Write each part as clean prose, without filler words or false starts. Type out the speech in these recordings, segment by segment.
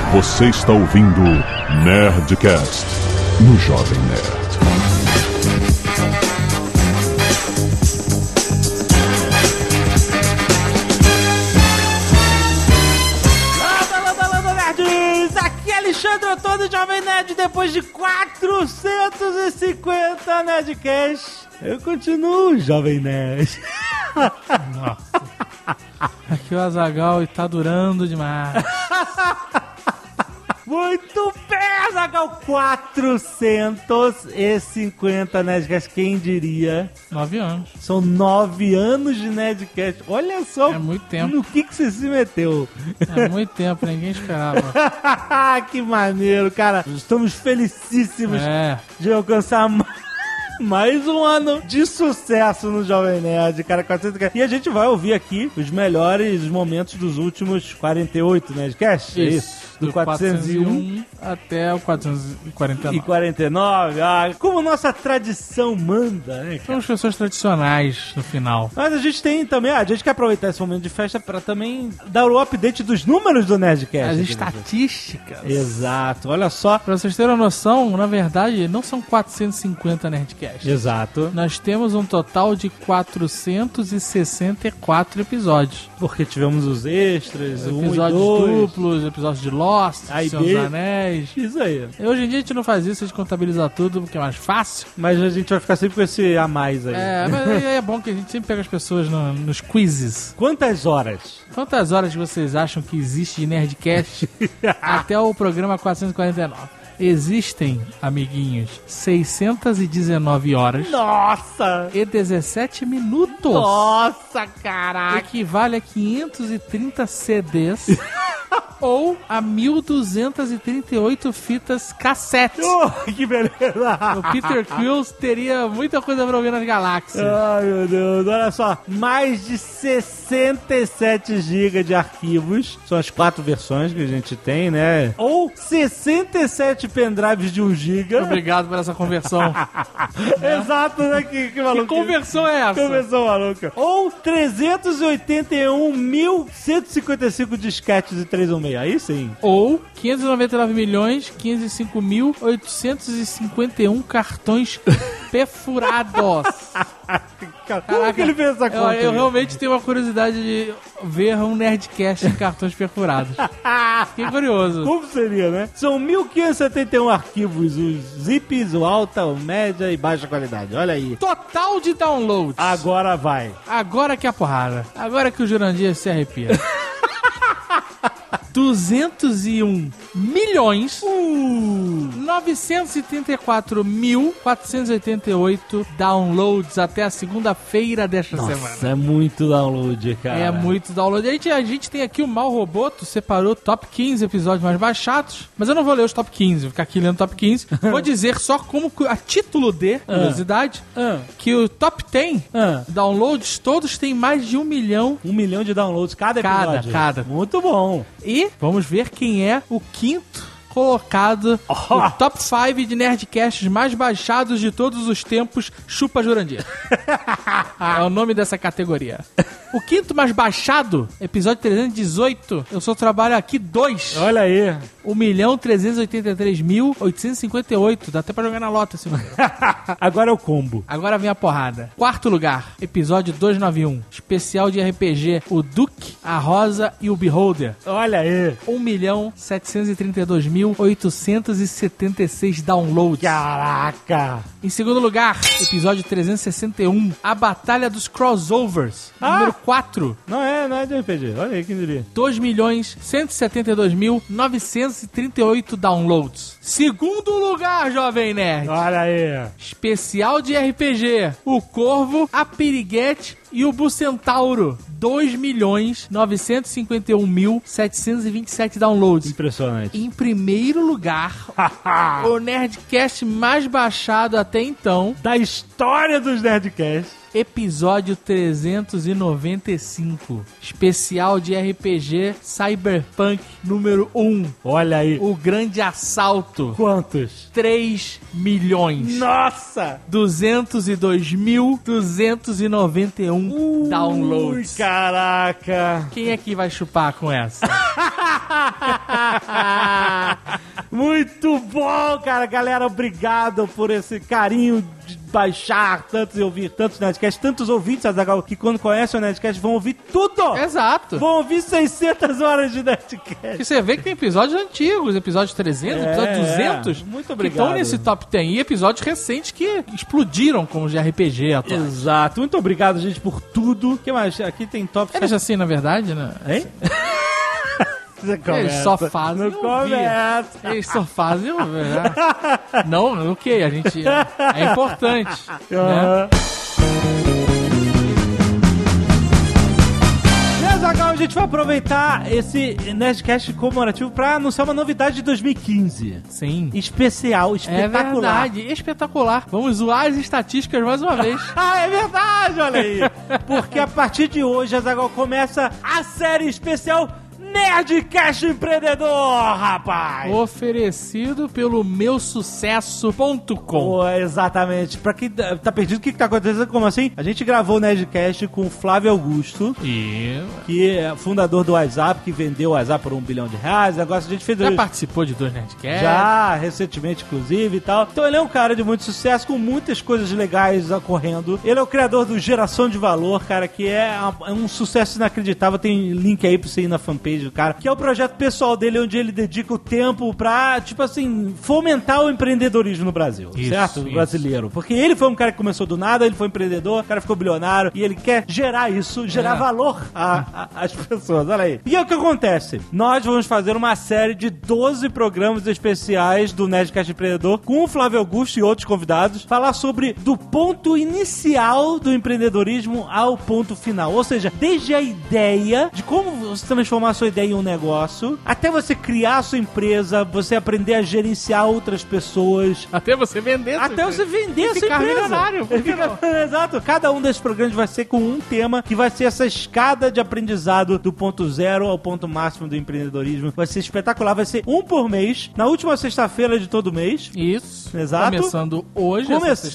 Você está ouvindo Nerdcast no Jovem Nerd. Landa, nerds! Aqui é Alexandre Antônio, Jovem Nerd. Depois de 450 Nerdcasts, eu continuo Jovem Nerd. Aqui o Azaghal e tá durando demais. Muito bem, Azaghal! 450 Nerdcasts, quem diria? 9 anos. São 9 anos de Nerdcast. Olha só É muito tempo. no que você se meteu. É muito tempo, ninguém esperava. Que maneiro, cara. Estamos felicíssimos de alcançar mais um ano de sucesso no Jovem Nerd, cara. E a gente vai ouvir aqui os melhores momentos dos últimos 48 Nerdcasts. É isso? Do 401 até o 449. E 49. Como nossa tradição manda, né, cara? São as pessoas tradicionais no final. Mas a gente tem também, a gente quer aproveitar esse momento de festa pra também dar o update dos números do Nerdcast. As estatísticas. Exato, olha só. Pra vocês terem uma noção, na verdade, não são 450 Nerdcasts. Exato. Nós temos um total de 464 episódios. Porque tivemos os extras, episódios duplos, episódios de Lost, Senhor dos Anéis. Isso aí. Hoje em dia a gente não faz isso, a gente contabiliza tudo porque é mais fácil. Mas a gente vai ficar sempre com esse a mais aí. Mas é bom que a gente sempre pega as pessoas nos quizzes. Quantas horas? Quantas horas vocês acham que existe de Nerdcast até o programa 449? Existem, amiguinhos, 619 horas. Nossa! E 17 minutos. Nossa, caraca! Equivale a 530 CDs. Ou a 1.238 fitas cassetes. Que beleza! O Peter Quills teria muita coisa pra ouvir nas galáxias. Ai, meu Deus. Olha só. Mais de 67 GB de arquivos. São as 4 versões que a gente tem, né? Ou 67 pendrives de 1 GB. Obrigado por essa conversão. Exato, né? Que maluco. Que conversão é essa? Conversão maluca. Ou 381.155 disquetes e 316. Aí sim. Ou 599.505.851 cartões perfurados. Como que ele fez essa conta? Eu realmente tenho uma curiosidade de ver um Nerdcast em cartões perfurados. Fiquei curioso. Como seria, né? São 1.571 arquivos, os zips, o alta, o média e baixa qualidade. Olha aí. Total de downloads. Agora vai. Agora que é a porrada. Agora que o Jurandir se arrepia. 201 milhões 974.488 downloads até a segunda-feira desta semana. É muito download, cara. É muito download. A gente tem aqui o Mal Roboto, separou top 15 episódios mais baixados, mas eu não vou ler os top 15, vou ficar aqui lendo top 15. Vou dizer só como, a título de curiosidade, que o top 10 downloads todos têm mais de 1 milhão. 1 milhão de downloads cada episódio. Cada. Muito bom. E vamos ver quem é o quinto colocado no top 5 de Nerdcasts mais baixados de todos os tempos. Chupa Jurandir. É o nome dessa categoria. O quinto mais baixado, episódio 318. Eu só trabalho aqui 2. Olha aí. 1.383.858. Dá até pra jogar na lota esse número. Agora é o combo. Agora vem a porrada. Quarto lugar, episódio 291. Especial de RPG, o Duke, a Rosa e o Beholder. Olha aí. 1.732.876 downloads. Caraca. Em segundo lugar, episódio 361. A Batalha dos Crossovers. Número 4. Não é de RPG. Olha aí, quem diria. 2.172.938 downloads. Segundo lugar, Jovem Nerd. Olha aí. Especial de RPG. O Corvo, a Piriguete e o Bucentauro. 2.951.727 downloads. Impressionante. Em primeiro lugar, o Nerdcast mais baixado até então da história dos Nerdcasts. Episódio 395. Especial de RPG Cyberpunk número 1. Olha aí. O Grande Assalto. Quantos? 3 milhões. Nossa! 202.291 milhão downloads. Caraca! Quem é que vai chupar com essa? Muito bom, cara. Galera, obrigado por esse carinho de baixar tantos e ouvir tantos Nerdcasts, tantos ouvintes, Azaghal, que quando conhecem o Nerdcast vão ouvir tudo! Exato! Vão ouvir 600 horas de Nerdcast. E você vê que tem episódios antigos, episódios 300, episódios 200, muito obrigado, que estão nesse top 10, e episódios recentes que explodiram como de RPG atual. Exato. Muito obrigado, gente, por tudo. O que mais? Aqui tem top... Eles assim, na verdade, né? Hein? Eles só fazem Eles só fazem Não, ok, a gente... É importante, né? Azaghal, a gente vai aproveitar esse Nerdcast comemorativo pra anunciar uma novidade de 2015. Sim. Especial, espetacular. É verdade, espetacular. Vamos zoar as estatísticas mais uma vez. É verdade, olha aí. Porque a partir de hoje, Azaghal, começa a série especial Nerdcast Empreendedor, rapaz! Oferecido pelo meusucesso.com. Exatamente. Pra quem tá perdido, o que tá acontecendo? Como assim? A gente gravou o Nerdcast com o Flávio Augusto, que é fundador do WhatsApp, que vendeu o WhatsApp por R$1 bilhão. Agora a gente fez... Já participou de 2 Nerdcasts? Já, recentemente, inclusive, e tal. Então ele é um cara de muito sucesso, com muitas coisas legais ocorrendo. Ele é o criador do Geração de Valor, cara, que é um sucesso inacreditável. Tem link aí pra você ir na fanpage do cara, que é o projeto pessoal dele, onde ele dedica o tempo pra, tipo assim, fomentar o empreendedorismo no Brasil, certo? O brasileiro. Porque ele foi um cara que começou do nada, ele foi empreendedor, o cara ficou bilionário, e ele quer gerar isso, gerar valor às pessoas, olha aí. E é o que acontece? Nós vamos fazer uma série de 12 programas especiais do Nerdcast Empreendedor, com o Flávio Augusto e outros convidados, falar sobre do ponto inicial do empreendedorismo ao ponto final. Ou seja, desde a ideia de como você transformar a sua ideia em um negócio, até você criar a sua empresa, você aprender a gerenciar outras pessoas, até você vender a sua empresa. Milionário. Exato. Cada um desses programas vai ser com um tema, que vai ser essa escada de aprendizado do ponto zero ao ponto máximo do empreendedorismo. Vai ser espetacular, vai ser um por mês, na última sexta-feira de todo mês. Isso. Exato. Começando hoje.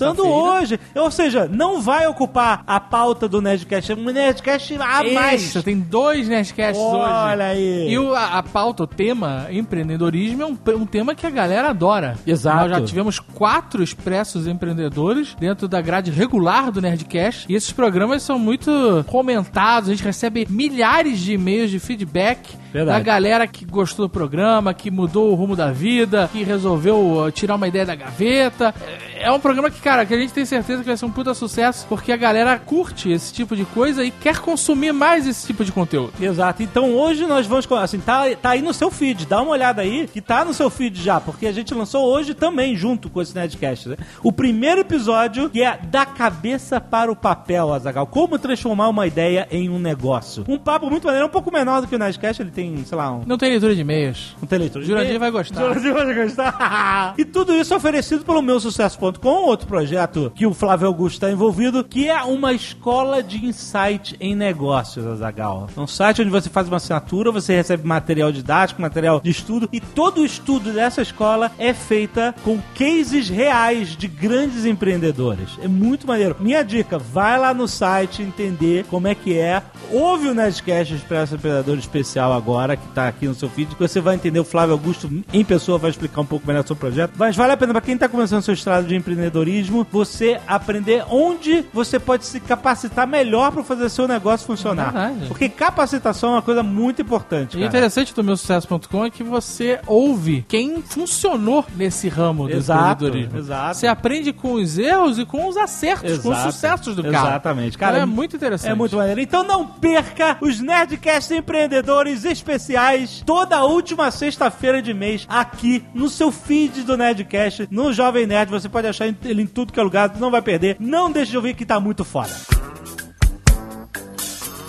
Ou seja, não vai ocupar a pauta do Nerdcast, é um Nerdcast a mais. Isso, tem 2 Nerdcasts hoje. Olha aí. E a pauta, o tema empreendedorismo é um tema que a galera adora. Exato. Nós já tivemos 4 expressos empreendedores dentro da grade regular do Nerdcast. E esses programas são muito comentados. A gente recebe milhares de e-mails de feedback da galera que gostou do programa, que mudou o rumo da vida, que resolveu tirar uma ideia da gaveta. É um programa que, cara, que a gente tem certeza que vai ser um puta sucesso, porque a galera curte esse tipo de coisa e quer consumir mais esse tipo de conteúdo. Exato. Então hoje nós vamos, assim, tá aí no seu feed, dá uma olhada aí, que tá no seu feed já, porque a gente lançou hoje também, junto com esse Nerdcast, né? O primeiro episódio, que é Da Cabeça para o Papel, Azaghal, como transformar uma ideia em um negócio. Um papo muito maneiro, um pouco menor do que o Nerdcast, ele tem, sei lá... Não tem leitura de e-mails. Não tem leitura de e-mails. Jurandir vai gostar. Jurandir vai gostar. E tudo isso é oferecido pelo meusucesso.com, outro projeto que o Flávio Augusto está envolvido, que é uma escola de insight em negócios, Azaghal. É um site onde você faz uma assinatura, você recebe material didático, material de estudo, e todo o estudo dessa escola é feita com cases reais de grandes empreendedores. É muito maneiro. Minha dica, vai lá no site entender como é que é. Ouve o Nerdcast Expresso Empreendedor Especial agora, que tá aqui no seu feed, que você vai entender. O Flávio Augusto em pessoa vai explicar um pouco melhor sobre o projeto. Mas vale a pena para quem tá começando seu estrada de empreendedorismo, você aprender onde você pode se capacitar melhor para fazer seu negócio funcionar. Porque capacitação é uma coisa muito importante, cara. E o interessante do meusucesso.com é que você ouve quem funcionou nesse ramo do empreendedorismo. Exato. Você aprende com os erros e com os acertos, com os sucessos do cara. Exatamente. Cara, então é muito interessante. É muito maneiro. Então não perca os Nerdcast Empreendedores especiais toda a última sexta-feira de mês aqui no seu feed do Nerdcast, no Jovem Nerd. Você pode achar ele em tudo que é lugar, não vai perder. Não deixe de ouvir que tá muito foda.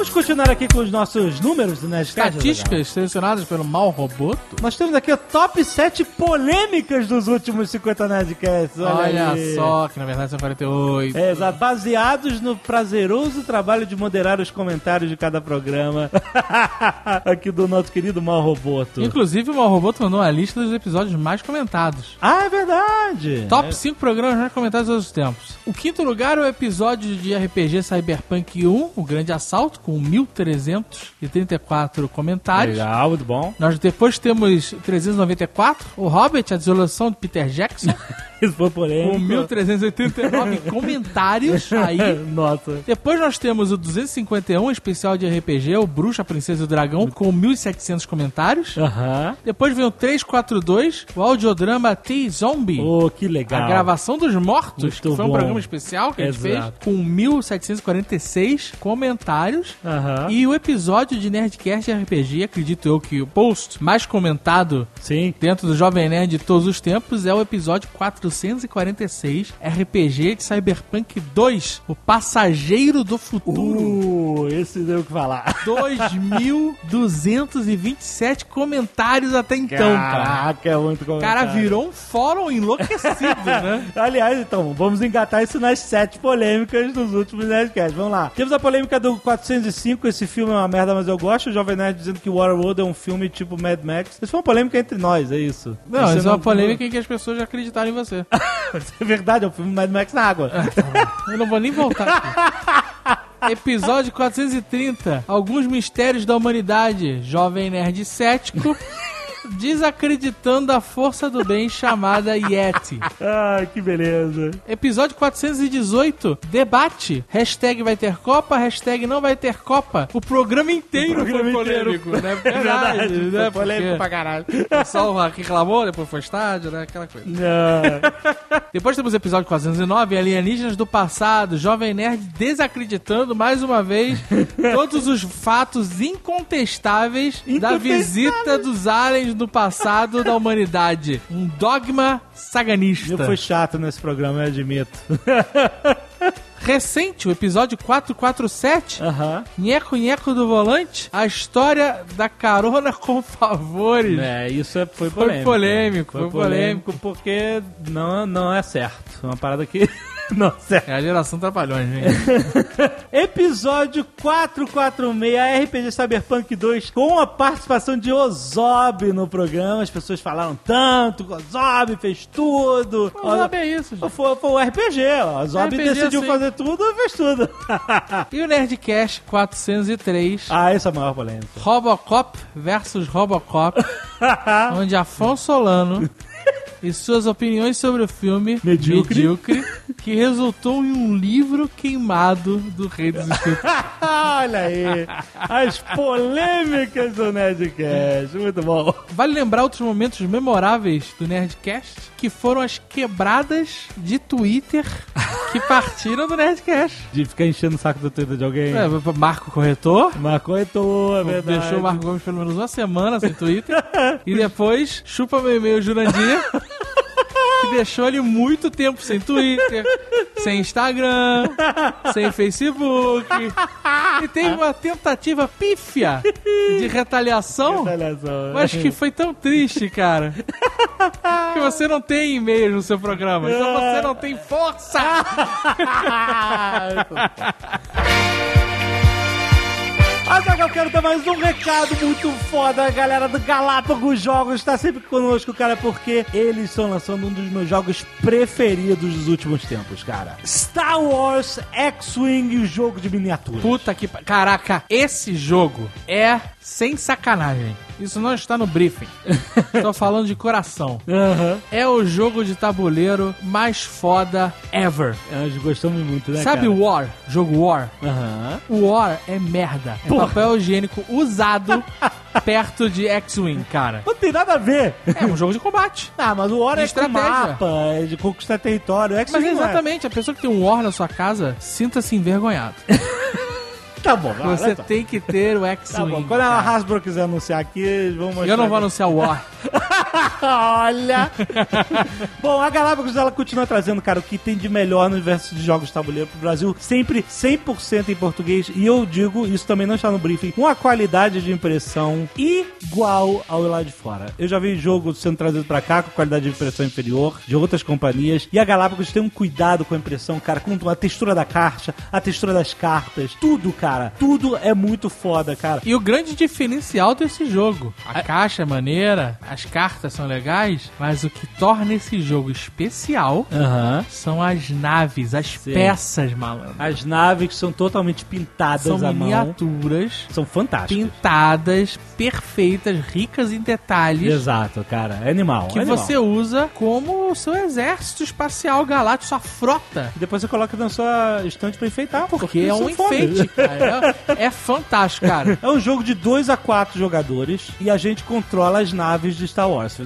Vamos continuar aqui com os nossos números do Nerdcast. Estatísticas selecionadas pelo Mal Roboto. Nós temos aqui o top 7 polêmicas dos últimos 50 Nerdcasts. Olha só, que na verdade são 48. É, exato. Baseados no prazeroso trabalho de moderar os comentários de cada programa. Aqui do nosso querido Mal Roboto. Inclusive, o Mal Roboto mandou uma lista dos episódios mais comentados. Ah, é verdade. Top 5 programas mais comentados de todos os tempos. O quinto lugar é o episódio de RPG Cyberpunk 1, O Grande Assalto, com 1.334 comentários. Legal, muito bom. Nós depois temos 394, O Hobbit, A Desolação de Peter Jackson. Isso foi polêmico. Com 1.389 comentários aí. Nossa. Depois nós temos o 251, especial de RPG, o Bruxa, a Princesa e o Dragão, com 1.700 comentários. Depois vem o 342, o audiodrama T-Zombie. Oh, que legal. A gravação dos mortos, muito que foi um bom. programa especial que a gente fez, com 1.746 comentários. E o episódio de Nerdcast RPG, acredito eu que o post mais comentado dentro do Jovem Nerd de todos os tempos é o episódio 446, RPG de Cyberpunk 2, O Passageiro do Futuro. Esse deu o que falar. 2.227 comentários até então, cara. Caraca, é muito comentário. Cara, virou um fórum enlouquecido, né? Aliás, então, vamos engatar isso nas 7 polêmicas dos últimos Nerdcasts. Vamos lá. Temos a polêmica do 405, esse filme é uma merda, mas eu gosto. O Jovem Nerd dizendo que Waterworld é um filme tipo Mad Max. Isso foi uma polêmica entre nós, é isso? Não, isso é uma polêmica em que as pessoas já acreditaram em você. É verdade, é um filme Mad Max na água. Eu não vou nem voltar aqui. Episódio 430. Alguns mistérios da humanidade. Jovem Nerd cético. Desacreditando a força do bem chamada Yeti. Ai, que beleza. Episódio 418. Debate. Hashtag vai ter Copa, hashtag não vai ter Copa. O programa inteiro foi polêmico, né? Verdade, né? Foi polêmico pra caralho. O pessoal reclamou, depois foi estádio, né? Aquela coisa. Depois temos o episódio 409, Alienígenas do Passado. Jovem Nerd desacreditando mais uma vez todos os fatos incontestáveis da visita dos aliens do passado da humanidade. Um dogma saganista. Eu fui chato nesse programa, eu admito. Recente, o episódio 447, Nheco Nheco do Volante, a história da carona com favores. É, isso foi polêmico. Foi polêmico porque não é certo. É uma parada que não é certo. É a geração Trapalhões, gente. Episódio 446, RPG Cyberpunk 2, com a participação de Ozob no programa. As pessoas falaram tanto, Ozob fez tudo. Ozob é isso, gente. Foi o RPG, ó. Ozob decidiu fazer tudo e fez tudo. E o Nerdcast 403. Essa é a maior polêmica. Robocop versus Robocop, onde Afonso Solano e suas opiniões sobre o filme Medíocre, que resultou em um livro queimado do Rei dos Escritores. Olha aí, as polêmicas do Nerdcast, muito bom. Vale lembrar outros momentos memoráveis do Nerdcast, que foram as quebradas de Twitter que partiram do Nerdcast. De ficar enchendo o saco do Twitter de alguém. Marco Corretor, é verdade. Deixou o Marco Gomes pelo menos uma semana sem Twitter. E depois, chupa meu e-mail Jurandir, que deixou ele muito tempo sem Twitter, sem Instagram, sem Facebook. E teve uma tentativa pífia de retaliação, mas que foi tão triste, cara, que você não tem e-mails no seu programa, então você não tem força. Agora eu quero dar mais um recado muito foda. A galera do Galápagos Jogos está sempre conosco, cara, porque eles estão lançando um dos meus jogos preferidos dos últimos tempos, cara. Star Wars X-Wing, o jogo de miniatura. Puta que... Caraca, esse jogo é sem sacanagem. Isso não está no briefing. Tô falando de coração. É o jogo de tabuleiro mais foda ever. Nós gostamos muito, né, Sabe cara? War? Jogo War? O War é merda. É papel higiênico usado perto de X-Wing, cara. Não tem nada a ver. É um jogo de combate. Mas o War de é estratégia. com mapa, é de conquistar território. Mas exatamente, a pessoa que tem um War na sua casa, sinta-se envergonhado. Tá bom, Você tem que ter o X-Wing. Tá bom, quando a Hasbro quiser anunciar aqui, vamos mostrar. Eu não vou anunciar o War. Olha! Bom, a Galápagos, ela continua trazendo, cara, o que tem de melhor no universo de jogos de tabuleiro pro Brasil, sempre 100% em português, e eu digo, isso também não está no briefing, com a qualidade de impressão igual ao lá de fora. Eu já vi jogo sendo trazido pra cá com qualidade de impressão inferior, de outras companhias, e a Galápagos tem um cuidado com a impressão, cara, com a textura da caixa, a textura das cartas, tudo, cara, tudo é muito foda, cara. E o grande diferencial desse jogo, a caixa é maneira, as cartas são legais, mas o que torna esse jogo especial são as naves, as peças, malandro. As naves que são totalmente pintadas são à mão. miniaturas. São fantásticas. Pintadas, perfeitas, ricas em detalhes. Exato, cara. É animal. Que você usa como o seu exército espacial galáctico, sua frota. E depois você coloca na sua estante pra enfeitar. Porque é um enfeite, cara. É fantástico, cara. É um jogo de 2 a 4 jogadores e a gente controla as naves de Star Wars.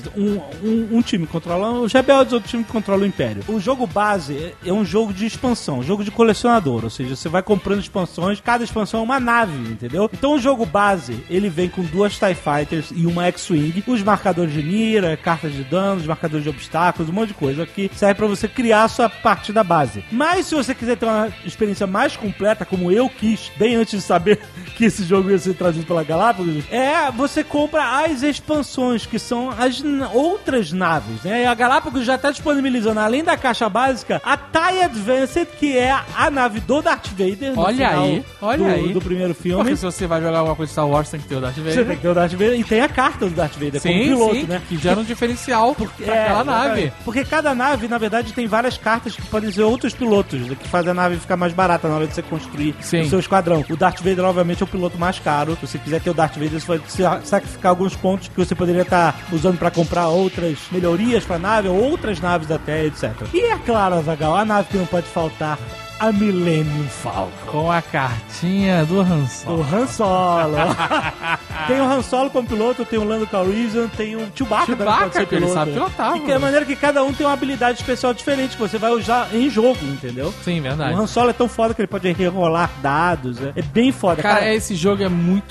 Um time controla os rebeldes, outro time controla o Império. O jogo base é um jogo de expansão, um jogo de colecionador, ou seja, você vai comprando expansões, cada expansão é uma nave, entendeu? Então o jogo base, ele vem com 2 TIE Fighters e uma X-Wing, os marcadores de mira, cartas de danos, marcadores de obstáculos, um monte de coisa que serve pra você criar a sua partida base. Mas se você quiser ter uma experiência mais completa, como eu quis, bem antes de saber que esse jogo ia ser trazido pela Galápagos, você compra as expansões, que são as outras naves, né? E a Galápagos já tá disponibilizando, além da caixa básica, a TIE Advanced, que é a nave do Darth Vader. Olha aí. Do primeiro filme. Porque se você vai jogar alguma coisa de Star Wars, tem que ter o Darth Vader. Você tem que ter o Darth Vader e tem a carta do Darth Vader como piloto, né? Que gera um diferencial pra aquela nave. Porque cada nave, na verdade, tem várias cartas que podem ser outros pilotos, que fazem a nave ficar mais barata na hora de você construir o seu esquadrão. O Darth Vader, obviamente, é o piloto mais caro. Se você quiser ter o Darth Vader, você vai sacrificar alguns pontos que você poderia estar usando pra comprar outras melhorias pra nave, ou outras naves até, etc. E é claro, Azaghal, a nave que não pode faltar, a Millennium Falcon. Com a cartinha do Han Solo. O Han Solo. Tem o Han Solo como piloto, tem o Lando Calrissian, tem o Chewbacca pode ser que ele piloto. sabe pilotar. E que é a maneira que cada um tem uma habilidade especial diferente que você vai usar em jogo, entendeu? Sim, verdade. O Han Solo é tão foda que ele pode rerolar dados. É bem foda. Cara, esse jogo é muito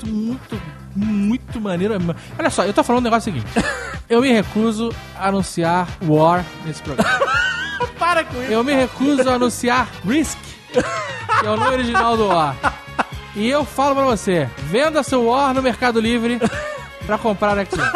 maneiro. Olha só, eu tô falando um negócio seguinte. Eu me recuso a anunciar War nesse programa. Para com isso. Eu me recuso a anunciar Risk, que é o nome original do War. E eu falo pra você, venda seu War no Mercado Livre pra comprar o X-Men.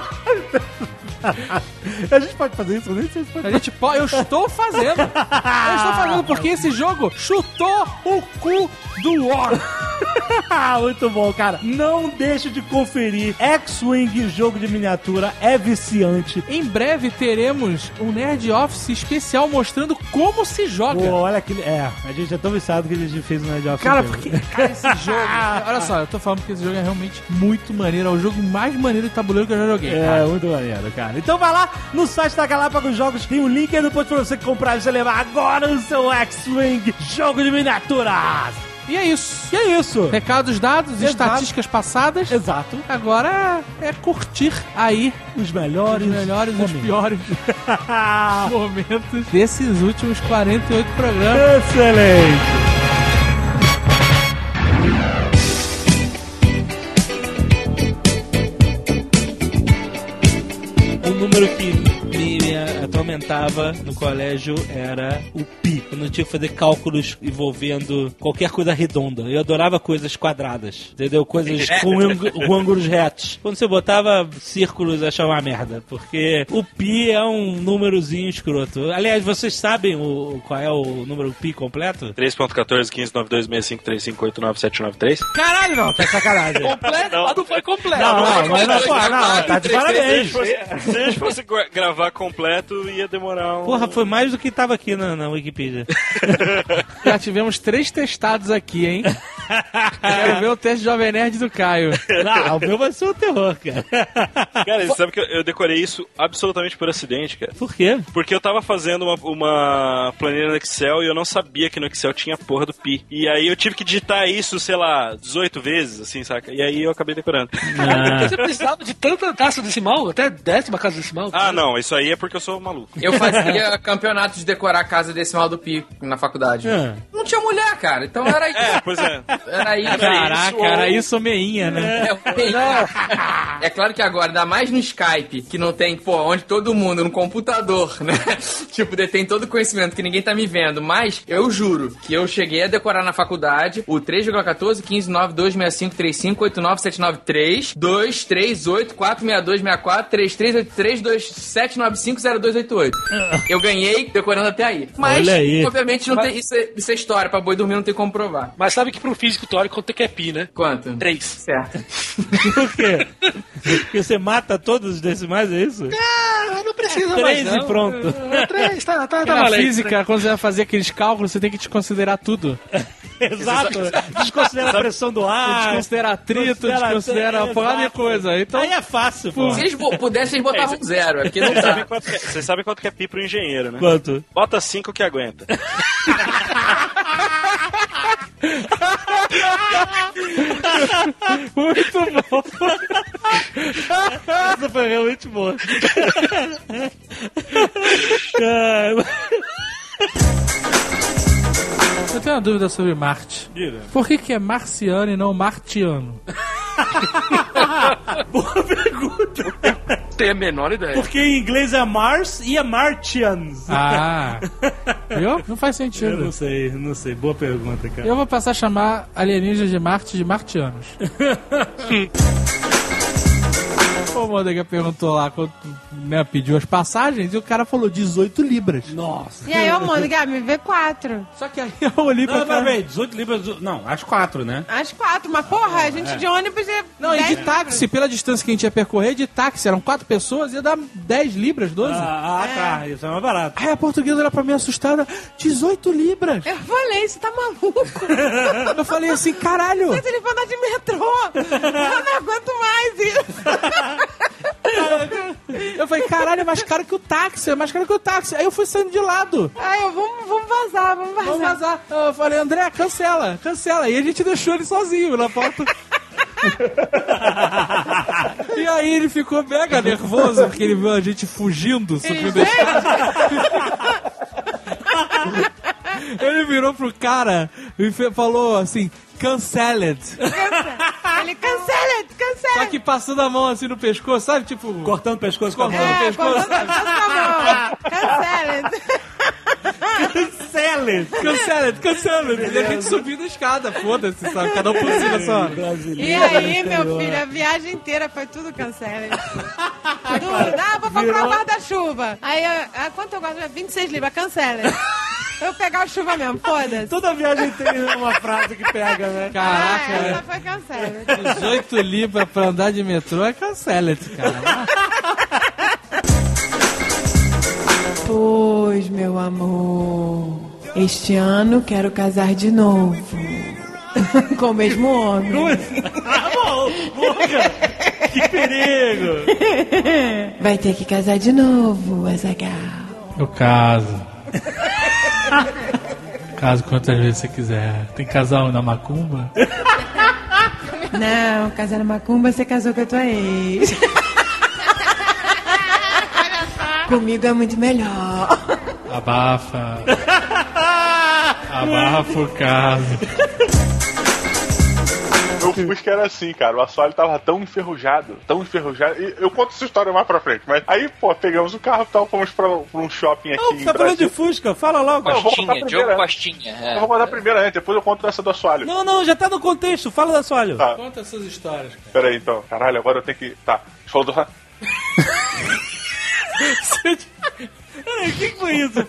A gente pode fazer isso? Eu nem sei se pode. Eu estou fazendo porque esse jogo chutou o cu do War. Muito bom, cara. Não deixe de conferir. X-Wing, jogo de miniatura, é viciante. Em breve teremos um Nerd Office especial mostrando como se joga. Pô, olha aquele... a gente é tão viciado que a gente fez um Nerd Office. Cara, porque esse jogo... Olha só, eu tô falando porque esse jogo é realmente muito maneiro. É o jogo mais maneiro de tabuleiro que eu já joguei, cara. Muito maneiro, cara. Então vai lá no site da Galápagos Jogos, tem um link aí no post pra você comprar e você levar agora o seu X-Wing, jogo de miniaturas. E é isso. Recados dados, estatísticas passadas. Exato. Agora é curtir aí os melhores e os piores momentos desses últimos 48 programas. Excelente. Um número que me atormentava no colégio era o pi. Eu não tinha que fazer cálculos envolvendo qualquer coisa redonda. Eu adorava coisas quadradas, entendeu? Coisas com ângulos retos. Quando você botava círculos, eu achava uma merda, porque o pi é um númerozinho escroto. Aliás, vocês sabem qual é o número pi completo? 3.14.15.92.65.89.793. Caralho, não, tá sacanagem. Completo? Não foi completo. Não, tá de parabéns. Se a gente fosse gravar completo, ia demorar um... Porra, foi mais do que tava aqui na Wikipedia. Já tivemos 3 testados aqui, hein? Quero ver o teste de Jovem Nerd do Caio. Não, o meu vai ser um terror, cara. Cara, você sabe que eu decorei isso absolutamente por acidente, cara. Por quê? Porque eu tava fazendo uma planilha no Excel e eu não sabia que no Excel tinha a porra do pi. E aí eu tive que digitar isso, sei lá, 18 vezes, assim, saca? E aí eu acabei decorando. Você precisava de tanta casa decimal, até 10ª casa decimal? Ah, não, isso aí é porque eu sou maluco. maluco. Eu fazia campeonato de decorar a casa decimal do Pi na faculdade. Não tinha mulher, cara. Então era isso. Pois é. Era isso. Caraca, era isso meinha, né? É claro que agora, ainda mais no Skype, que não tem, onde todo mundo, no computador, né? Tipo, detém todo o conhecimento que ninguém tá me vendo. Mas eu juro que eu cheguei a decorar na faculdade o 3,14, 15, 9, 2, 65, 35, 89, 79, 3, 2, 3, 8, 4, 62, 64, 3, 3, 8, 3, 2, 7, 9, 5, 0, 2, 8, 8. Eu ganhei decorando até aí. Mas, obviamente, não tem, isso é história. Pra boi dormir não tem como provar. Mas sabe que pro físico teórico quanto que é pi, né? Quanto? 3. Certo. Por quê? Porque você mata todos os decimais, é isso? Não precisa 3 mais, não. e pronto. 3, tá Na valendo. física, quando você vai fazer aqueles cálculos, você tem que desconsiderar tudo. Exato. Desconsidera a pressão do ar. Desconsidera atrito, desconsidera uma porrada de coisa. Então, aí é fácil, pô. Se eles pudessem, eles botavam 0. É porque não Vocês dá. sabem quanto que é pi pro engenheiro, né? Quanto? Bota 5 que aguenta. muito bom. Essa foi realmente boa. Eu tenho uma dúvida sobre Marte. Diga. Por que é marciano e não martiano? Boa pergunta. Tem a menor ideia. Porque em inglês é Mars e é Martians. Ah, viu? Não faz Eu sentido. não sei. Boa pergunta, cara. Eu vou passar a chamar alienígenas de Marte de martianos. O Mônica perguntou lá quanto, né, pediu as passagens e o cara falou 18 libras. Nossa. E aí, ô, Mônica, me vê 4. Só que aí eu olhei pra Não, cara... peraí, 18 libras... Não, às 4, né? Às 4, mas porra, a gente de ônibus é. Não, e 10 de táxi, pela distância que a gente ia percorrer, de táxi, eram 4 pessoas, ia dar 10 libras, 12. Tá. Isso é mais barato. Aí a portuguesa olhou pra mim assustada, 18 libras. Eu falei, você tá maluco? Eu falei assim, caralho. Mas ele vai andar de metrô. Eu não aguento mais isso. Eu falei, caralho, é mais caro que o táxi, é mais caro que o táxi. Aí eu fui saindo de lado. Aí eu, vamos vazar. Vamos vazar. Eu falei, André, cancela. E a gente deixou ele sozinho na porta. E aí ele ficou mega nervoso, porque ele viu a gente fugindo, subindo a escada. Ele virou pro cara e falou assim, canceled. Ele cancela. Só que passando a mão assim no pescoço, sabe? Tipo, Cortando o pescoço com a mão. Cortando a Cancela. mão. E a gente subindo a escada, foda-se, sabe? Cada um por cima só. E aí, meu filho, a viagem inteira foi tudo cancela. Vou comprar um guarda-chuva. Aí, quanto eu gosto? 26 libras, cancela. Eu pegar o chuva mesmo, foda-se. Toda viagem tem uma frase que pega, né? Caraca, essa foi cancela. 18 libras pra andar de metrô é canceled, cara. Pois, meu amor, este ano quero casar de novo. Com o mesmo homem. Porra! Que perigo! Vai ter que casar de novo, Azaghal. Eu caso. Caso quantas vezes você quiser. Tem casal na macumba? Não, casar na macumba, você casou com a tua ex. Comigo é muito melhor. Abafa o caso. Meu Fusca era assim, cara. O assoalho tava tão enferrujado. E eu conto essa história mais pra frente. Mas aí, pô, pegamos o carro e tal, fomos pra um shopping aqui. Não, tá falando de Fusca, fala logo. Costinha, Diogo Costinha. Eu vou mandar primeiro antes, depois eu conto essa do assoalho. Não, já tá no contexto, fala do assoalho. Tá. Conta essas histórias, cara. Pera aí, então. Caralho, agora eu tenho que... Tá. Você falou do... O que foi isso?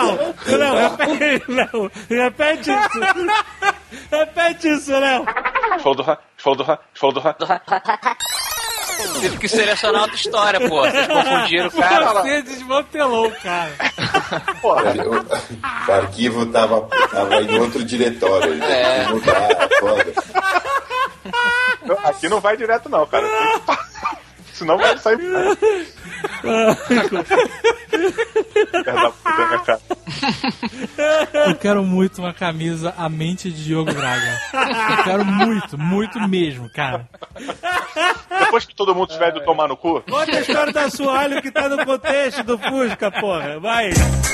Não, repete isso. Repete isso, Léo. Falou do... Teve que selecionar outra história, pô. Vocês confundiram o cara. Você desmantelou, cara. O arquivo tava em outro diretório. Ele teve que mudar, foda. Aqui não vai direto não, cara. Senão vai sair... Eu quero muito uma camisa A Mente de Diogo Braga. Eu quero muito mesmo, cara. Depois que todo mundo tiver ido tomar no cu. Conta a história da Assoalho que tá no contexto do Fusca, porra. Vai.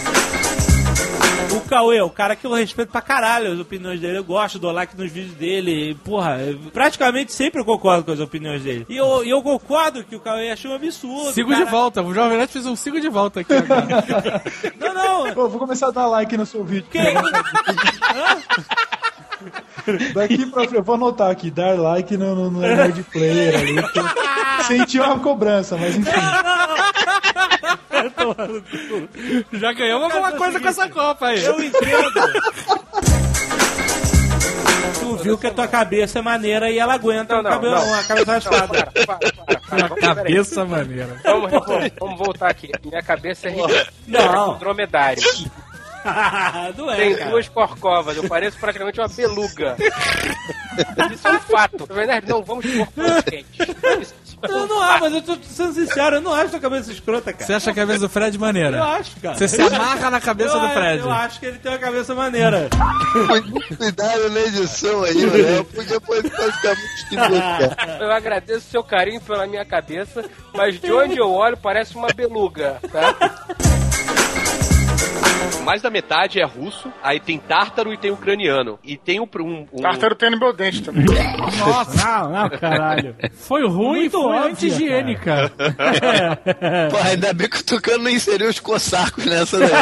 O Cauê, o cara que eu respeito pra caralho as opiniões dele. Eu gosto, dou like nos vídeos dele. E, porra, praticamente sempre eu concordo com as opiniões dele. E eu concordo que o Cauê achou um absurdo. Sigo cara. de volta. O Jovem Nerd fez um sigo de volta aqui agora. Não. Pô, vou começar a dar like no seu vídeo. Quem? Daqui pra frente, eu vou anotar aqui, dar like no Nerd Player ali. Senti uma cobrança, mas enfim. Já ganhamos alguma coisa com essa Copa aí. Eu entendo. Tu viu que a tua cabeça é maneira e ela aguenta uma cabeça raspada. Para, cabeça maneira. Vamos voltar aqui. Minha cabeça é ridícula. Não. É um dromedário. Não é, Tem cara. 2 corcovas, eu pareço praticamente uma beluga. Isso é um fato. Na verdade, não vamos por pontos quentes. Não, mas eu tô sendo sincero, eu não acho a cabeça escrota, cara. Você acha a cabeça do Fred maneira? Eu acho, cara. Você se amarra na cabeça do Fred. Eu acho que ele tem uma cabeça maneira. Cuidado na edição aí, Léo, porque pode ficar muito esquisito, cara. Eu agradeço o seu carinho pela minha cabeça, mas de onde eu olho parece uma beluga, tá? Mais da metade é russo, aí tem tártaro e tem ucraniano. E tem um Tártaro tem no meu dente também. Nossa, não, caralho. Foi ruim, Muito foi óbvio, anti-higiênica. Pô, ainda bem que o Tucano não inseriu os cossacos nessa daí.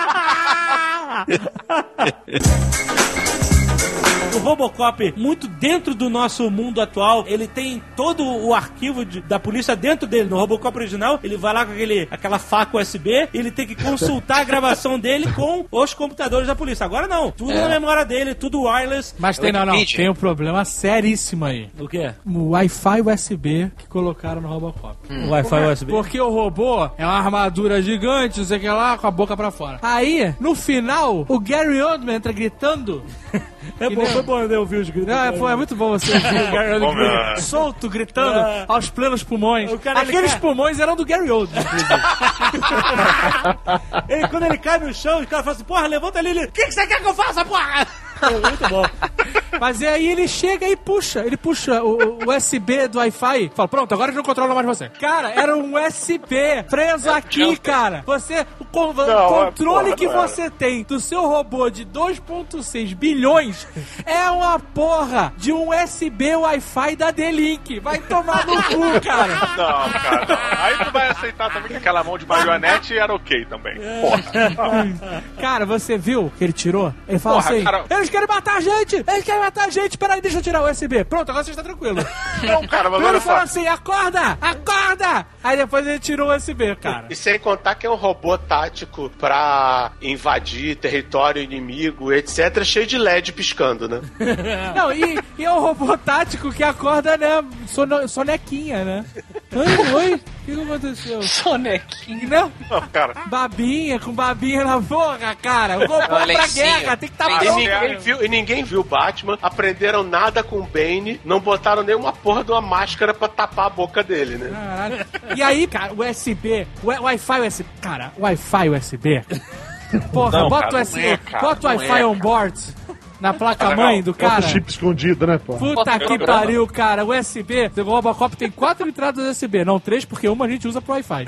O Robocop, muito dentro do nosso mundo atual, ele tem todo o arquivo da polícia dentro dele. No Robocop original, ele vai lá com aquela faca USB e ele tem que consultar a gravação dele com os computadores da polícia. Agora não, tudo na memória dele, tudo wireless. Mas tem um problema seríssimo aí. O quê? O Wi-Fi USB que colocaram no Robocop. O Wi-Fi USB? Porque o robô é uma armadura gigante, não sei o que lá, com a boca pra fora. Aí, no final, o Gary Oldman entra gritando. Foi bom eu ouvir os gritos. Não, é muito bom você ouvir o Gary Oldman solto, gritando aos plenos pulmões. Aqueles pulmões eram do Gary Oldman, inclusive. Quando ele cai no chão, os caras falam assim, porra, levanta ali, o que você quer que eu faça, porra? Muito bom. Mas aí ele chega e puxa o USB do Wi-Fi. Fala, pronto, agora ele não controla mais você. Cara, era um USB preso aqui, cara. O controle que você tem do seu robô de 2,6 bilhões é uma porra de um USB Wi-Fi da D-Link. Vai tomar no cu, cara. Não, cara, não. Aí tu vai aceitar também que aquela mão de marionete era ok também. Porra. Cara, você viu que ele tirou? Ele fala assim, cara... eles querem matar a gente, peraí, deixa eu tirar o USB. Pronto, agora você está tranquilo. Não, cara, mas ele olha falou só. assim, acorda! Aí depois ele tirou o USB, cara. E sem contar que é um robô tático pra invadir território inimigo, etc, cheio de LED piscando, né? Não, e é um robô tático que acorda, né, sonequinha, né? Oi, o que aconteceu? Sonequinha? Não, cara. Com babinha na boca, cara. O robô é pra guerra, tem que estar pronto. E ninguém viu Batman, aprenderam nada com o Bane, não botaram nenhuma porra de uma máscara pra tapar a boca dele, né? Caralho. E aí, cara, USB, Wi-Fi USB, cara, Wi-Fi USB. Porra, Não, bota cara, o USB, não é, cara, bota o não Wi-Fi é, on board. Na placa-mãe do cara. Bota o chip escondido, né, pô? Puta que pariu, cara. USB. O Robocop tem 4 entradas USB. Não 3, porque uma a gente usa pro Wi-Fi.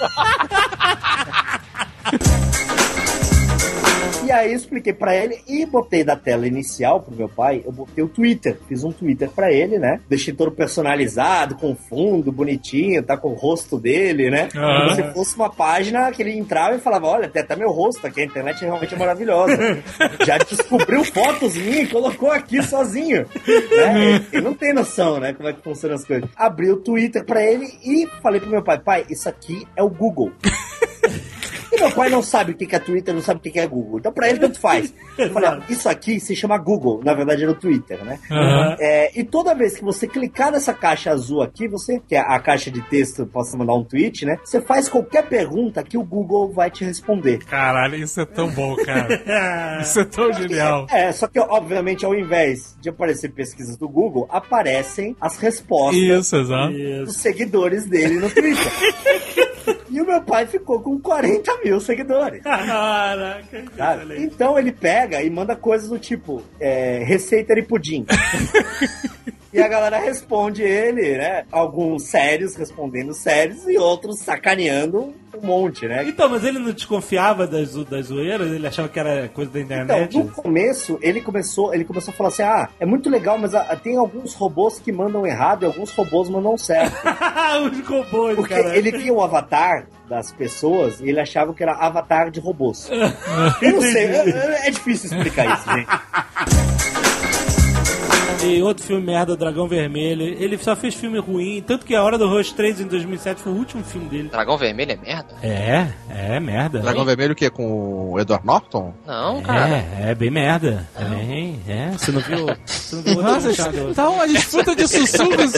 E aí eu expliquei pra ele e botei da tela inicial pro meu pai, eu botei o Twitter. Fiz um Twitter pra ele, né? Deixei todo personalizado, com fundo, bonitinho, tá com o rosto dele, né? Como se fosse uma página que ele entrava e falava, olha, tem até meu rosto aqui, a internet realmente é maravilhosa. Já descobriu fotos minhas e colocou aqui sozinho. Né? Ele não tem noção, né? Como é que funcionam as coisas. Abri o Twitter pra ele e falei pro meu pai, pai, isso aqui é o Google. E meu pai não sabe o que é Twitter, não sabe o que é Google. Então pra ele tanto faz. Eu falei, isso aqui se chama Google. Na verdade era o Twitter, né? E toda vez que você clicar nessa caixa azul aqui, que é a caixa de texto, posso mandar um tweet, né? Você faz qualquer pergunta que o Google vai te responder. Caralho, isso é tão bom, cara. Isso é tão genial. Só que obviamente ao invés de aparecer pesquisas do Google, aparecem as respostas dos seguidores dele no Twitter. E o meu pai ficou com 40 mil seguidores. Caraca, então ele pega e manda coisas do tipo receita de pudim. E a galera responde ele, né? Alguns sérios respondendo sérios e outros sacaneando um monte, né? Então, mas ele não desconfiava das zoeiras? Ele achava que era coisa da internet? Então, no começo, ele começou a falar assim, é muito legal, mas tem alguns robôs que mandam errado e alguns robôs mandam certo. Os robôs, porque cara. ele via o avatar das pessoas e ele achava que era avatar de robôs. Eu não sei, é difícil explicar isso, gente. E outro filme merda, Dragão Vermelho. Ele só fez filme ruim, tanto que A Hora do Rush 3 em 2007 foi o último filme dele. Dragão Vermelho é merda? É merda. Dragão Vermelho o quê? Com o Edward Norton? Não, cara. É bem merda. Você não viu? Nossa, tá uma disputa de sussurros.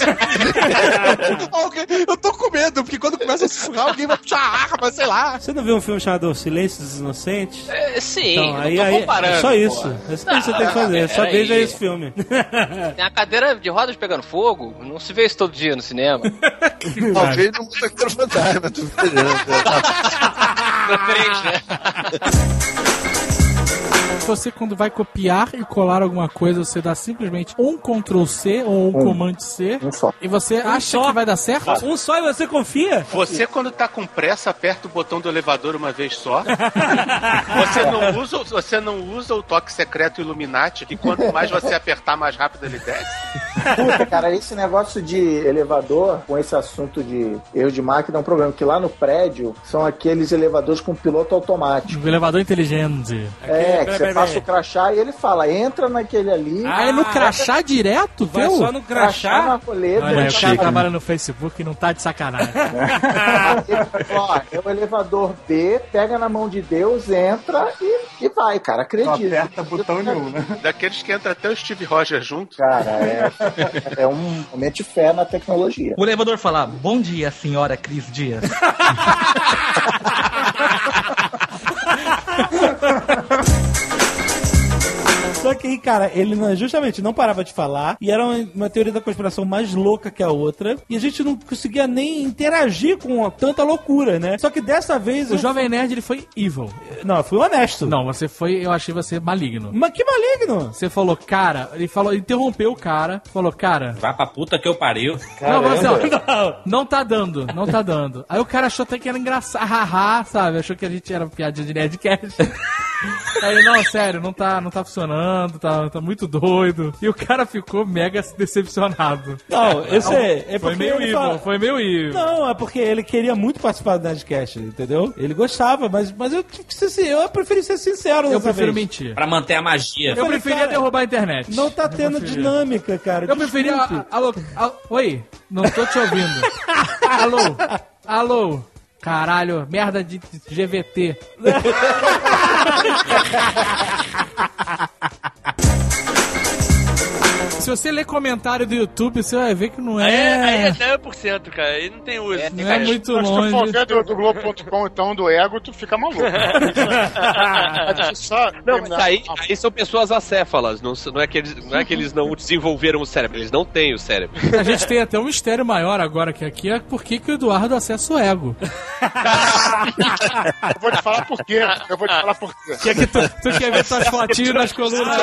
Eu tô com medo, porque quando começa a sussurrar, alguém vai puxar a arma, sei lá. Você não viu um filme chamado Silêncio dos Inocentes? Sim, então, não aí, tô comparando. Só isso. É só isso que você tem que fazer. Só veja esse filme. Tem a cadeira de rodas pegando fogo. Não se vê isso todo dia no cinema. Talvez não muita coisa fantasma, tu vendo. No 3, né? Você, quando vai copiar e colar alguma coisa, você dá simplesmente um Ctrl+C ou um Command+C e você acha que vai dar certo? Um só e você confia? Você, quando tá com pressa, aperta o botão do elevador uma vez só. Você não usa o toque secreto Illuminati, que quanto mais você apertar, mais rápido ele desce. Puta, cara, esse negócio de elevador, com esse assunto de erro de máquina, é um problema, que lá no prédio são aqueles elevadores com piloto automático. O elevador inteligente. Que você passa o crachá e ele fala, entra naquele ali. É no crachá direto, vai viu? só no crachá? Na roleta. Olha, o cara trabalha no Facebook e não tá de sacanagem. É o elevador B, pega na mão de Deus, entra e vai, cara, acredita. Não aperta botão nenhum, né? Daqueles que entra até o Steve Rogers junto. Cara, é um momento de fé na tecnologia. O elevador fala, bom dia, senhora Cris Dias. Só que aí, cara, ele justamente não parava de falar e era uma teoria da conspiração mais louca que a outra e a gente não conseguia nem interagir com tanta loucura, né? Só que dessa vez... O Jovem Nerd, ele foi evil. Não, eu fui honesto. Não, eu achei você maligno. Mas que maligno? Você falou, cara, ele interrompeu o cara, falou, cara... Vai pra puta que eu pariu. Não, mas não tá dando. Aí o cara achou até que era engraçado, haha, sabe? Achou que a gente era piadinha de Nerdcast. Aí, não, sério, não tá funcionando, tá muito doido. E o cara ficou mega decepcionado. Não, esse é foi meio evil, foi meio evil. Não, é porque ele queria muito participar do Nerdcast, entendeu? Ele gostava, mas eu preferi ser sincero. Eu prefiro mentir. Pra manter a magia. Eu preferia derrubar a internet. Não tá tendo dinâmica, cara. Eu preferia... Alô, oi, não tô te ouvindo. Alô. Caralho, merda de GVT. Se você ler comentário do YouTube, você vai ver que não é... Aí é 0%, cara. Aí não tem uso. Não é muito longe. Se tu for ver do Globo.com, então, do ego, tu fica maluco. Não, mas aí são pessoas acéfalas. Não é que eles não desenvolveram o cérebro. Eles não têm o cérebro. A gente tem até um mistério maior agora que aqui é por que o Eduardo acessa o ego. Eu vou te falar por quê. Que tu quer ver tuas fotinhas nas colunas?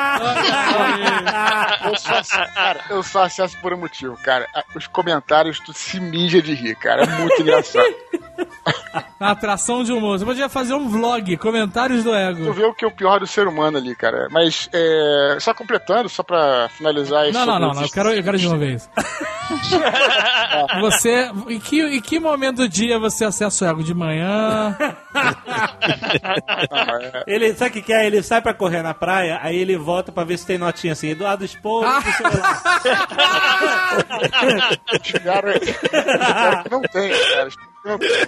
Eu só acesso por um motivo, cara. Os comentários, tu se mija de rir, cara. É muito engraçado. A atração de humor. Você podia fazer um vlog, comentários do ego. Tu vê o que é o pior do ser humano ali, cara. Mas, só completando, só pra finalizar isso. Não, eu quero de uma vez. Você, em que momento do dia você acessa o ego? De manhã? Ele, sabe o que é? Ele sai pra correr na praia, aí ele volta pra ver se tem notinha assim, Eduardo Expor do celular. Cara, não tem, cara. Não tem.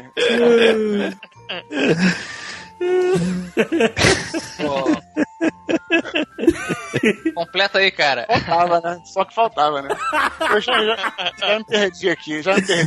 Completa aí, cara. Faltava, né? Só que faltava, né? Eu já me perdi aqui,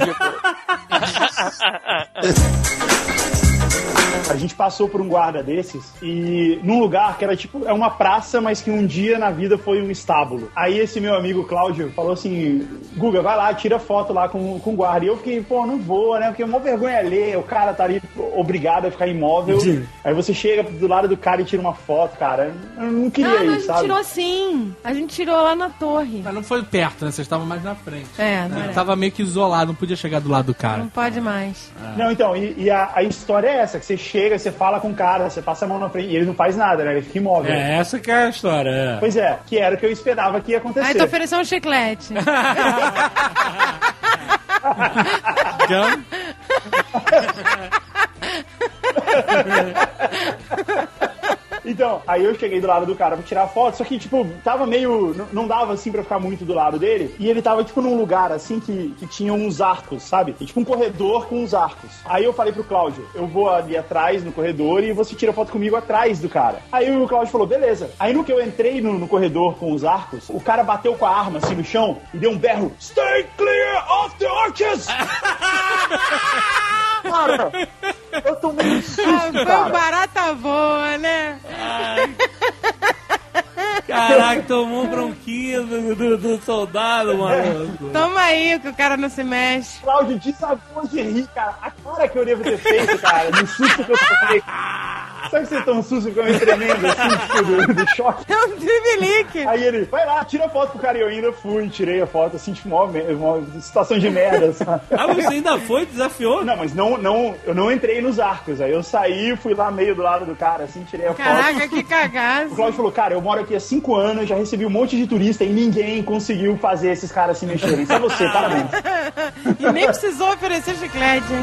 A gente passou por um guarda desses e num lugar que era tipo, é uma praça, mas que um dia na vida foi um estábulo. Aí esse meu amigo Cláudio falou assim, Guga, vai lá, tira foto lá com o guarda. E eu fiquei, não vou, né? Porque é uma vergonha alheia, o cara tá ali obrigado a ficar imóvel. Sim. Aí você chega do lado do cara e tira uma foto, cara. Eu não queria Não, a ir, gente sabe? tirou sim. A gente tirou lá na torre. Mas não foi perto, né? Vocês estavam mais na frente. Não Ele tava meio que isolado, não podia chegar do lado do cara. Não pode mais. Não, então, e a história é essa, que você chega, você fala com o cara, você passa a mão na frente, e ele não faz nada, né? Ele fica imóvel. Essa que é a história, Pois é, que era o que eu esperava que ia acontecer. Aí tu ofereceu um chiclete. Então, aí eu cheguei do lado do cara pra tirar foto, só que, tipo, tava meio... Não dava, assim, pra ficar muito do lado dele. E ele tava, tipo, num lugar, assim, que tinha uns arcos, sabe? E, tipo, um corredor com uns arcos. Aí eu falei pro Cláudio, eu vou ali atrás, no corredor, e você tira foto comigo atrás do cara. Aí o Cláudio falou, beleza. Aí no que eu entrei no corredor com os arcos, o cara bateu com a arma, assim, no chão, e deu um berro, Stay clear of the arches! Cara, eu tomei um susto, Foi cara. barata boa, né? Caraca, tomou um bronquinho do soldado, maluco. Toma aí, que o cara não se mexe. Cláudio desabou de rir, cara. A cara que eu devo ter feito, cara, no susto que eu tomei. Sabe que você toma um susto que eu me tremendo, assim, do choque? É um trivelique. Aí ele, vai lá, tira a foto pro cara, e eu ainda fui, tirei a foto, assim, tipo, uma situação de merda, sabe? Ah, você ainda foi? Desafiou? Não, mas eu não entrei nos arcos, aí eu saí, fui lá meio do lado do cara, assim, tirei a foto. Caraca, que cagaço. O Cláudio falou, cara, eu moro aqui há 5 anos, já recebi um monte de turista e ninguém conseguiu fazer esses caras se mexerem. Só você, parabéns. E nem precisou oferecer chiclete, hein?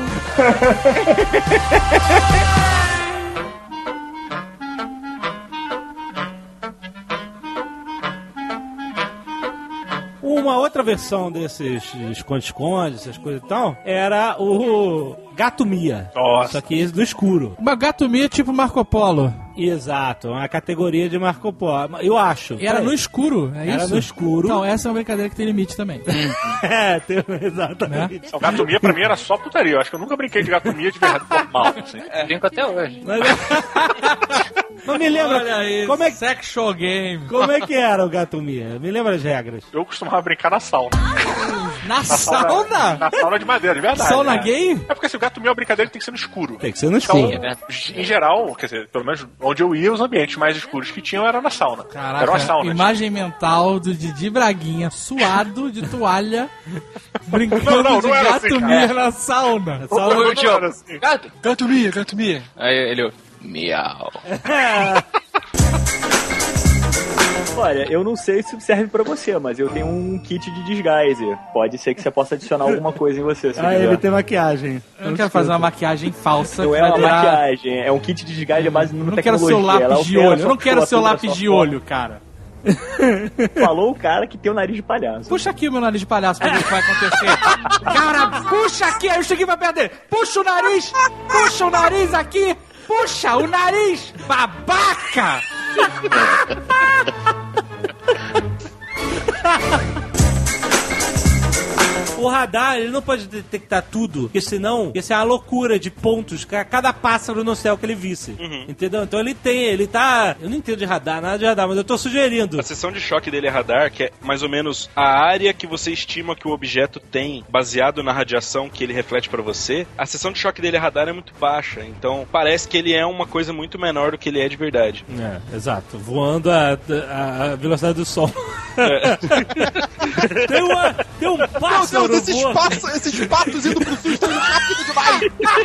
Uma outra versão desses esconde-esconde, essas coisas e tal, era o Gato Mia. Nossa. Só que esse do escuro. Uma Gato Mia tipo Marco Polo. Exato, uma categoria de Marco Polo. Eu acho. E era no escuro, é isso? Era no escuro. Então, essa é uma brincadeira que tem limite também. Exatamente. O Gato Mia pra mim era só putaria. Eu acho que eu nunca brinquei de Gato Mia de verdade normal. Assim. Brinco até hoje. Mas me lembra, Olha aí, como é que... Sexual game. Como é que era o Gato Mia? Me lembra as regras. Eu costumava brincar na sauna. Na sauna? Na sauna de madeira, de verdade. Sauna gay? É porque assim, o Gato Mia é uma brincadeira que tem que ser no escuro. Tem que ser no escuro. Então, em geral, quer dizer, pelo menos onde eu ia, os ambientes mais escuros que tinham era na sauna. Caraca, era uma sauna. imagem mental do Didi Braguinha suado de toalha brincando não de era Gato assim, cara. Mia na sauna. Ô, Diogo, assim. Gato Mia. Aí ele, miau. Olha, eu não sei se serve pra você, mas eu tenho um kit de disguise. Pode ser que você possa adicionar alguma coisa em você, se quiser. Ele tem maquiagem. Eu não quero fazer uma maquiagem falsa. Não é uma maquiagem, é um kit de disguise base numa não quero seu lápis de olho. Eu não quero seu lápis de olho, cara. Falou o cara que tem o nariz de palhaço. Puxa aqui o meu nariz de palhaço pra ver o que vai acontecer. Cara, puxa aqui. Aí eu cheguei pra perder. Puxa o nariz. Puxa o nariz aqui. Puxa o nariz. Babaca. O radar, ele não pode detectar tudo, porque senão ia ser uma loucura de pontos, cada pássaro no céu que ele visse. Entendeu? Então ele tá... Eu não entendo de radar, nada de radar, mas eu tô sugerindo. A seção de choque dele é radar, que é mais ou menos a área que você estima que o objeto tem, baseado na radiação que ele reflete pra você. A seção de choque dele é radar é muito baixa, então parece que ele é uma coisa muito menor do que ele é de verdade. É, exato. Voando a velocidade do som. Tem um pássaro. Meu Deus, esses patos indo pro sul estão indo rápido demais.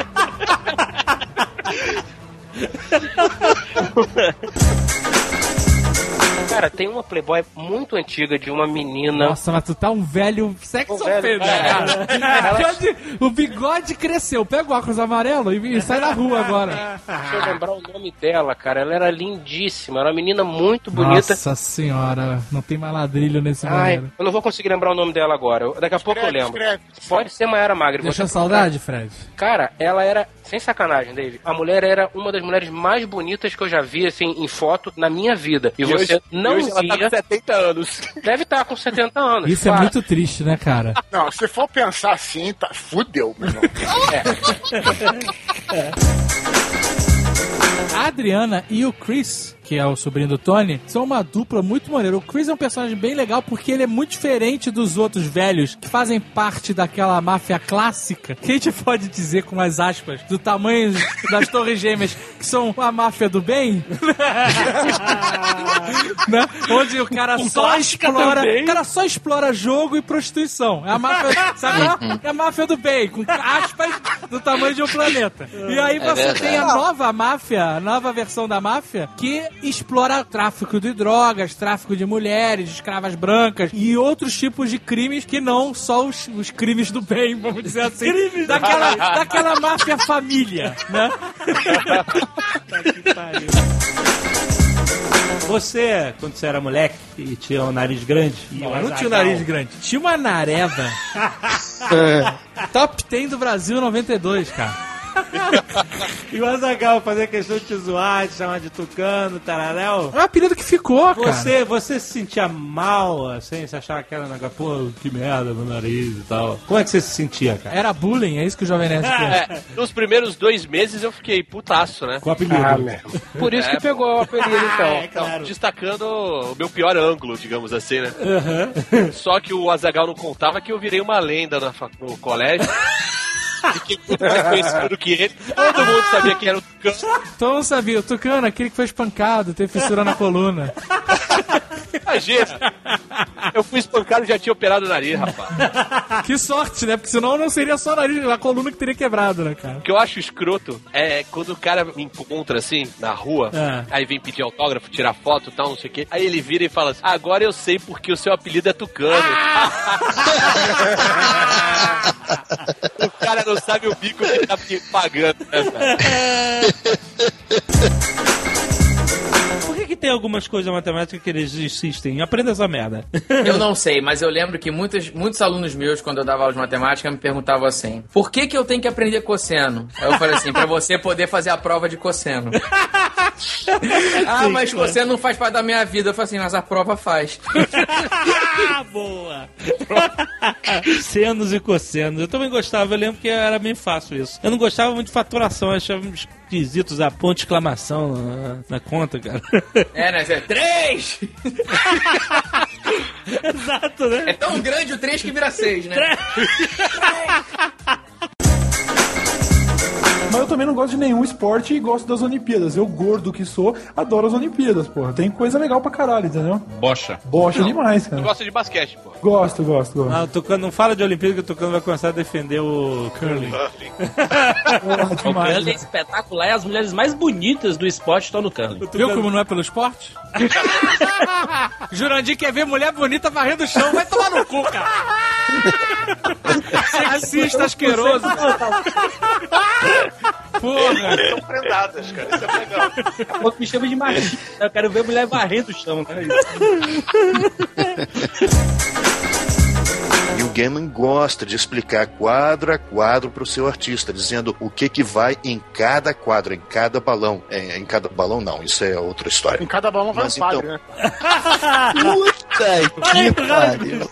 Cara, tem uma Playboy muito antiga de uma menina. Nossa, mas tu tá um velho sex offender, cara. O bigode cresceu. Pega o óculos amarelo e sai na rua agora. Deixa eu lembrar o nome dela, cara. Ela era lindíssima. Era uma menina muito bonita. Nossa senhora, não tem mais ladrilho nesse banheiro. Eu não vou conseguir lembrar o nome dela agora. Daqui a pouco eu lembro. Pode ser Mayara Magre. Deixa saudade, Fred. Cara, ela era... Sem sacanagem, Dave. A mulher era uma das mulheres mais bonitas que eu já vi, assim, em foto na minha vida. E você hoje, não hoje via... ela tá com 70 anos. Deve estar com 70 anos. Isso é muito triste, né, cara? Não, se for pensar assim, tá... fudeu, meu irmão. A Adriana e o Chris, que é o sobrinho do Tony, são uma dupla muito maneira. O Chris é um personagem bem legal porque ele é muito diferente dos outros velhos que fazem parte daquela máfia clássica, que a gente pode dizer com as aspas, do tamanho das Torres Gêmeas, que são a máfia do bem. Né? Onde o cara só explora jogo e prostituição. É a máfia, sabe? É a máfia do bem, com aspas do tamanho de um planeta. E aí você tem a nova máfia, a nova versão da máfia, que explora tráfico de drogas, tráfico de mulheres, escravas brancas e outros tipos de crimes que não só os crimes do bem, vamos dizer assim. daquela máfia família, né? Você, quando você era moleque e tinha um nariz grande... Não tinha um nariz grande. Tinha uma nareva. Top 10 do Brasil 92, cara. E o Azaghal fazia questão de te zoar, de chamar de tucano, tararéu. É um apelido que ficou, cara. Você se sentia mal, assim, você achava que era negócio, pô, que merda, meu nariz e tal. Como é que você se sentia, cara? Era bullying, é isso que o Jovem Nerd quer. Nos primeiros 2 meses eu fiquei putaço, né? Com o apelido. Por isso que pegou o apelido, então. Claro. Destacando o meu pior ângulo, digamos assim, né? Só que o Azaghal não contava que eu virei uma lenda no colégio. Fiquei muito mais conhecido do que ele. Todo mundo sabia que era o Tucano. Todo mundo sabia. O Tucano, aquele que foi espancado, teve fissura na coluna. Imagina. Eu fui espancado e já tinha operado o nariz, rapaz. Que sorte, né? Porque senão não seria só o nariz, a coluna que teria quebrado, né, cara? O que eu acho escroto é quando o cara me encontra, assim, na rua, aí vem pedir autógrafo, tirar foto e tal, não sei o quê. Aí ele vira e fala assim, agora eu sei porque o seu apelido é Tucano. O cara não sabe o bico que ele tá me pagando, né, cara? Por que tem algumas coisas matemáticas que eles insistem? Aprenda essa merda. Eu não sei, mas eu lembro que muitos alunos meus, quando eu dava aula de matemática, me perguntavam assim, por que eu tenho que aprender cosseno? Aí eu falei assim, pra você poder fazer a prova de cosseno. Mas cosseno não faz parte da minha vida. Eu falei assim, mas a prova faz. Boa! Senos e cossenos. Eu também gostava, eu lembro que era bem fácil isso. Eu não gostava muito de faturação, eu achava esquisito usar ponto de exclamação na conta, cara. Né? 3! Exato, né? É tão grande o 3 que vira 6, né? Mas eu também não gosto de nenhum esporte e gosto das Olimpíadas. Eu, gordo que sou, adoro as Olimpíadas, porra. Tem coisa legal pra caralho, entendeu? Bocha Demais, cara. Tu gosta de basquete, pô? Gosto. Não, Tucano, não fala de Olimpíada que o Tucano vai começar a defender o curling. O curling é espetacular e as mulheres mais bonitas do esporte estão no curling. Viu como não é pelo esporte? Jurandir quer ver mulher bonita varrendo o chão, vai tomar no cu, cara. Sexista asqueroso. Porra. Eles estão prendadas, cara. Isso é legal. A pouco me chama de machista. Eu quero ver mulher varrendo o chão, cara. E o Gaiman gosta de explicar quadro a quadro pro seu artista, dizendo o que vai em cada quadro, em cada balão. Em cada balão não, isso é outra história. Em cada balão vai um padre, né? Puta que pariu.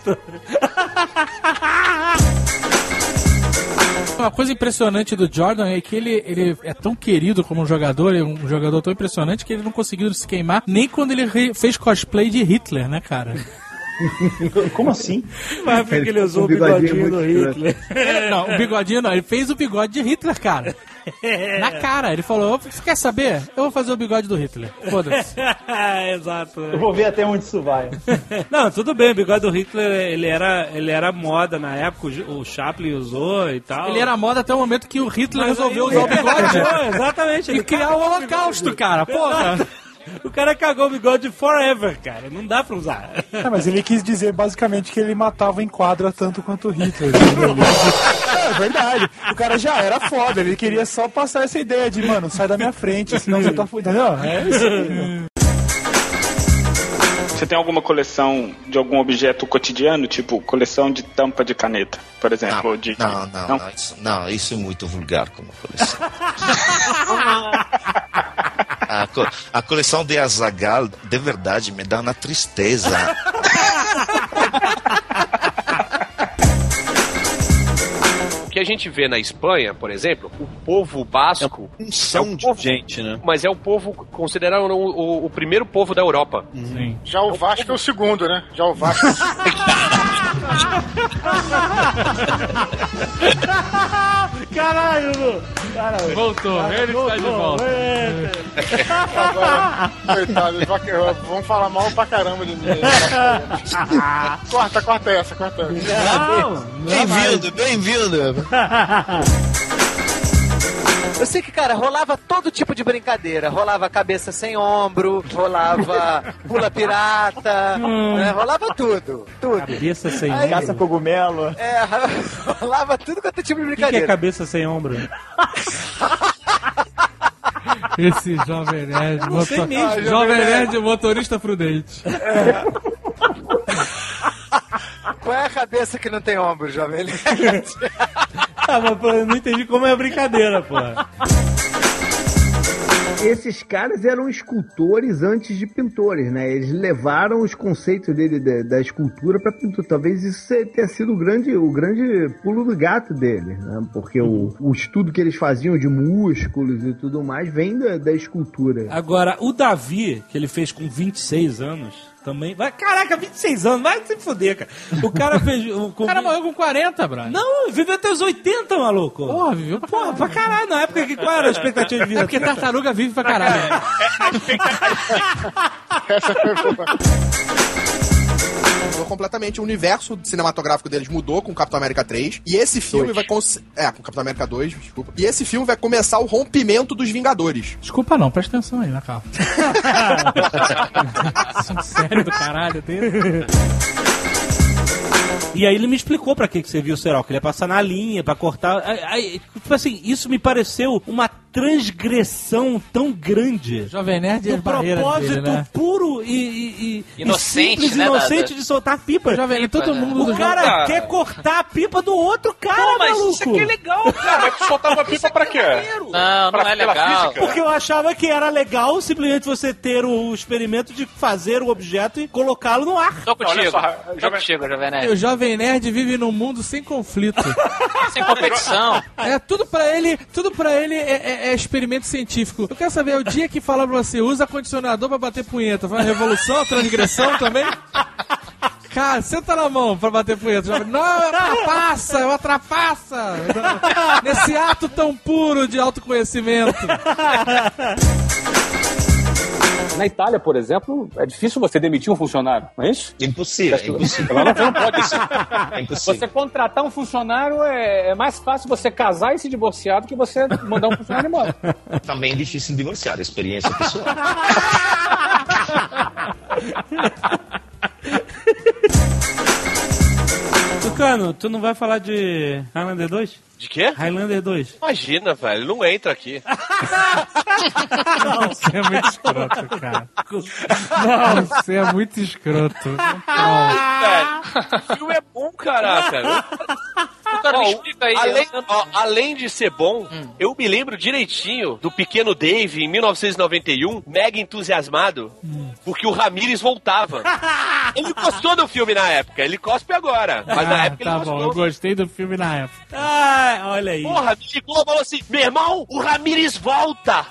Uma coisa impressionante do Jordan é que ele é tão querido como um jogador, é um jogador tão impressionante que ele não conseguiu se queimar nem quando ele fez cosplay de Hitler, né, cara? Como assim? Mas porque ele usou o bigodinho do Hitler. Não, o bigodinho não, ele fez o bigode de Hitler, cara. Na cara, ele falou, você quer saber? Eu vou fazer o bigode do Hitler. Foda-se. Exato. Eu vou ver até onde isso vai. Não, tudo bem, o bigode do Hitler, ele era moda na época, o Chaplin usou e tal. Ele era moda até o momento que o Hitler resolveu usar o bigode. Exatamente. E criar o Holocausto, cara, porra. O cara cagou o bigode forever, cara. Não dá pra usar. Mas ele quis dizer basicamente que ele matava em quadra tanto quanto o Hitler. É verdade. O cara já era foda. Ele queria só passar essa ideia de, mano, sai da minha frente, senão você tá fudido. Entendeu? É isso aí. Você tem alguma coleção de algum objeto cotidiano, tipo coleção de tampa de caneta, por exemplo? Não, isso é muito vulgar como coleção. A coleção de Azaghal, de verdade, me dá uma tristeza. O que a gente vê na Espanha, por exemplo, o povo basco... de gente, né? Mas é o povo considerado o primeiro povo da Europa. Sim. Já o Vasco é o segundo, né? Já o Vasco é o Caralho, Lu! Caralho. Voltou, ele está de volta. Agora, coitado, vamos falar mal pra caramba de mim. Corta essa. Bem-vindo. Eu sei que, cara, rolava todo tipo de brincadeira. Rolava cabeça sem ombro, rolava pula pirata, né? Rolava tudo. Cabeça sem ombro. Caça cogumelo. Rolava tudo quanto tipo de O que brincadeira. é cabeça sem ombro? Esse Jovem Nerd, Jovem Nerd motorista prudente. Qual é a cabeça que não tem ombro, Jovem Nerd? Mas pô, eu não entendi como é a brincadeira, pô. Esses caras eram escultores antes de pintores, né? Eles levaram os conceitos dele da escultura para pintura. Talvez isso tenha sido o grande pulo do gato dele, né? Porque o estudo que eles faziam de músculos e tudo mais vem da escultura. Agora, o Davi, que ele fez com 26 anos... Também. Caraca, 26 anos, vai se fuder, cara. O cara fez. O cara morreu com 40, brother. Não, viveu até os 80, maluco. Porra, viveu pra caralho. Na época que qual era a expectativa de vida? É porque tartaruga vive pra caralho. Essa foi boa. Completamente. O universo cinematográfico deles mudou com o Capitão América 3. E esse filme com o Capitão América 2, desculpa. E esse filme vai começar o rompimento dos Vingadores. Desculpa não, presta atenção aí, na calma. Sério do caralho dele. E aí ele me explicou pra que servia o cerol, que ele ia passar na linha, pra cortar. Aí, tipo assim, isso me pareceu uma transgressão tão grande. Jovem Nerd é do propósito dele, né? Puro e inocente, simples, né, inocente de soltar pipa. Jovem, todo mundo o cara quer cortar a pipa do outro cara, mas maluco. isso aqui é legal, cara. Mas tu soltava pipa pra quê? Não é legal. Porque eu achava que era legal simplesmente você ter o experimento de fazer o objeto e colocá-lo no ar. Tô contigo, Jovem Nerd. O Jovem Nerd vive num mundo sem conflito. Sem competição. Tudo pra ele é experimento científico. Eu quero saber, o dia que falar pra você, usa condicionador pra bater punheta, foi uma revolução, transgressão também? Cara, senta na mão pra bater punheta. Não, é uma trapaça. Nesse ato tão puro de autoconhecimento. Na Itália, por exemplo, é difícil você demitir um funcionário, não é isso? Impossível. Lá não pode ser. É impossível. Você contratar um funcionário é mais fácil você casar e se divorciar do que você mandar um funcionário embora. Também é difícil divorciar, experiência pessoal. Tucano, tu não vai falar de Highlander 2? De quê? Highlander 2. Imagina, velho, não entra aqui. Não, você é muito escroto, cara. Não, você é muito escroto. Velho, o filme é bom, caraca. Cara, me explica aí. Além de ser bom, eu me lembro direitinho do pequeno Dave, em 1991, mega entusiasmado, porque o Ramirez voltava. Ele gostou do filme na época, ele cospe agora. Mas na época ele gostou. Bom, eu gostei do filme na época. Olha aí. Porra, me ligou e falou assim, meu irmão, o Ramirez volta!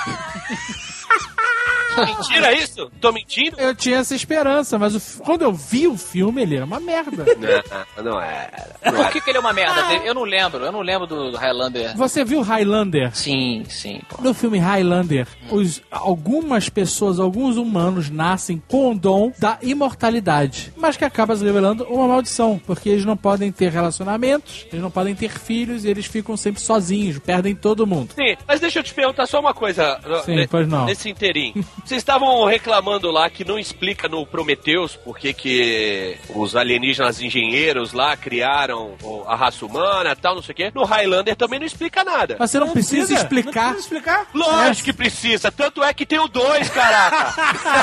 Mentira isso? Tô mentindo? Eu tinha essa esperança, mas quando eu vi o filme, ele era uma merda. Não era. Por que ele é uma merda? Eu não lembro do Highlander. Você viu Highlander? Sim. Pô. No filme Highlander, algumas pessoas, alguns humanos nascem com o dom da imortalidade, mas que acaba se revelando uma maldição, porque eles não podem ter relacionamentos, eles não podem ter filhos e eles ficam sempre sozinhos, perdem todo mundo. Sim, mas deixa eu te perguntar só uma coisa. Sim, pois não. Nesse inteirinho. Vocês estavam reclamando lá que não explica no Prometheus porque que os alienígenas engenheiros lá criaram a raça humana e tal, não sei o quê. No Highlander também não explica nada. Mas você não precisa explicar. Não precisa explicar? Lógico que precisa. Tanto é que tem o 2, caraca.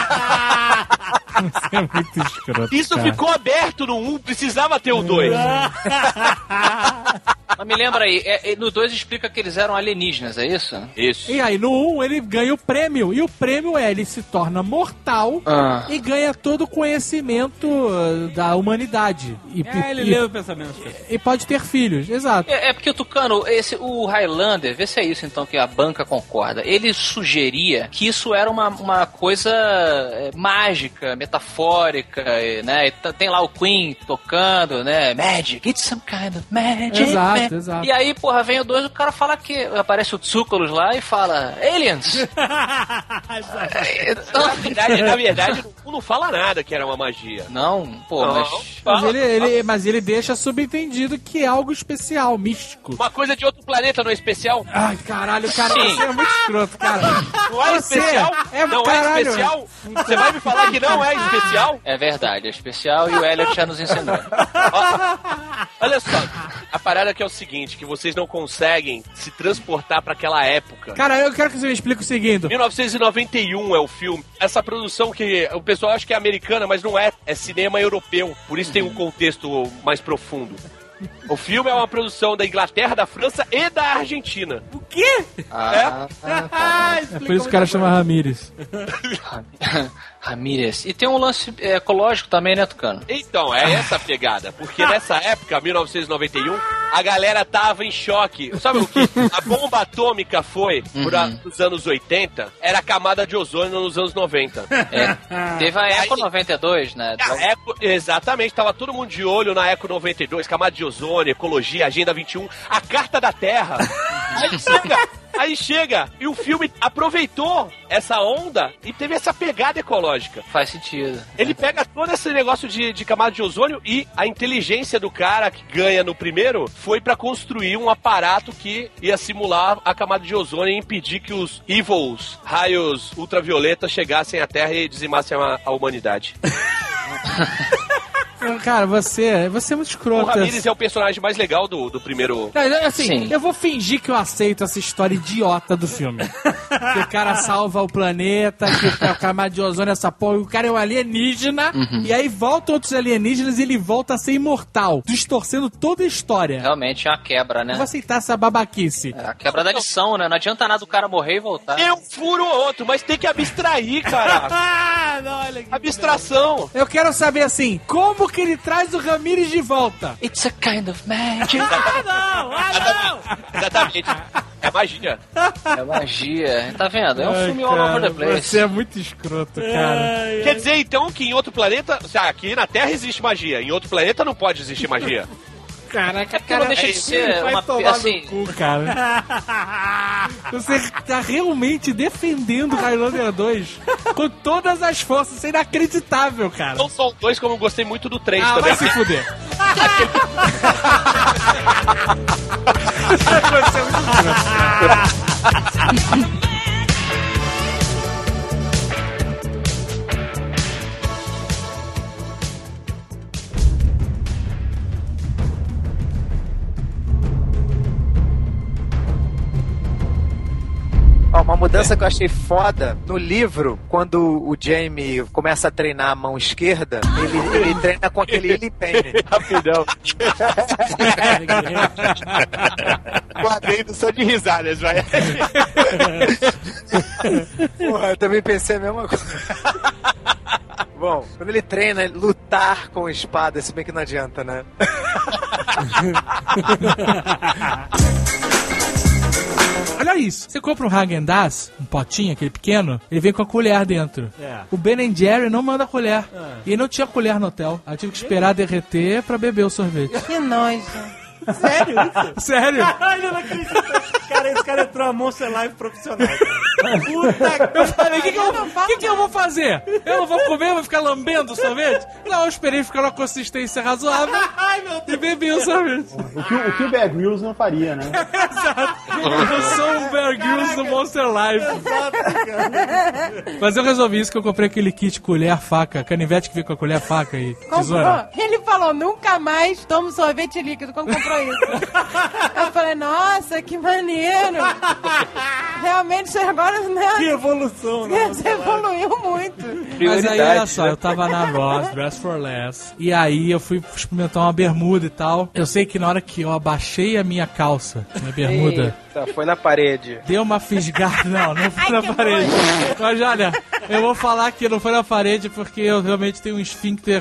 Você é muito escroto, Isso cara. ficou aberto no 1, precisava ter o 2. Mas me lembra aí, no 2 explica que eles eram alienígenas, é isso? Isso. E aí, no 1, ele ganha o prêmio. E o prêmio ele se torna mortal e ganha todo o conhecimento da humanidade. Ele lê o pensamento. E pode ter filhos, exato. É porque o Tucano, o Highlander, vê se é isso então que a banca concorda, ele sugeria que isso era uma coisa mágica, metafórica, né? E tem lá o Queen tocando, né? Magic, it's some kind of magic. Exato, exato. E aí, porra, vem o 2 o cara fala que aparece o Tsúculos lá e fala aliens. Então, na verdade, não fala nada que era uma magia. Não, pô, mas ele deixa subentendido que é algo especial, místico. Uma coisa de outro planeta não é especial? Ai, caralho, cara, Sim. você é muito escroto, cara. Não é especial? Não é especial? Você vai me falar que não é especial? É verdade, é especial e o Elliot já nos ensinou. Olha só, a parada aqui é o seguinte, que vocês não conseguem se transportar pra aquela época. Cara, eu quero que você me explique o seguinte. 1991 é o filme. Essa produção que o pessoal acha que é americana, mas não é. É cinema europeu. Por isso tem um contexto mais profundo. O filme é uma produção da Inglaterra, da França e da Argentina. O quê? É por isso que o cara chama Ramírez. Ramírez. E tem um lance ecológico também, né, Tucano? Então, é essa a pegada. Porque nessa época, 1991, a galera tava em choque. Sabe o que? A bomba atômica foi, nos anos 80, era a camada de ozônio nos anos 90. Teve a Eco 92, né? Exatamente, tava todo mundo de olho na Eco 92, camada de ozônio, ecologia, Agenda 21, a Carta da Terra. Aí chega, e o filme aproveitou essa onda e teve essa pegada ecológica. Faz sentido. Ele pega todo esse negócio de camada de ozônio e a inteligência do cara que ganha no primeiro foi pra construir um aparato que ia simular a camada de ozônio e impedir que os evils, raios ultravioletas, chegassem à Terra e dizimassem a humanidade. Cara, você é muito escroto. O Ramírez é o personagem mais legal do primeiro... Assim, sim. Eu vou fingir que eu aceito essa história idiota do filme. Que o cara salva o planeta, que a camada de ozônio, essa porra, o cara é um alienígena, e aí voltam outros alienígenas e ele volta a ser imortal, distorcendo toda a história. Realmente é uma quebra, né? Eu vou aceitar essa babaquice. É a quebra da lição, né? Não adianta nada o cara morrer e voltar. É um furo ou outro, mas tem que abstrair, cara. Não, olha aqui. Abstração. Eu quero saber, assim, como que ele traz o Ramírez de volta? It's a kind of magic. não! Exatamente. É magia. É magia. Tá vendo? É um filme all over the place. Você é muito escroto, cara. Quer dizer, então, que em outro planeta... Aqui na Terra existe magia. Em outro planeta não pode existir magia. Caraca, cara, não deixa de ser vai uma tomar assim... no cu, cara. Você tá realmente defendendo Highlander 2 com todas as forças. Isso é inacreditável, cara. Não só o 2, como eu gostei muito do 3 também. Vai se fuder. Você é muito Uma mudança que eu achei foda no livro, quando o Jamie começa a treinar a mão esquerda, ele treina com aquele Illy Penny. Rapidão. Guardei só de risadas, vai. Porra, eu também pensei a mesma coisa. Bom, quando ele treina lutar com espada, se bem que não adianta, né? Olha isso, você compra um Häagen-Dazs, um potinho, aquele pequeno, ele vem com a colher dentro. O Ben & Jerry não manda colher. E não tinha colher no hotel. Aí eu tive que esperar derreter pra beber o sorvete. Que nojo. Sério isso? Sério? Caralho, eu não acredito. Cara, esse cara entrou a Monster Live profissional. Puta eu falei, o que eu vou fazer? Eu não vou comer, vou ficar lambendo o sorvete? Não, eu esperei ficar numa consistência razoável e bebi o sorvete. O que o Bear Grylls não faria, né? Exato. Eu sou um Bear Grylls do Monster Live. Exato, cara. Mas eu resolvi isso, que eu comprei aquele kit colher, faca, canivete que vem com a colher, faca e tesoura. Ele falou falou, nunca mais tomo sorvete líquido quando comprou isso. Eu falei, nossa, que maneiro. Realmente, agora... Né? Que evolução, né? Você evoluiu muito. Mas aí, olha só, eu tava na Ross, Dress for Less, e aí eu fui experimentar uma bermuda e tal. Eu sei que na hora que eu abaixei a minha calça, minha bermuda... Eita, foi na parede. Deu uma fisgada. Não foi na parede. Mas olha, eu vou falar que não foi na parede porque eu realmente tenho um esfíncter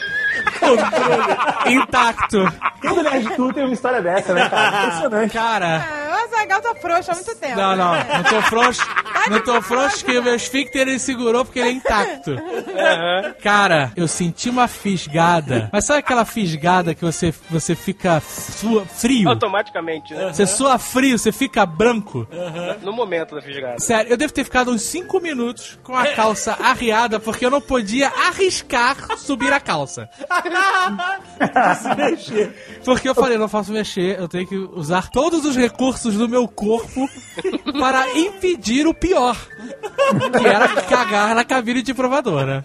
intacto. Todo Nerd Tour tem uma história dessa, né, cara? Impressionante. Cara... O Azaghal tá frouxo há muito tempo. Não tô frouxo. Não tô frouxo que o meu esfíncter ele segurou porque ele é intacto. Cara, eu senti uma fisgada. Mas sabe aquela fisgada que você fica frio? Automaticamente, né? Você sua frio, você fica branco. No momento da fisgada. Sério, eu devo ter ficado uns 5 minutos com a calça arriada porque eu não podia arriscar subir a calça. Se mexer. Porque eu falei, não posso mexer, eu tenho que usar todos os recursos do meu corpo para impedir o pior, que era cagar na cabine de provadora.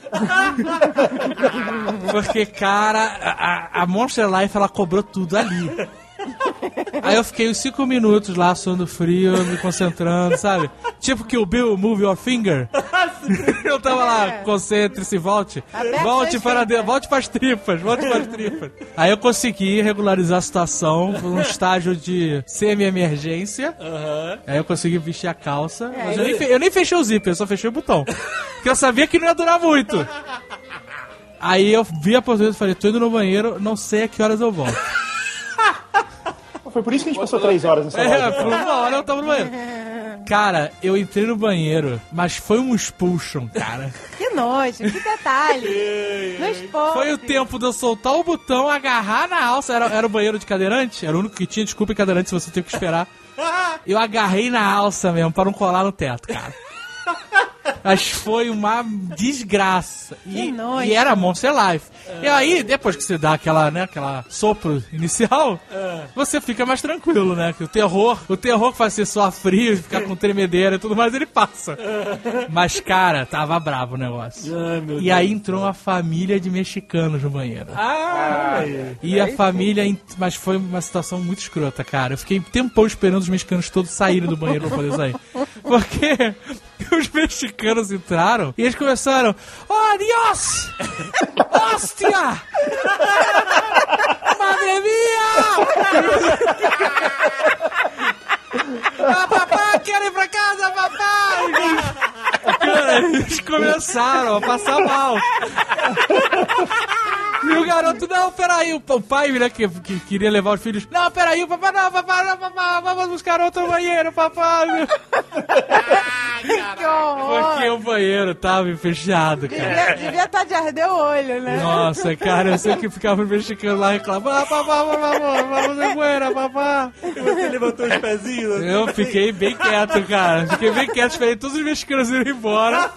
Porque, cara, a Monster Life, ela cobrou tudo ali. Aí eu fiquei uns 5 minutos lá, suando frio, me concentrando, sabe? Tipo que o Bill Move Your Finger. Eu tava lá, concentre-se, volte. Volte para dentro, volte para as tripas, volte para as tripas. Aí eu consegui regularizar a situação por um estágio de semi-emergência. Aí eu consegui vestir a calça. Mas eu nem fechei o zíper, eu só fechei o botão. Porque eu sabia que não ia durar muito. Aí eu vi a oportunidade e falei, tô indo no banheiro, não sei a que horas eu volto. Foi por isso que a gente passou 3 horas nessa loja. Por uma hora eu tava no banheiro. Cara, eu entrei no banheiro, mas foi um expulsion, cara. Que nojo, que detalhe. Não expõe. Foi o tempo de eu soltar o botão, agarrar na alça. Era o banheiro de cadeirante? Era o único que tinha. Desculpa, cadeirante, se você teve que esperar. Eu agarrei na alça mesmo, pra não colar no teto, cara. Mas foi uma desgraça. E era Monster Life. E aí, depois que você dá aquela sopro inicial, você fica mais tranquilo, né? Que o terror que faz você suar frio, ficar com tremedeira e tudo mais, ele passa. Mas, cara, tava bravo o negócio. E aí entrou uma família de mexicanos no banheiro. E a família... Mas foi uma situação muito escrota, cara. Eu fiquei um tempão esperando os mexicanos todos saírem do banheiro pra poder sair. Porque os mexicanos entraram e eles começaram: "Oh, Dios! Hostia! Madre mía! Ah, papai, quero ir pra casa, papai!" Cara, eles começaram a passar mal. E o garoto, não, peraí, o pai, né, que queria levar os filhos, não, peraí, o papai, não, vamos buscar outro banheiro, papai. Que horror. Porque o banheiro tava fechado, cara. Devia estar de arder o olho, né? Nossa, cara, eu sei que ficava o mexicano lá reclamando, vamos no banheiro, papai. E você levantou os pezinhos? Eu fiquei bem quieto, cara. Fiquei bem quieto, esperei todos os mexicanos irem embora.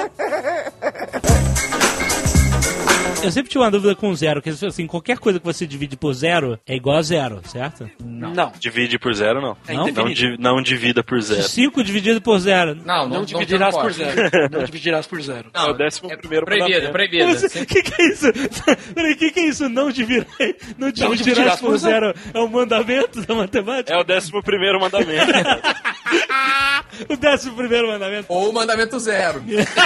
Eu sempre tinha uma dúvida com zero, que assim, qualquer coisa que você divide por zero é igual a zero, certo? Não. Divide por zero, não. Não divida por zero. 5 dividido por zero. Não dividirás por zero. Não dividirás por zero. Não, é o 11º proibido. O que é isso? Peraí, o que é isso? Não dividirás por zero. É um mandamento da matemática? É o 11º mandamento. O 11º mandamento. Ou o mandamento 0.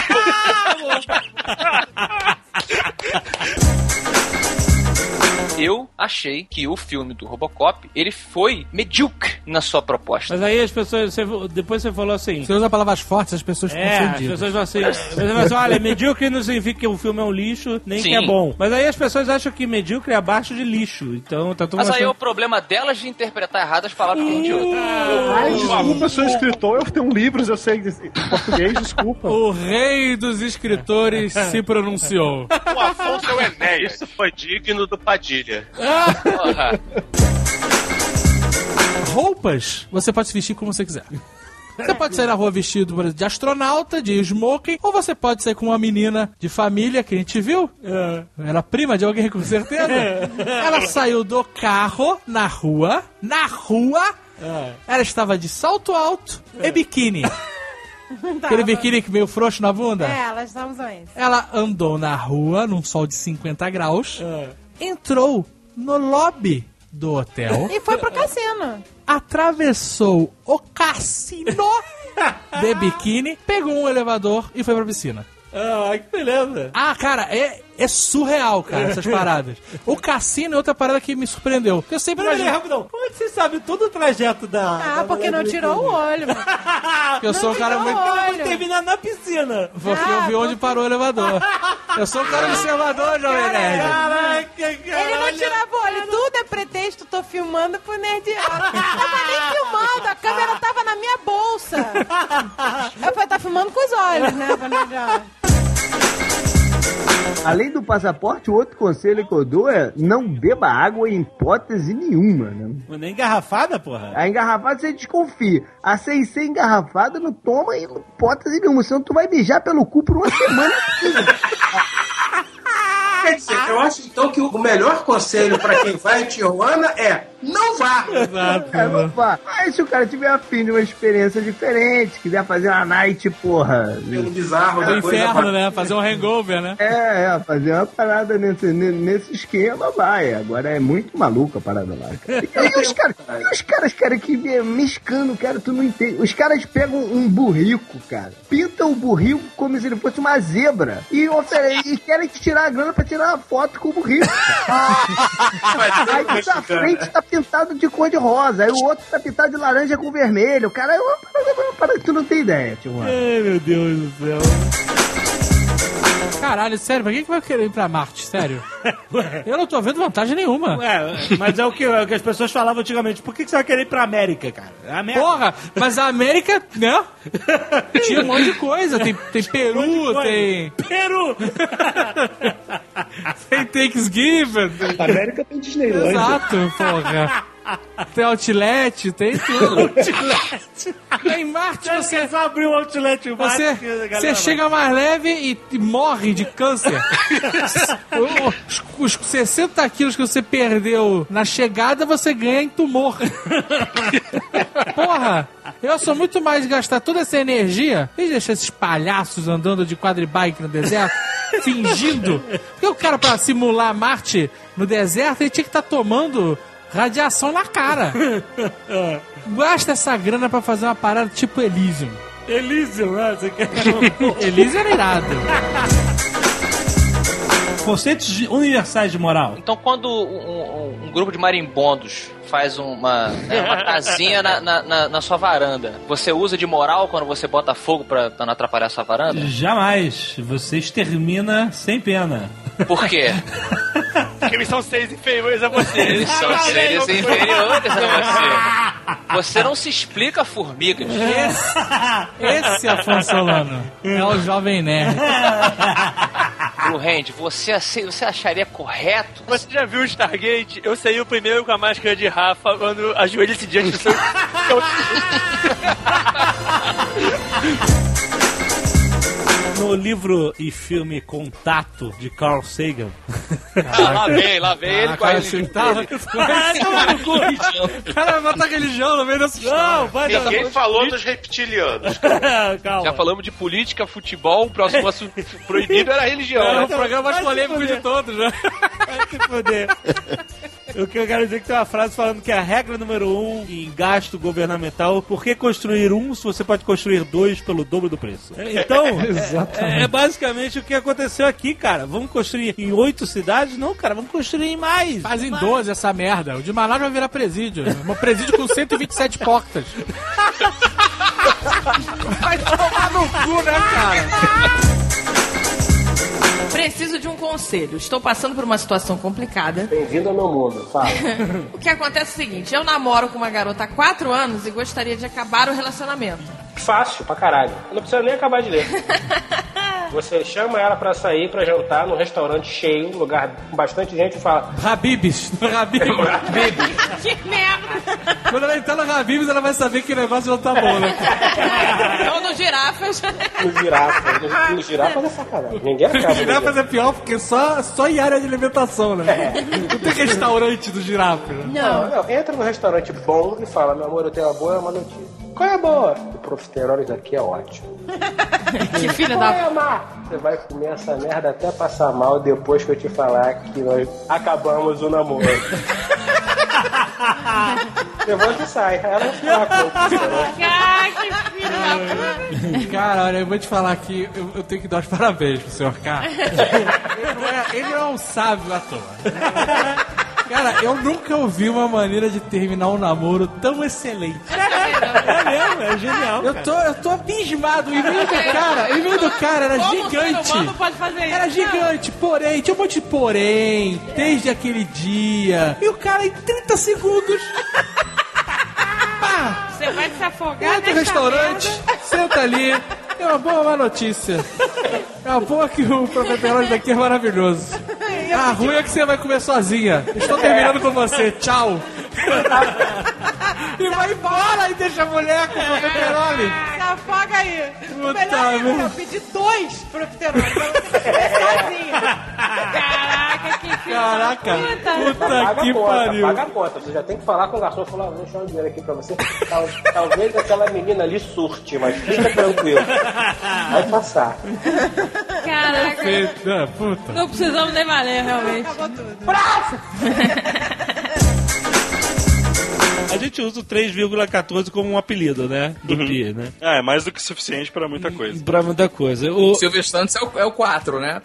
Eu achei que o filme do Robocop, ele foi medíocre na sua proposta. Mas aí as pessoas, depois você falou assim... Você usa palavras fortes, as pessoas ficam ofendidas. As pessoas vão assim, olha, medíocre não significa que o filme é um lixo, nem que é bom. Mas aí as pessoas acham que medíocre é abaixo de lixo, então tá todo mundo... Mas aí é o problema delas de interpretar errado as palavras que tem de outro. Desculpa, eu sou escritor, eu tenho livros, eu sei português, desculpa. O rei dos escritores se pronunciou. O Afonso é o Enéas. Isso foi digno do Padilha. Roupas, você pode se vestir como você quiser. Você pode sair na rua vestido, por exemplo, de astronauta, de smoking, ou você pode sair com uma menina de família que a gente viu. Era prima de alguém, com certeza. Ela saiu do carro na rua. Ela estava de salto alto e biquíni. Aquele biquíni meio frouxo na bunda. Elas estavam usando isso. Ela andou na rua num sol de 50 graus. entrou no lobby do hotel. E foi pro cassino. Atravessou o cassino de biquíni, pegou um elevador e foi pra piscina. Ah, que beleza. Ah, cara, é surreal, cara, essas paradas. O cassino é outra parada que me surpreendeu. Porque eu sempre imagino... Rapidão. Como é que você sabe todo o trajeto da... porque não tirou o olho. Porque eu sou um cara muito... Vai terminar na piscina. Porque eu vi onde parou o elevador. Eu sou um cara observador, Jovem Nerd. Caraca, Ele não tirava o olho. Tudo é pretexto. Tô filmando pro Nerdiola. Eu tava nem filmando. A câmera tava na minha bolsa. Eu falei, tá filmando com os olhos, né, pro Nerdiola. Além do passaporte, o outro conselho que eu dou é não beba água em hipótese nenhuma, né? Nem engarrafada, porra? A engarrafada você desconfia. A sem ser engarrafada não toma em hipótese nenhuma, senão tu vai mijar pelo cu por uma semana. Quer dizer, eu acho então que o melhor conselho pra quem vai em Tijuana é não vá! Exato. Não vá. Mas se o cara tiver afim de uma experiência diferente, quiser fazer uma night, porra... Pelo bizarro do inferno, né? Fazer um hangover, né? Fazer uma parada nesse esquema, vai. Agora é muito maluco a parada lá, cara. E os caras, cara, que mexicano, cara, tu não entende. Os caras pegam um burrico, cara, pintam o burrico como se ele fosse uma zebra e querem te tirar a grana pra tirar uma foto com o burrico. Aí tu da frente tá pintado de cor de rosa, aí o outro tá pintado de laranja com vermelho. Cara, é uma parada que tu não tem ideia, tio. Ai, meu Deus do céu. Caralho, sério, pra quem que vai querer ir pra Marte? Sério? Eu não tô vendo vantagem nenhuma. Mas é o que as pessoas falavam antigamente. Por que você vai querer ir pra América, cara? Porra, mas a América, né? Tinha um monte de coisa. Tem Peru, tem... Peru! Tem Thanksgiving. A América tem Disneyland. Exato, porra. Tem outlet, tem tudo. Outlet. Em Marte você só abriu o outlet em Marte. Você chega mais leve e morre de câncer. Os 60 quilos que você perdeu na chegada, você ganha em tumor. Porra, eu sou muito mais de gastar toda essa energia e deixar esses palhaços andando de quadribike no deserto, fingindo. Porque o cara, pra simular Marte no deserto, ele tinha que estar tomando radiação na cara. Gasta essa grana pra fazer uma parada tipo Elysium. Elysium, né? Você quer... Elysium era irado. Conceitos universais de moral. Então, quando um grupo de marimbondos faz uma casinha na sua varanda, você usa de moral quando você bota fogo pra não atrapalhar a sua varanda? Jamais. Você extermina sem pena. Por quê? Porque eles são seres inferiores a você. Eles são seres inferiores a você. Você não se explica formigas. Esse Afonso Solano é o Jovem Nerd. Blue Hand, você acharia correto? Você já viu o Stargate? Eu saí o primeiro com a máscara de Rafa quando ajoelha-se diante do seu... No livro e filme Contato, de Carl Sagan. Lá vem ele com a religião. O cara vai botar religião no meio dessa história. Ninguém falou dos reptilianos. Calma. Já falamos de política, futebol, o próximo assunto proibido era a religião. É o programa mais polêmico de todos, né? Vai se foder. O que eu quero dizer é que tem uma frase falando que a regra número 1 em gasto governamental, por que construir um se você pode construir 2 pelo dobro do preço? Então, é basicamente o que aconteceu aqui, cara. Vamos construir em 8 cidades? Não, cara, vamos construir em mais. Fazem 12 essa merda. O de Manaus vai virar presídio. Um presídio com 127 portas. Vai tomar no cu, né, cara? Preciso de um conselho. Estou passando por uma situação complicada. Bem-vindo ao meu mundo, fala. O que acontece é o seguinte: eu namoro com uma garota há 4 anos e gostaria de acabar o relacionamento. Fácil pra caralho. Não precisa nem acabar de ler. Você chama ela pra sair, pra jantar num restaurante cheio, um lugar com bastante gente e fala... Habib's. Que merda! Quando ela entrar no Habib's, ela vai saber que o negócio não tá bom, né? Ou no Girafas. No Girafas é sacanagem. Ninguém acaba. No Girafas é pior porque só em área de alimentação, né? Não tem restaurante do Girafas. Não, entra num restaurante bom e fala: meu amor, eu tenho uma boa e uma notícia. Qual é a boa? O profiterol daqui é ótimo. Que filha da... Você vai comer essa merda até passar mal depois que eu te falar que nós acabamos o namoro. Levanta e sai. Ela não fala com o profiterol. Que filha da... Cara, olha, eu vou te falar que eu tenho que dar os parabéns pro Sr. K. Ele é um sábio à toa. Cara, eu nunca ouvi uma maneira de terminar um namoro tão excelente. É mesmo, é genial. Eu tô abismado. O e-mail do cara era Como gigante. o ser humano pode fazer isso? Era gigante, porém, tinha um monte de porém, desde aquele dia. E o cara em 30 segundos. Pá! Você vai se afogar Entra no restaurante, senta ali. É uma boa má notícia. É uma boa que o profiterol daqui é maravilhoso. A ruim é que você vai comer sozinha. Estou terminando com você. Tchau. E vai embora e deixa a mulher com o profiterol. Se afoga aí. Puta Melhor é merda. eu pedir 2 profiteróis pra você comer sozinha. Caraca, que filho Caraca, da puta. puta Paga que a conta, pariu. paga a conta. Você já tem que falar com o garçom e falar, vou deixar um dinheiro aqui pra você. Talvez aquela menina ali surte, mas fica tranquilo. Vai passar. Caraca. Puta. Não precisamos nem valer, realmente. Acabou tudo. A gente usa o 3,14 como um apelido, né? Do Pi, né? É mais do que suficiente pra muita coisa. Pra muita coisa. O Silvio Santos é o 4, né?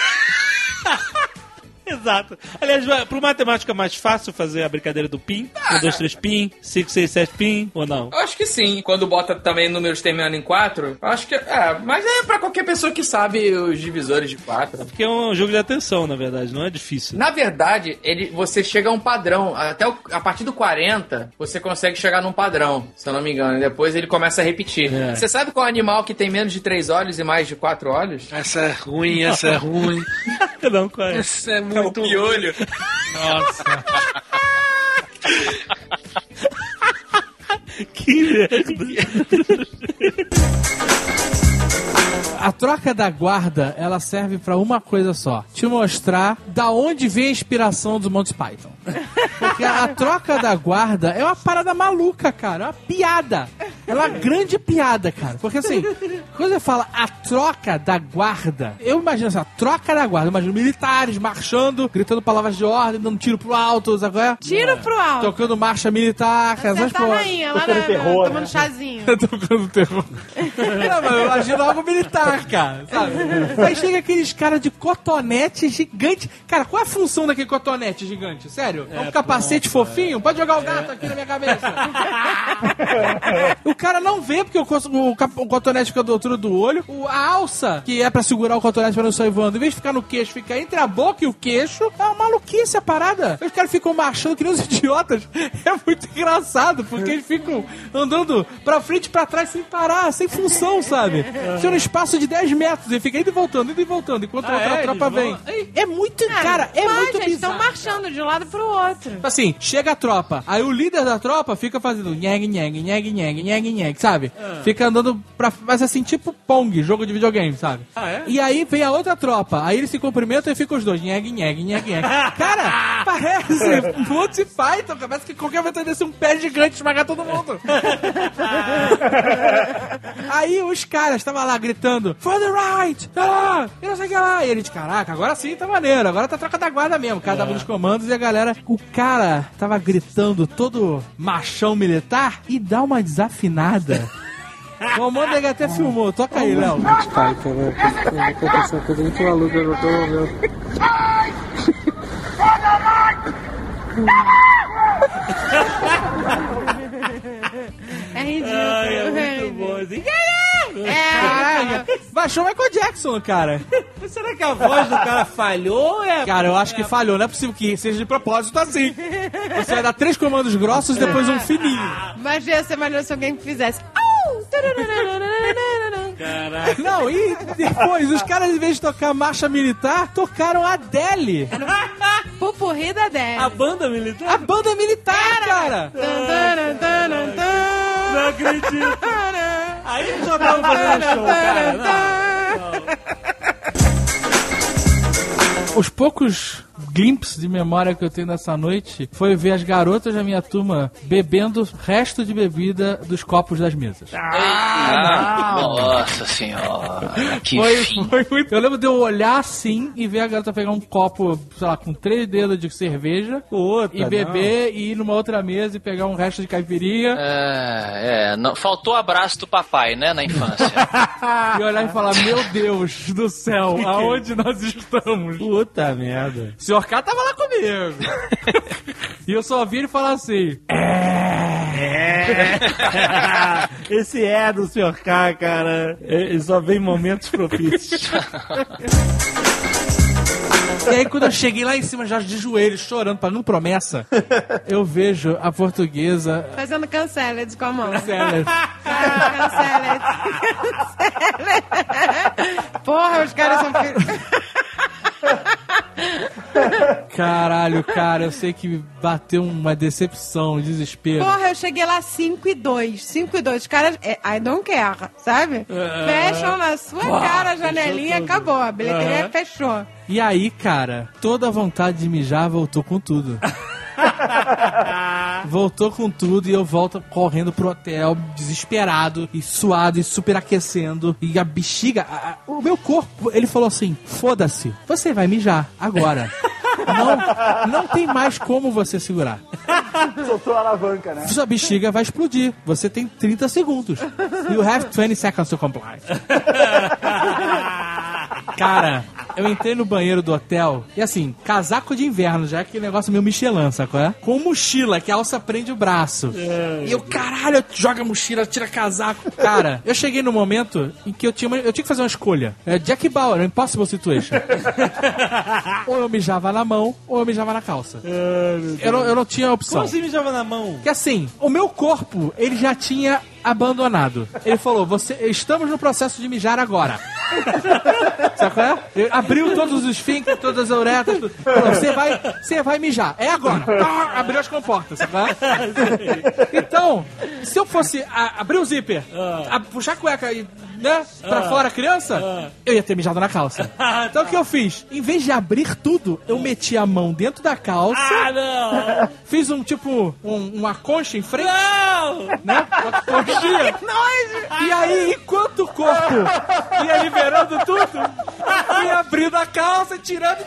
Exato. Aliás, pro matemático é mais fácil fazer a brincadeira do PIN? 1, 2, 3 PIN, 5, 6, 7 PIN, ou não? Eu acho que sim. Quando bota também números terminando em 4, eu acho que mas é pra qualquer pessoa que sabe os divisores de 4. Porque é um jogo de atenção, na verdade, não é difícil. Na verdade, você chega a um padrão. A partir do 40, você consegue chegar num padrão, se eu não me engano. E depois ele começa a repetir. É. Você sabe qual animal que tem menos de 3 olhos e mais de 4 olhos? Essa é ruim, essa é ruim. Não, qual é? Essa é É o muito piolho. Nossa. Que merda. A troca da guarda, ela serve pra uma coisa só. Te mostrar da onde vem a inspiração dos Monty Python. Porque a troca da guarda é uma parada maluca, cara. É uma piada. É uma grande piada, cara. Porque assim, quando você fala a troca da guarda, eu imagino assim, a troca da guarda. Eu imagino militares marchando, gritando palavras de ordem, dando tiro pro alto, sabe qual é? Tiro pro alto. Tocando marcha militar, essas Tá porra. rainha, lá tomando chazinho. Tocando terror. Não, mas eu imagino algo militar, cara, sabe? Aí chega aqueles caras de cotonete gigante. Cara, qual é a função daquele cotonete gigante? Sério? É um capacete fofinho? Pode jogar o gato aqui na minha cabeça. O cara não vê, porque o cotonete fica da altura do olho. A alça, que é pra segurar o cotonete pra não sair voando, em vez de ficar no queixo, fica entre a boca e o queixo. É uma maluquice a parada. Os caras ficam marchando que nem os idiotas. É muito engraçado, porque eles ficam andando pra frente e pra trás sem parar, sem função, sabe? Isso é no espaço de 10 metros. Ele fica indo e voltando, enquanto a outra tropa vem. É muito, cara, é muito eles estão bizarro. marchando de um lado pro outro. Assim, chega a tropa, aí o líder da tropa fica fazendo nheg, nheg, nheg, nheg, nheg, nheg, sabe? Fica andando pra... Mas assim, tipo Pong, jogo de videogame, sabe? E aí vem a outra tropa, aí eles se cumprimentam e ficam os dois, nheg, nheg, nheg, nheg. Cara, parece Monty Python, parece que qualquer momento desse um pé gigante esmagar todo mundo. Aí os caras estavam lá gritando, for the right, e não sei o que lá. E eles, caraca, agora sim tá maneiro, agora tá troca da guarda mesmo. O cara dava nos comandos e a galera, o cara tava gritando todo machão militar e dá uma desafinada. O comando ele até filmou, toca aí, Léo. Python, né? Aconteceu uma coisa muito maluca, eu tô vendo. É ridículo. Ai, é muito bom. Assim. Caralho, baixou o Michael Jackson, cara. Será que a voz do cara falhou? Cara, eu acho que falhou. Não é possível que seja de propósito assim. Você vai dar 3 comandos grossos e depois um fininho. Mas ia ser maneiro se alguém fizesse. Caraca. Não, e depois, os caras, em vez de tocar marcha militar, tocaram a Adele. Pupurri da Adele. A banda militar? A banda militar, cara. Não acredito. Aí eles já estavam fazendo show, cara. Não. Os poucos glimpse de memória que eu tenho nessa noite foi ver as garotas da minha turma bebendo resto de bebida dos copos das mesas. Nossa senhora, que foi muito... Eu lembro de eu olhar assim e ver a garota pegar um copo, sei lá, com 3 dedos de cerveja e beber e ir numa outra mesa e pegar um resto de caipirinha. Não, faltou o abraço do papai, né, na infância. E olhar e falar, meu Deus do céu, aonde nós estamos? Puta merda. O Sr. K tava lá comigo. E eu só ouvi ele falar assim... Esse do Sr. K, cara, ele só vem em momentos propícios. E aí, quando eu cheguei lá em cima, já de joelhos, chorando, pagando promessa, eu vejo a portuguesa... Fazendo canceled com a mão. Canceled. Canceled. Porra, os caras são filhos... Caralho, cara, eu sei que bateu uma decepção, um desespero. Porra, eu cheguei lá 5-2. 5-2. Os caras, I don't care, sabe? Fecham na sua cara a janelinha, acabou. A bilheteria fechou. E aí, cara, toda a vontade de mijar voltou com tudo. Voltou com tudo e eu volto correndo pro hotel, desesperado e suado e superaquecendo. E a bexiga, o meu corpo, ele falou assim: foda-se, você vai mijar agora. Não tem mais como você segurar. Soltou a alavanca, né? Sua bexiga vai explodir. Você tem 30 segundos. You have 20 seconds to comply. Cara, eu entrei no banheiro do hotel e assim, casaco de inverno, já que negócio meio Michelin, sacou? Com mochila, que a alça prende o braço. E eu, caralho, joga a mochila, tira casaco. Cara, eu cheguei no momento em que eu tinha que fazer uma escolha. Jack Bauer, Impossible Situation. Ou eu mijava na mão, ou eu mijava na calça. Eu não tinha opção. Como assim mijava na mão? Que assim, o meu corpo, ele já tinha abandonado. Ele falou, estamos no processo de mijar agora. Sabe qual é? Abriu todos os esfíncteres, todas as uretas, tudo. Falou, você vai mijar. É agora. Abriu as comportas, sabe qual é? Então, se eu fosse abrir o zíper, puxar a cueca e, né, pra fora a criança, eu ia ter mijado na calça. Então o que eu fiz? Em vez de abrir tudo, eu meti a mão dentro da calça. Não! Fiz uma concha em frente. Não! Né? Uma conchinha. E aí, enquanto o corpo ia liberando tudo, ia abrindo a calça, tirando.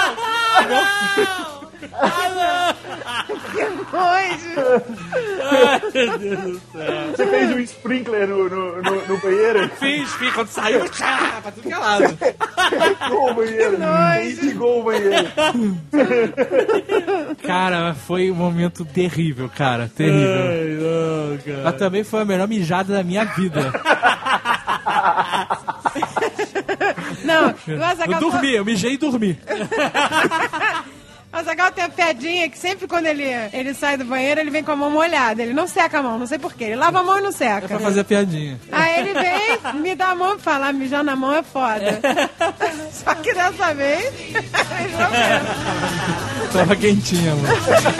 Que nojo! Ai, meu Deus do céu. Você fez um sprinkler no banheiro? Fiz. Quando saiu, pra tudo que é lado. Ligou o banheiro. Ligou o banheiro. Cara, foi um momento terrível, cara. Terrível. Ai, não, cara. Mas também foi a melhor mijada da minha vida. Não, eu mijei e dormi. O Azaghal tem a piadinha que sempre quando ele sai do banheiro, ele vem com a mão molhada. Ele não seca a mão, não sei porquê. Ele lava a mão e não seca. É pra fazer a piadinha. Aí ele vem, me dá a mão e fala, mijar na mão é foda. Só que dessa vez, mijou mesmo. Tava quentinha, mano.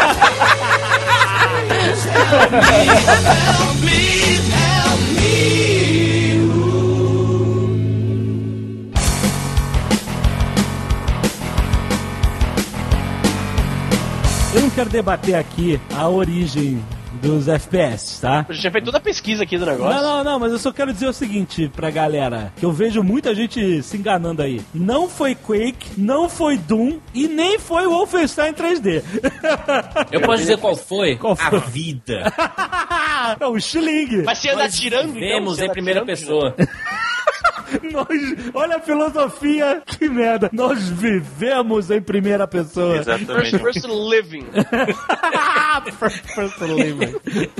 Eu não quero debater aqui a origem dos FPS, tá? A gente já fez toda a pesquisa aqui do negócio. Não, mas eu só quero dizer o seguinte pra galera, que eu vejo muita gente se enganando aí. Não foi Quake, não foi Doom e nem foi Wolfenstein 3D. Eu posso dizer qual foi? Qual foi? A vida. É o Schling. Mas você anda tirando, vemos em primeira pessoa. Olha a filosofia, que merda. Nós vivemos em primeira pessoa. Exatamente. First person living. First person living.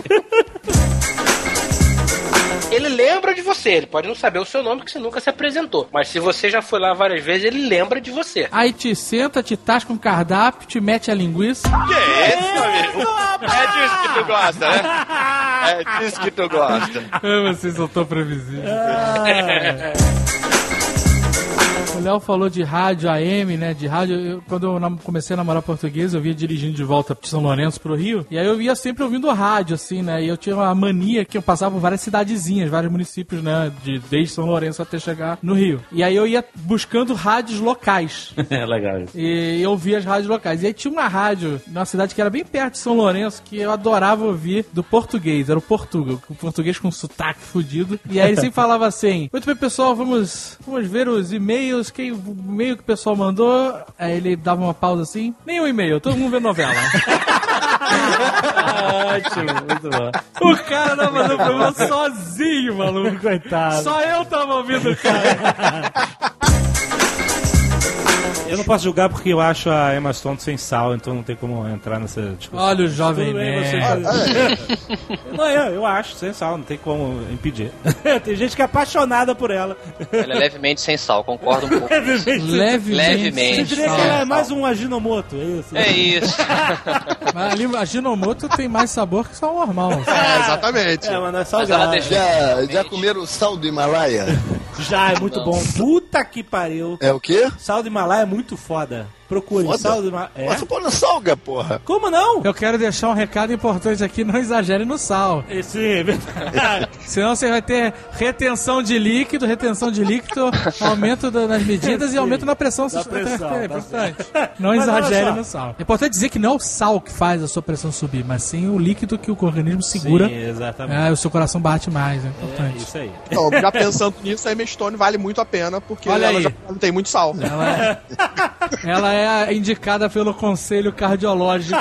Ele lembra de você, ele pode não saber o seu nome, porque você nunca se apresentou. Mas se você já foi lá várias vezes, ele lembra de você. Aí te senta, te tasca um cardápio, te mete a linguiça. Que é isso, amigo? É disso que tu gosta, né? É disso que tu gosta. Vocês são tão previsíveis. O Léo falou de rádio AM, né? De rádio. Quando eu comecei a namorar português, eu via dirigindo de volta de São Lourenço pro Rio. E aí eu ia sempre ouvindo rádio, assim, né? E eu tinha uma mania que eu passava por várias cidadezinhas, vários municípios, né? Desde São Lourenço até chegar no Rio. E aí eu ia buscando rádios locais. É legal. E eu ouvia as rádios locais. E aí tinha uma rádio numa cidade que era bem perto de São Lourenço que eu adorava ouvir do português. Era o português com sotaque fudido. E aí ele sempre falava assim: muito bem, pessoal, vamos ver os e-mails. O e-mail que o pessoal mandou. Aí ele dava uma pausa assim: nenhum e-mail, todo mundo vê novela. Ótimo, muito bom. O cara tava fazendo o programa sozinho, maluco. Coitado. Só eu tava ouvindo o cara. Eu não posso julgar porque eu acho a Emma Stone sem sal, então não tem como entrar nessa discussão. Olha o jovem nerd. Não, eu acho sem sal, não tem como impedir. Tem gente que é apaixonada por ela. Ela é levemente sem sal, concordo um pouco. Levemente. Você diria que ela é mais um Ajinomoto, é isso? É isso. Mas ali, Ajinomoto tem mais sabor que sal normal. Exatamente. É, mas não é salgado. Já comeram sal do Himalaia? Já, é muito bom. Puta que pariu. É o quê? Sal do Himalaia é muito foda. Procure sal do Himalaia. Mas você põe no salga, porra. Como não? Eu quero deixar um recado importante aqui: não exagere no sal. Sim, é verdade. Senão você vai ter retenção de líquido, aumento das medidas e aumento na pressão. É importante. Não exagere no sal. É importante dizer que não é o sal que faz a sua pressão subir, mas sim o líquido que o organismo segura. Sim, exatamente. O seu coração bate mais, é importante. Isso aí. Então, já pensando nisso, a Emma Stone vale muito a pena, porque ela já não tem muito sal. Ela é indicada pelo Conselho Cardiológico.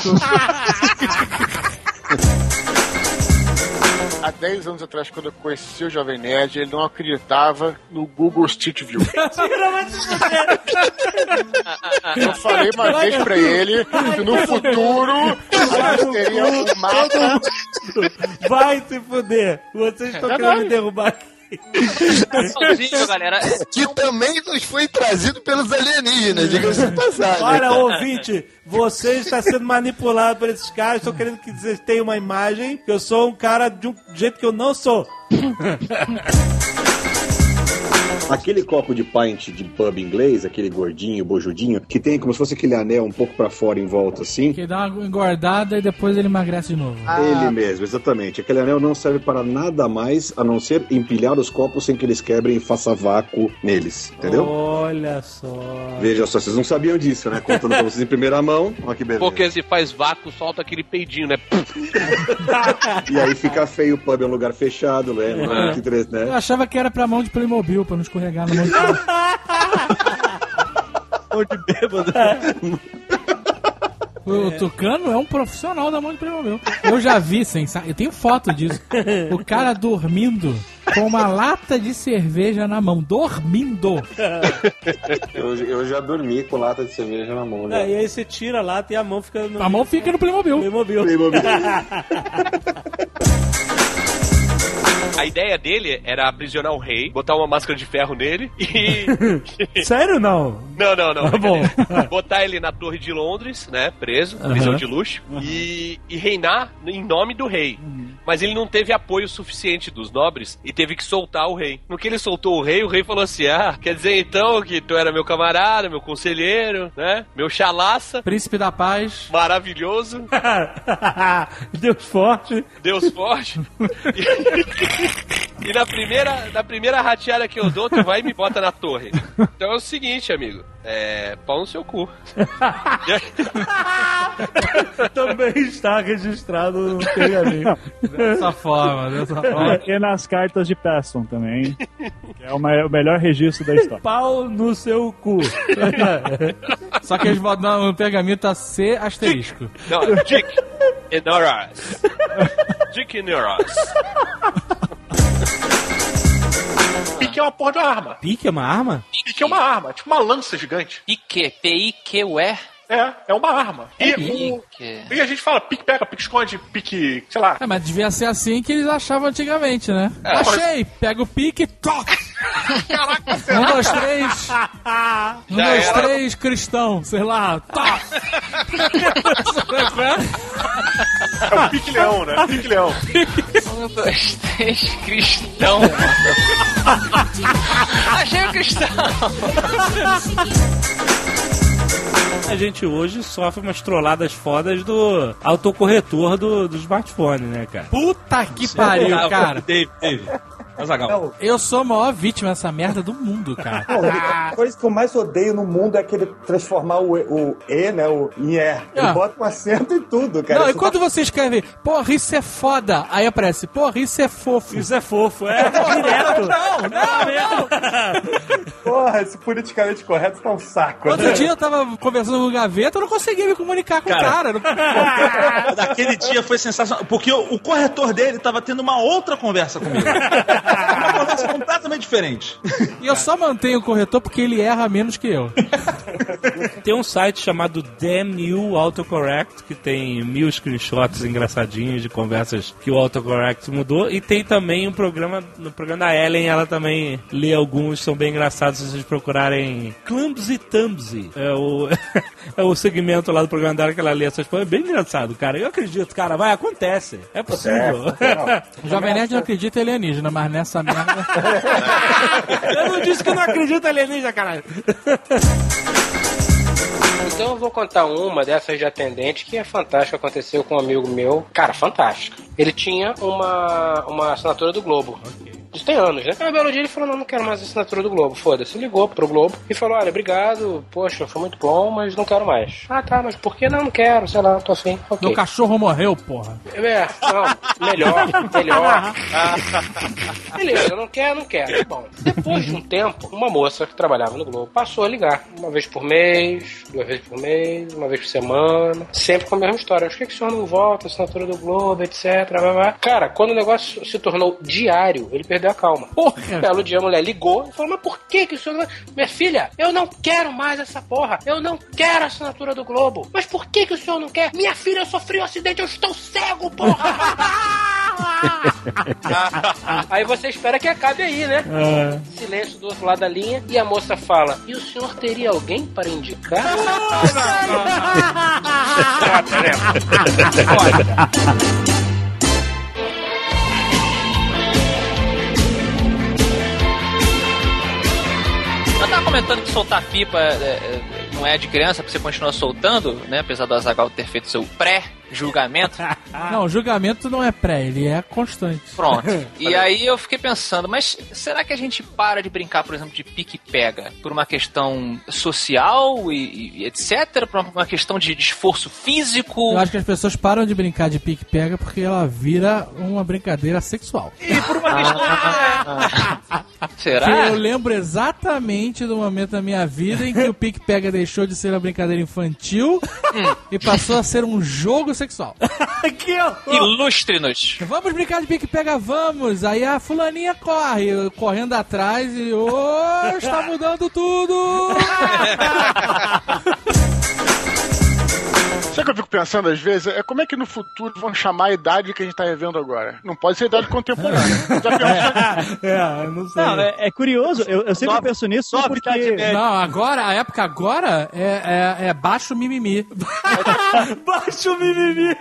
Há 10 anos atrás, quando eu conheci o Jovem Nerd, ele não acreditava no Google Street View. Eu falei uma vez pra ele que no futuro a gente teria um mapa. Vai se fuder. Vocês estão querendo me derrubar aqui. Galera. Que também nos foi trazido pelos alienígenas, diga-se de passagem. Olha, ouvinte, você está sendo manipulado por esses caras. Estou querendo que vocês tenham uma imagem que eu sou um cara de um jeito que eu não sou. Aquele copo de pint de pub inglês, aquele gordinho, bojudinho, que tem como se fosse aquele anel um pouco pra fora em volta assim. Que dá uma engordada e depois ele emagrece de novo. Ele mesmo, exatamente. Aquele anel não serve para nada mais a não ser empilhar os copos sem que eles quebrem e faça vácuo neles, entendeu? Olha só. Veja só, vocês não sabiam disso, né? Contando pra vocês em primeira mão. Olha que beleza. Porque se faz vácuo, solta aquele peidinho, né? E aí fica feio, o pub é um lugar fechado, né? Né? Eu achava que era pra mão de Playmobil, pra não escorregar na mão de Playmobil. Mão de bêbado. O Tucano é um profissional da mão de Playmobil. Eu já vi, eu tenho foto disso. O cara dormindo com uma lata de cerveja na mão. Dormindo. Eu já dormi com lata de cerveja na mão, né? E aí você tira a lata e a mão fica no... A mão fica no Playmobil. Playmobil. A ideia dele era aprisionar o rei, botar uma máscara de ferro nele e... Sério, não? Não. Tá bom. Botar ele na Torre de Londres, né, preso, prisão de luxo, e reinar em nome do rei. Mas ele não teve apoio suficiente dos nobres e teve que soltar o rei. No que ele soltou o rei falou assim: quer dizer então que tu era meu camarada, meu conselheiro, né, meu chalaça. Príncipe da paz. Maravilhoso. Deus forte. E na primeira rateada que eu dou, tu vai e me bota na torre. Então é o seguinte, amigo. Pau no seu cu. Também está registrado no pergaminho. Dessa forma. E nas cartas de Pesson também. Que é o melhor registro da história. Pau no seu cu. Só que eles botam no pergaminho tá C asterisco. Não, Dick Inoras. Dick Inoras. Pique é uma porra de uma arma. Pique é uma arma? Pique é uma arma, tipo uma lança gigante. Pique? P-I-Q-U-E? É uma arma. E a gente fala pique pega, pique esconde, pique, sei lá. Mas devia ser assim que eles achavam antigamente, né? Achei, pega o pique, Caraca, 1, 2, 3. 1, 2, 3, cristão, sei lá. Tá. É o Pique Leão, né? Pique Leão. 1, 2, 3, cristão. Achei o cristão. A gente hoje sofre umas trolladas fodas do autocorretor do smartphone, né, cara? Puta que pariu, cara. Dave. Azaghal. Eu sou a maior vítima dessa merda do mundo, cara. A coisa que eu mais odeio no mundo é aquele transformar o E, né, em E. Ele bota um acento em tudo, cara. Não, e quando você escreve, porra, isso é foda, aí aparece, porra, isso é fofo. Isso é fofo, direto. Não. Porra, esse politicamente correto tá um saco. Outro dia eu tava conversando com o Gaveta, eu não conseguia me comunicar com o cara. Daquele dia foi sensacional, porque o corretor dele tava tendo uma outra conversa comigo. Uma conversa completamente diferente. E eu só mantenho o corretor porque ele erra menos que eu. Tem um site chamado Damn You Autocorrect, que tem 1000 screenshots engraçadinhos de conversas que o autocorrect mudou. E tem também no programa da Ellen, ela também lê alguns, são bem engraçados se vocês procurarem Clumsy Thumbsy. É o segmento lá do programa dela que ela lê essas coisas. É bem engraçado, cara. Eu acredito, cara, acontece. É possível. O Jovem Nerd não acredita em alienígena, mas nessa merda... Eu não disse que eu não acredito em alienígena, caralho. Então eu vou contar uma dessas de atendente que é fantástica, aconteceu com um amigo meu. Cara, fantástica. Ele tinha uma assinatura do Globo. Isso tem anos, né? Aí um belo dia ele falou, não quero mais a assinatura do Globo, foda-se. Ligou pro Globo e falou, olha, obrigado, poxa, foi muito bom, mas não quero mais. Ah, tá, mas por que não quero? Sei lá, tô afim. Okay. Meu cachorro morreu, porra. Não, melhor. Beleza, não quero. Bom, depois de um tempo, uma moça que trabalhava no Globo passou a ligar. Uma vez por mês, 2 vezes por mês, uma vez por semana, sempre com a mesma história. Por que o senhor não volta, assinatura do Globo, etc. Blá, blá. Cara, quando o negócio se tornou diário, ele perdeu a calma. Porra. Belo dia a mulher ligou e falou, mas por que o senhor... Minha filha, eu não quero mais essa porra. Eu não quero a assinatura do Globo. Mas por que o senhor não quer? Minha filha, eu sofri um acidente, eu estou cego, porra. Aí você espera que acabe aí, né? Silêncio do outro lado da linha e a moça fala, e o senhor teria alguém para indicar? Eu tava comentando que soltar pipa não é de criança, porque você continua soltando, né? Apesar do Azaghal ter feito seu pré-julgamento. Não, o julgamento não é pré, ele é constante. Pronto. E aí eu fiquei pensando, mas será que a gente para de brincar, por exemplo, de pique-pega por uma questão social e etc? Por uma questão de esforço físico? Eu acho que as pessoas param de brincar de pique-pega porque ela vira uma brincadeira sexual. E por uma questão... Será? Que eu lembro exatamente do momento da minha vida em que o pique-pega deixou de ser uma brincadeira infantil e passou a ser um jogo sexual. Ilustre-nos. Vamos brincar de pique-pega, vamos. Aí a fulaninha corre, correndo atrás e... está mudando tudo! Sabe o que eu fico pensando às vezes? É como é que no futuro vão chamar a idade que a gente tá vivendo agora? Não pode ser a idade contemporânea. Eu não sei. Não, é curioso, eu sempre penso nisso porque... Não, agora, a época agora é baixo mimimi. Baixo mimimi.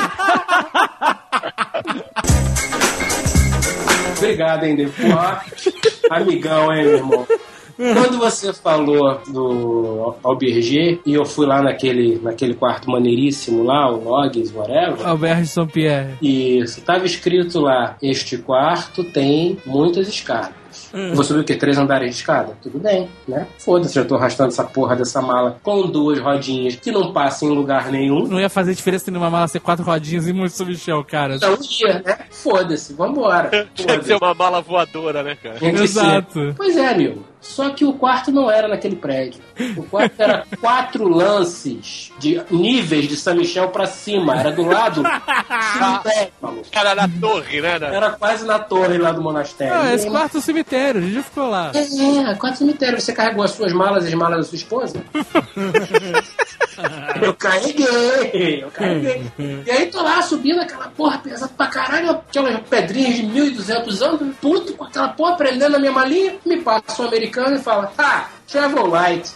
Obrigado, hein, depois. Amigão, hein, meu irmão. Quando você falou do Auberger e eu fui lá naquele quarto maneiríssimo lá, o Logs, whatever. Auberge de São Pierre. Isso, tava escrito lá, este quarto tem muitas escadas. Vou subir o quê? 3 andares de escada? Tudo bem, né? Foda-se, já tô arrastando essa porra dessa mala com 2 rodinhas que não passam em lugar nenhum. Não ia fazer diferença nenhuma mala ser 4 rodinhas e muito subchão, cara. Então ia, né? Foda-se, vambora. Tinha que ser uma mala voadora, né, cara? Exato. Pois é, amigo. Só que o quarto não era naquele prédio. O quarto era 4 lances de níveis de São Michel pra cima. Era do lado cemitério, maluco. Era na torre, né? Era quase na torre lá do monastério. Ah, esse quarto é o cemitério, a gente já ficou lá. Quarto cemitério. Você carregou as suas malas e as malas da sua esposa? Eu carreguei. E aí tô lá subindo aquela porra pesada pra caralho, aquelas pedrinhas de 1.200 anos, puto com aquela porra prendendo na minha malinha, me passa um americano e fala, Travel Light.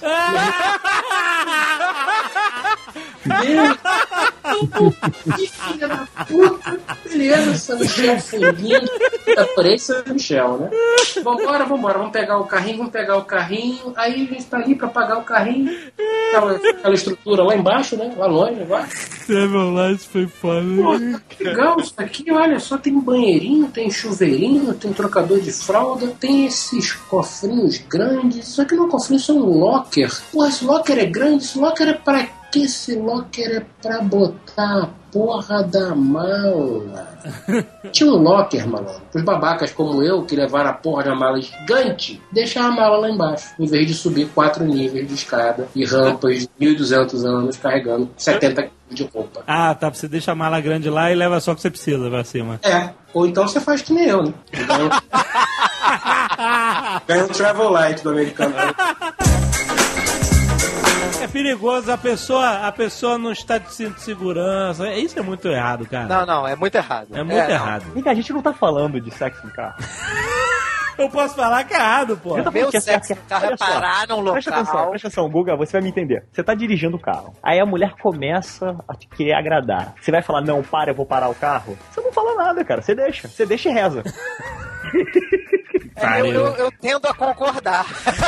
Que filha da puta. Beleza, São Michel fundinho. Por aí, São Michel, né? Vambora. Vamos pegar o carrinho. Aí a gente tá ali pra pagar o carrinho. Aquela estrutura lá embaixo, né? Lá longe, agora. Travel Light foi foda. Pô, que legal isso aqui. Olha só, tem banheirinho, tem chuveirinho, tem trocador de fralda, tem esses cofrinhos grandes. Isso aqui não é um cofrinho, isso é um locker. Porra, esse locker é grande, esse locker é pra quê? Esse locker é pra botar a porra da mala. Tinha um locker, malandro. Os babacas como eu, que levaram a porra da mala gigante, deixaram a mala lá embaixo, em vez de subir 4 níveis de escada e rampas de 1.200 anos carregando 70 quilos de roupa. Ah, tá. Você deixa a mala grande lá e leva só o que você precisa pra cima. Ou então você faz que nem eu, né? Ganha um Travel Light do americano. É perigoso, a pessoa não está de cinto de segurança. Isso é muito errado, cara. Não, é muito errado. É muito errado. Vem cá, a gente não tá falando de sexo no carro. Eu posso falar que é errado, pô. Meu sexo no carro é parar num local. Presta atenção, Guga, você vai me entender. Você tá dirigindo o carro. Aí a mulher começa a te querer agradar. Você vai falar, não, para, eu vou parar o carro. Você não fala nada, cara. Você deixa e reza. Eu tendo a concordar.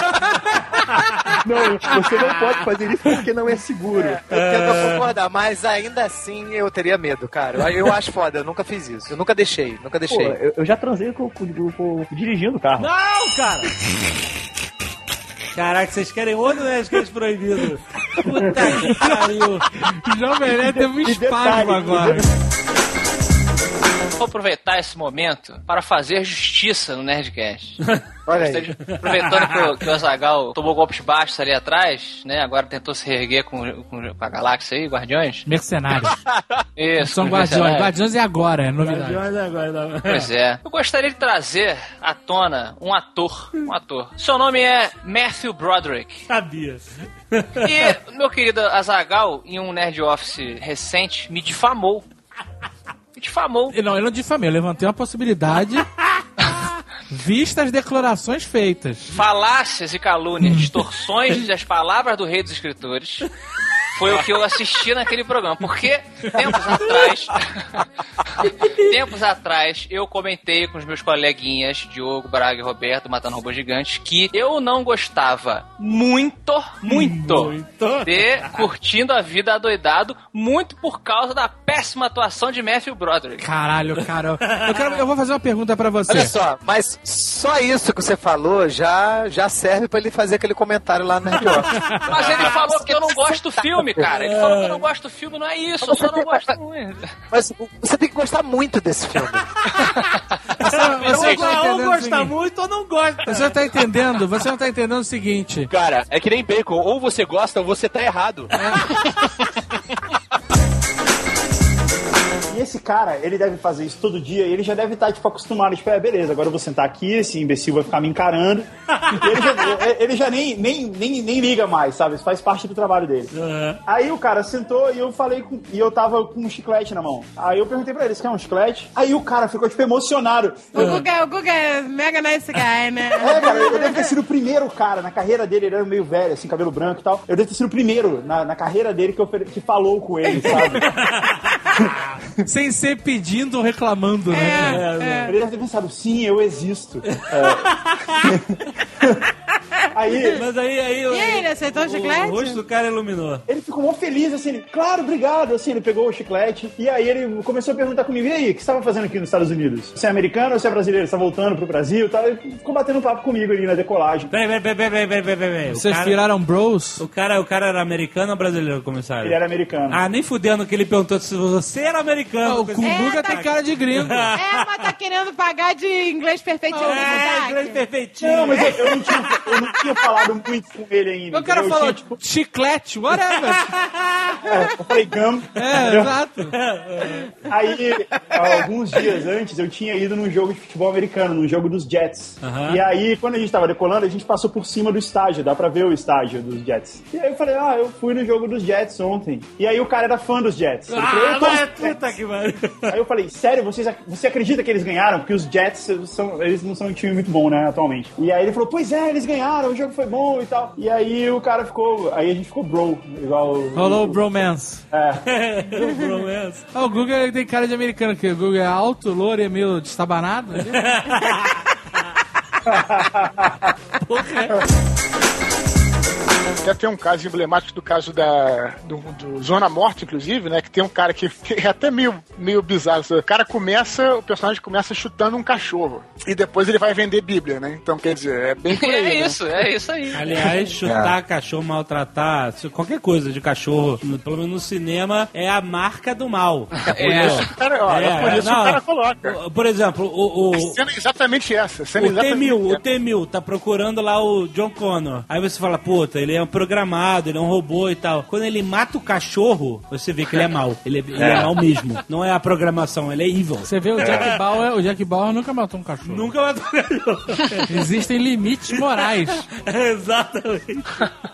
Não, você não pode fazer isso porque não é seguro. Eu tendo a concordar, mas ainda assim eu teria medo, cara. Eu acho foda, eu nunca fiz isso. Eu nunca deixei. Pô, eu já transei com dirigindo o carro. Não, cara! Caraca, vocês querem outro Nerdcast proibido? Puta que pariu. O Jovem Nerd teve um espasmo agora. Vou aproveitar esse momento para fazer justiça no Nerdcast. Olha aí. Aproveitando que o Azaghal tomou golpes baixos ali atrás, né? Agora tentou se reerguer com a galáxia aí, Guardiões. Mercenários. Isso. São Guardiões. Guardiões é agora, é novidade. Guardiões é agora. Pois é. Eu gostaria de trazer à tona um ator. Seu nome é Matthew Broderick. Sabia. E meu querido Azaghal, em um Nerd Office recente, me difamou. Não, eu não difamei, eu levantei uma possibilidade vista as declarações feitas. Falácias e calúnias, distorções das palavras do rei dos escritores. Foi o que eu assisti naquele programa. Porque tempos atrás, eu comentei com os meus coleguinhas, Diogo, Braga e Roberto, Matando Robôs Gigantes, que eu não gostava muito de Curtindo a Vida Adoidado, muito por causa da péssima atuação de Matthew Broderick. Caralho, cara. Eu vou fazer uma pergunta pra você. Olha só, mas só isso que você falou já serve pra ele fazer aquele comentário lá no Nerd Office. Mas ele falou que eu não gosto do filme, cara. Ele falou que eu não gosto do filme, não é isso. Eu só não gosto muito. Mas você tem que gostar muito desse filme. Ou gosta muito ou não gosta. Você não tá entendendo? Você não tá entendendo o seguinte. Cara, é que nem bacon. Ou você gosta ou você tá errado. E esse cara, ele deve fazer isso todo dia, e ele já deve estar, tipo, acostumado, tipo, beleza, agora eu vou sentar aqui, esse imbecil vai ficar me encarando. E ele já nem liga mais, sabe? Isso faz parte do trabalho dele. Uhum. Aí o cara sentou e eu tava com um chiclete na mão. Aí eu perguntei pra ele, você quer um chiclete? Aí o cara ficou, tipo, emocionado. O Guga é mega nice guy, né? Cara, eu devo ter sido o primeiro cara, na carreira dele, ele era meio velho, assim, cabelo branco e tal. Eu devo ter sido o primeiro na carreira dele que falou com ele, sabe? Sem ser pedindo ou reclamando, né? Ele deve ter pensado, sim, eu existo. Aí, e aí, ele aceitou o chiclete? O rosto do cara iluminou. Ele ficou mó feliz, assim, claro, obrigado, assim, ele pegou o chiclete, e aí ele começou a perguntar comigo, e aí, o que você estava fazendo aqui nos Estados Unidos? Você é americano ou você é brasileiro? Você tá voltando pro Brasil e tal? Ele ficou batendo um papo comigo ali na decolagem. Peraí. Vocês viraram bros? O cara era americano ou brasileiro, comissário? Ele era americano. Ah, nem fudendo que ele perguntou se você era americano. O Guga tem cara de gringo. Mas tá querendo pagar de inglês perfeitinho. Inglês perfeitinho. Não, mas eu não tinha... tinha falado muito com ele ainda. O cara falou, tipo, chiclete, whatever. Eu falei gum. Exato. Aí, alguns dias antes, eu tinha ido num jogo de futebol americano, num jogo dos Jets. E aí, quando a gente tava decolando, a gente passou por cima do estádio, dá pra ver o estádio dos Jets. E aí eu falei, eu fui no jogo dos Jets ontem. E aí o cara era fã dos Jets. Ele falou, puta que pariu. Aí eu falei, sério, você acredita que eles ganharam? Porque os Jets, eles não são um time muito bom, né, atualmente. E aí ele falou, pois é, eles ganharam, o jogo foi bom e tal. E aí o cara ficou, aí a gente ficou bro, igual... Rolou o bromance. Bromance. O Guga tem cara de americano, que o Guga é alto, louro e meio destabanado. Né? Até tem um caso emblemático do caso do Zona Morte, inclusive, né? Que tem um cara que é até meio bizarro. O personagem começa chutando um cachorro. E depois ele vai vender Bíblia, né? Então, quer dizer, é bem por aí. É isso aí. Aliás, chutar cachorro, maltratar, qualquer coisa de cachorro, pelo menos no cinema, é a marca do mal. Por isso o cara coloca. Por exemplo, A cena é exatamente essa. O T-1000 tá procurando lá o John Connor. Aí você fala, puta, ele é um programado, ele é um robô e tal. Quando ele mata o cachorro, você vê que ele é mau. Ele é mau mesmo. Não é a programação, ele é evil. Você vê o Jack Bauer nunca matou um cachorro. Nunca matou um cachorro. Existem limites morais. Exatamente.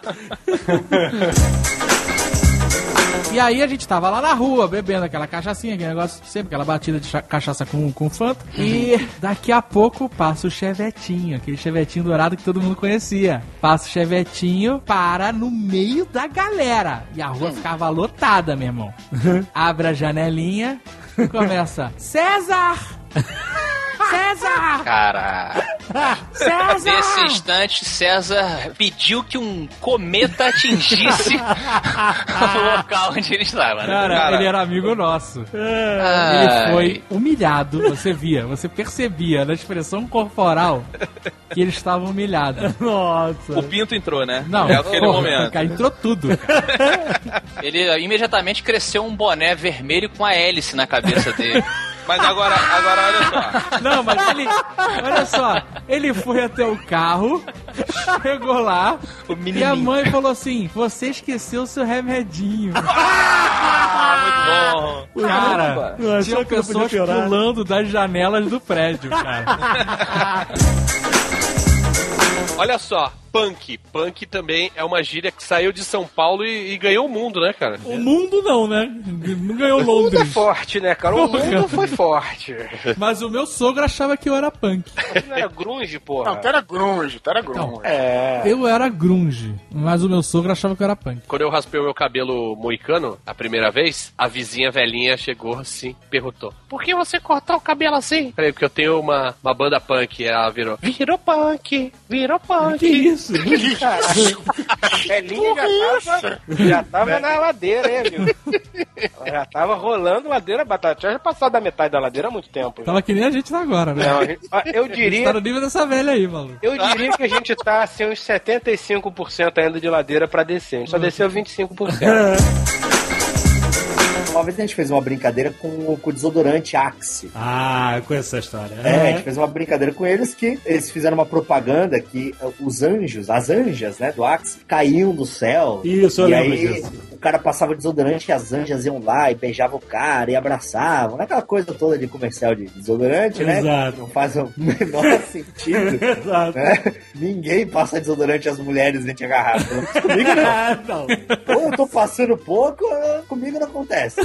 E aí a gente tava lá na rua, bebendo aquela cachaçinha, aquele negócio, sempre aquela batida de cachaça com Fanta. E daqui a pouco passa o chevetinho, aquele chevetinho dourado que todo mundo conhecia. Passa o chevetinho, para no meio da galera. E a rua ficava lotada, meu irmão. Abre a janelinha, começa, César! César! Cara, César! nesse instante, César pediu que um cometa atingisse o local onde ele estava. Né? Cara, ele era amigo nosso. Ele foi humilhado. Você percebia na expressão corporal que ele estava humilhado. Nossa. O pinto entrou, né? Não, aquele momento. Cara, entrou tudo. Cara. Ele imediatamente cresceu um boné vermelho com a hélice na cabeça dele. Mas agora olha só. Não, mas olha só, ele foi até o carro, chegou lá, e a mãe falou assim, você esqueceu o seu remedinho. Muito bom. Cara, tinha pessoas pulando das janelas do prédio, cara. Olha só, punk. Punk também é uma gíria que saiu de São Paulo e ganhou o mundo, né, cara? O mundo não, né? Não ganhou Londres. O mundo é forte, né, cara? O mundo foi forte. Mas o meu sogro achava que eu era punk. Não era grunge, porra. Não, tu era grunge. Não, eu era grunge, mas o meu sogro achava que eu era punk. Quando eu raspei o meu cabelo moicano, a primeira vez, a vizinha velhinha chegou assim, perguntou, por que você cortou o cabelo assim? Falei, porque eu tenho uma banda punk. E ela virou punk. Que isso? Velhinha já tava na ladeira, hein, amigo? Ela já tava rolando ladeira, Batatinha já passou da metade da ladeira há muito tempo. Tava que nem a gente tá agora, né? Não, eu diria... tá no nível dessa velha aí, mano. Eu diria que a gente tá, assim, uns 75% ainda de ladeira pra descer. A gente só desceu 25%. Uma vez a gente fez uma brincadeira com o desodorante Axe. Ah, eu conheço essa história. A gente fez uma brincadeira com eles que eles fizeram uma propaganda que os anjos, as anjas, né, do Axe, caíam do céu. Isso, eu lembro disso. O cara passava desodorante e as anjas iam lá e beijavam o cara e abraçavam. Aquela coisa toda de comercial de desodorante, né? Exato. Não faz o menor sentido. Exato. Né? Ninguém passa desodorante às mulheres dentro agarrado. Comigo não. Ou eu tô passando pouco, comigo não acontece.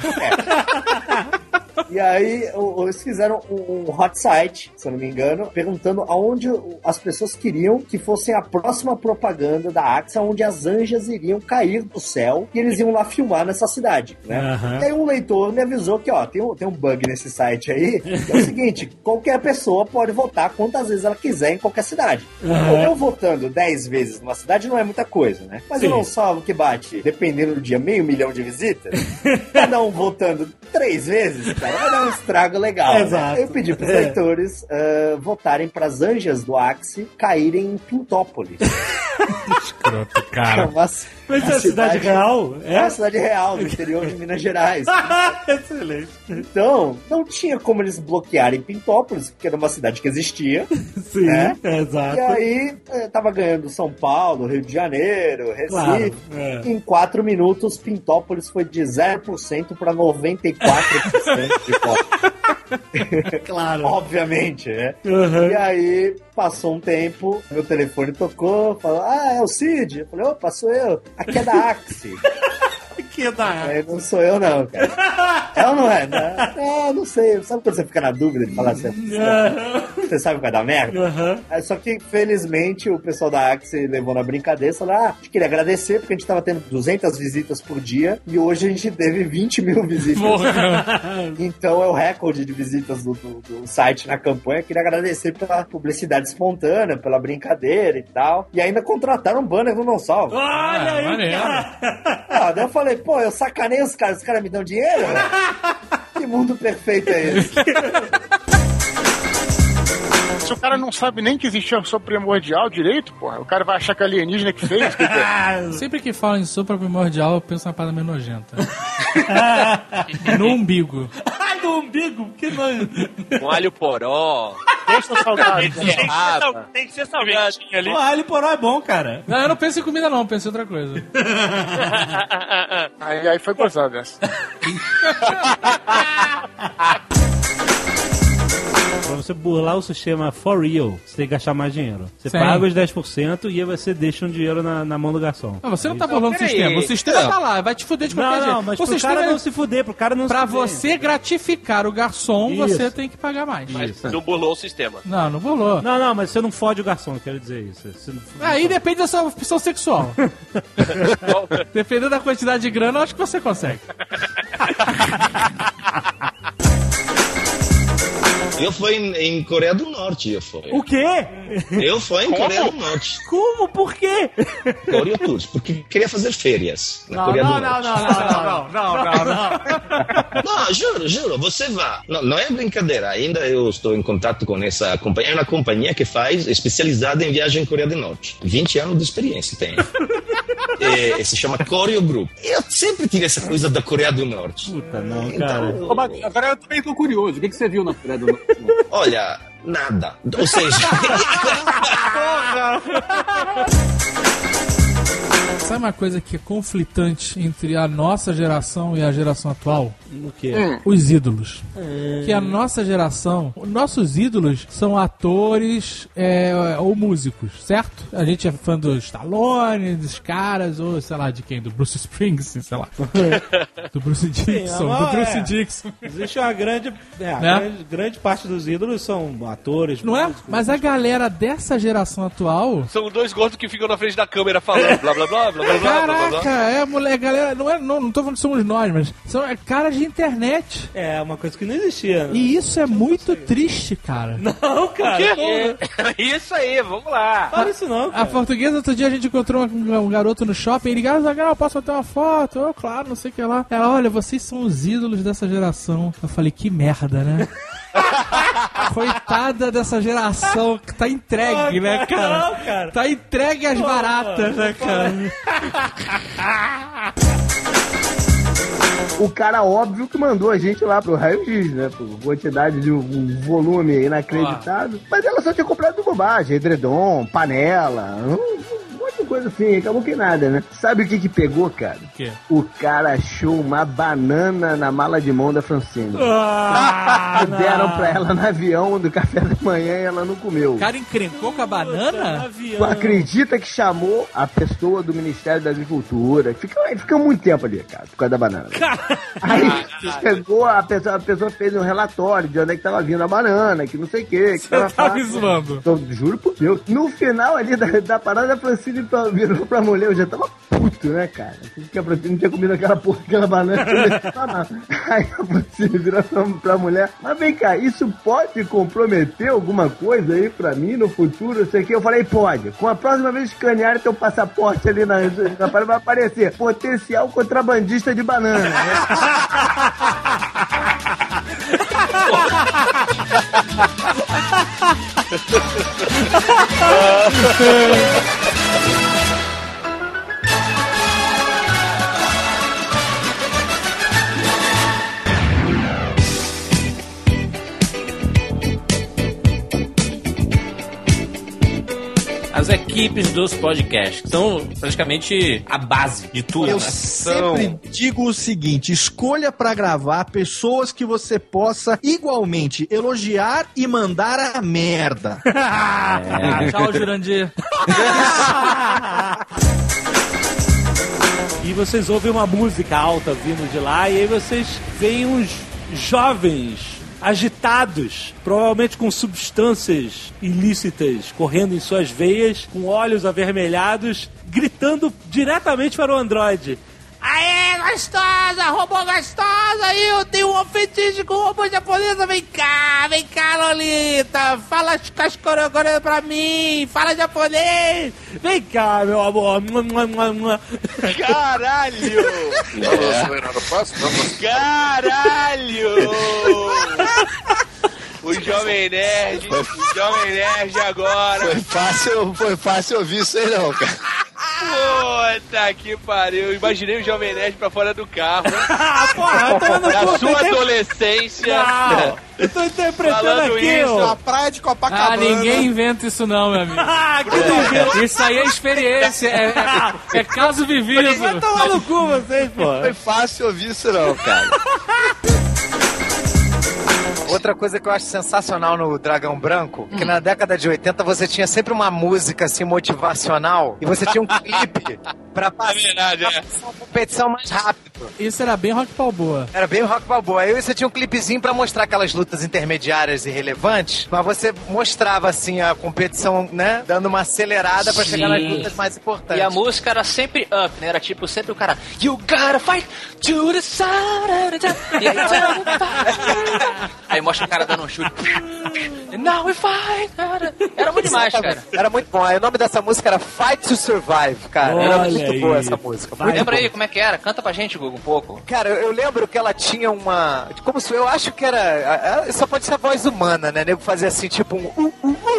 E aí, eles fizeram um hot site, se eu não me engano, perguntando aonde as pessoas queriam que fosse a próxima propaganda da Axe, onde as anjas iriam cair do céu e eles iam lá filmar nessa cidade, né? E aí um leitor me avisou que, ó, tem um bug nesse site aí, que é o seguinte, qualquer pessoa pode votar quantas vezes ela quiser em qualquer cidade. Eu votando 10 vezes numa cidade não é muita coisa, né? Mas eu não salvo que bate, dependendo do dia, 500 mil de visitas, cada um votando 3 vezes, cara, vai dar um estrago legal. Exato. Né? Eu pedi pros leitores votarem pras anjas do Axe caírem em Pintópolis. Escroto, cara. Mas é a cidade real? É a cidade real, no interior de Minas Gerais. Excelente. Então, não tinha como eles bloquearem Pintópolis, porque era uma cidade que existia. Sim, né? Exato. E aí, tava ganhando São Paulo, Rio de Janeiro, Recife. Claro, Em 4 minutos, Pintópolis foi de 0% para 94% de voto. Claro. Obviamente, né? Uhum. E aí, passou um tempo, meu telefone tocou, falou, é o Cid. Eu falei, opa, sou eu. Aqui é da Axie. Que da Axie. Não sou eu não, cara. É ou não é? Não sei. Sabe quando você fica na dúvida de falar assim? Você sabe que vai dar merda? Uhum. Só que, felizmente, o pessoal da Axie levou na brincadeira e falou, a gente queria agradecer porque a gente tava tendo 200 visitas por dia e hoje a gente teve 20 mil visitas. Então é o recorde de visitas do site na campanha. Queria agradecer pela publicidade espontânea, pela brincadeira e tal. E ainda contrataram um banner no Não Salvo. Olha aí, cara. Daí eu falei, pô, eu sacanei os caras me dão dinheiro? Que mundo perfeito é esse? Se o cara não sabe nem que existia sopro primordial direito, porra, o cara vai achar que é alienígena que fez. Sempre que falam em sopro primordial, eu penso na parada meio nojenta. No umbigo. Ai, no umbigo? Que nojo. Um alho poró. Deixa salgado. Tem que ser salgadinho ali. O alho poró é bom, cara. Não, eu não penso em comida não, penso em outra coisa. Aí foi gozado essa. Pra você burlar o sistema for real, você tem que gastar mais dinheiro. Você Sim. paga os 10% e aí você deixa um dinheiro na mão do garçom. Não, você não tá burlando o sistema. O sistema tá lá, vai te fuder de qualquer jeito. Não, mas o pro sistema cara não se fuder, pro cara não pra se fuder. você gratificar o garçom, Isso. você tem que pagar mais. Mas não burlou o sistema. Não burlou. Não, mas você não fode o garçom, eu quero dizer isso. Você não... Aí depende da sua opção sexual. Dependendo da quantidade de grana, eu acho que você consegue. Eu fui em Coreia do Norte, eu fui. O quê? Eu fui em Coreia do Norte. Como? Por quê? Coreia Tours, porque queria fazer férias na Coreia do Norte. Não, juro, você vá. Não é brincadeira, ainda eu estou em contato com essa companhia. É uma companhia que faz especializada em viagem em Coreia do Norte. 20 anos de experiência tem. Se chama Koryo Group. Eu sempre tive essa coisa da Coreia do Norte. Puta, não, cara. Então... Agora eu também tô curioso. O que você viu na Coreia do Norte? Olha, nada. Ou seja... Sabe uma coisa que é conflitante entre a nossa geração e a geração atual? O quê? Os ídolos. Que a nossa geração, nossos ídolos são atores ou músicos, certo? A gente é fã do Stallone, dos caras, ou sei lá, de quem? Do Bruce Springsteen, sei lá. Do Bruce Dixon. Existe uma grande parte dos ídolos são atores, não músicos, é? Mas a galera dessa geração atual... São dois gordos que ficam na frente da câmera falando blá blá blá blá blá blá blá blá. Caraca, mulher, galera, não tô falando que somos nós, mas são caras de internet. É, uma coisa que não existia. Né? E isso é muito triste, cara. Não, cara. Isso aí, vamos lá. Fala isso não, cara. A portuguesa, outro dia a gente encontrou um garoto no shopping, ele ligava, Zagal, posso bater uma foto? Eu, claro, não sei o que lá. Ela, olha, vocês são os ídolos dessa geração. Eu falei, que merda, né? Coitada dessa geração que tá entregue, né, cara? Não, cara? Tá entregue às baratas, né, cara? O cara óbvio que mandou a gente lá pro raio-x, né? Por quantidade de um volume inacreditável. Mas ela só tinha comprado bobagem, edredom, panela, um monte de coisa assim, acabou que nada, né? Sabe o que pegou, cara? O quê? O cara achou uma banana na mala de mão da Francine. Deram pra ela no avião do café da manhã e ela não comeu. O cara encrencou com a banana? Tu acredita que chamou a pessoa do Ministério da Agricultura? Fica muito tempo ali, cara, por causa da banana. Aí chegou, a pessoa fez um relatório de onde é que tava vindo a banana, que não sei o que. Você tá me zoando. Então, juro por Deus. No final ali da parada, a Francine virou pra mulher, eu já tava puto, né, cara? Porque a Francine não tinha comido aquela porra, aquela banana. Aí a Francine virou pra mulher, mas vem cá, isso pode comprometer alguma coisa aí pra mim no futuro, não sei o que? Eu falei, pode. Com a próxima vez que escanear teu passaporte ali na parada, vai aparecer potencial contrabandista de banana. as equipes dos podcasts, que são praticamente a base de tudo. Eu né? sempre digo o seguinte, escolha pra gravar pessoas que você possa igualmente elogiar e mandar a merda. Tchau, Jurandir. E vocês ouvem uma música alta vindo de lá, e aí vocês veem uns jovens agitados, provavelmente com substâncias ilícitas correndo em suas veias, com olhos avermelhados, gritando diretamente para o androide. Aê, gostosa, robô gostosa, eu tenho um fetiche com robô japonesa, vem cá, Lolita, fala as coreografias pra mim, fala japonês, vem cá, meu amor. Caralho! Caralho! O Jovem Nerd agora. Foi fácil ouvir isso aí não, cara. Puta que pariu. Imaginei o Jovem Nerd pra fora do carro. Porra, na sua adolescência. Não, eu tô interpretando falando aqui, isso. ó. Na praia de Copacabana. Ninguém inventa isso não, meu amigo. Isso aí é experiência, é caso vivido. Vai tomar no cu vocês, pô. Foi fácil ouvir isso não, cara. Outra coisa que eu acho sensacional no Dragão Branco, que na década de 80 você tinha sempre uma música assim motivacional e você tinha um clipe pra passar uma competição mais rápido. Isso era bem Rock Balboa. Era bem Rock Balboa. Aí você tinha um clipezinho pra mostrar aquelas lutas intermediárias e relevantes, mas você mostrava assim a competição, né, dando uma acelerada pra chegar nas lutas mais importantes. E a música era sempre up, né? Era tipo sempre o cara You gotta fight to the side. E aí mostra o cara dando um chute. And now we fight. Era muito demais, cara. Era muito bom. Aí o nome dessa música era Fight to Survive, cara. Era muito boa essa música. Lembra aí como é que era? Canta pra gente, Gugu, um pouco. Cara, eu lembro que ela tinha uma... Como se eu acho que era... Só pode ser a voz humana, né? Nego fazia assim, tipo um...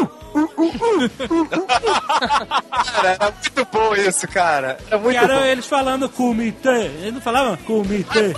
Cara, era muito bom isso, cara. Era muito bom. Eles falando kumite. Eles não falavam kumite.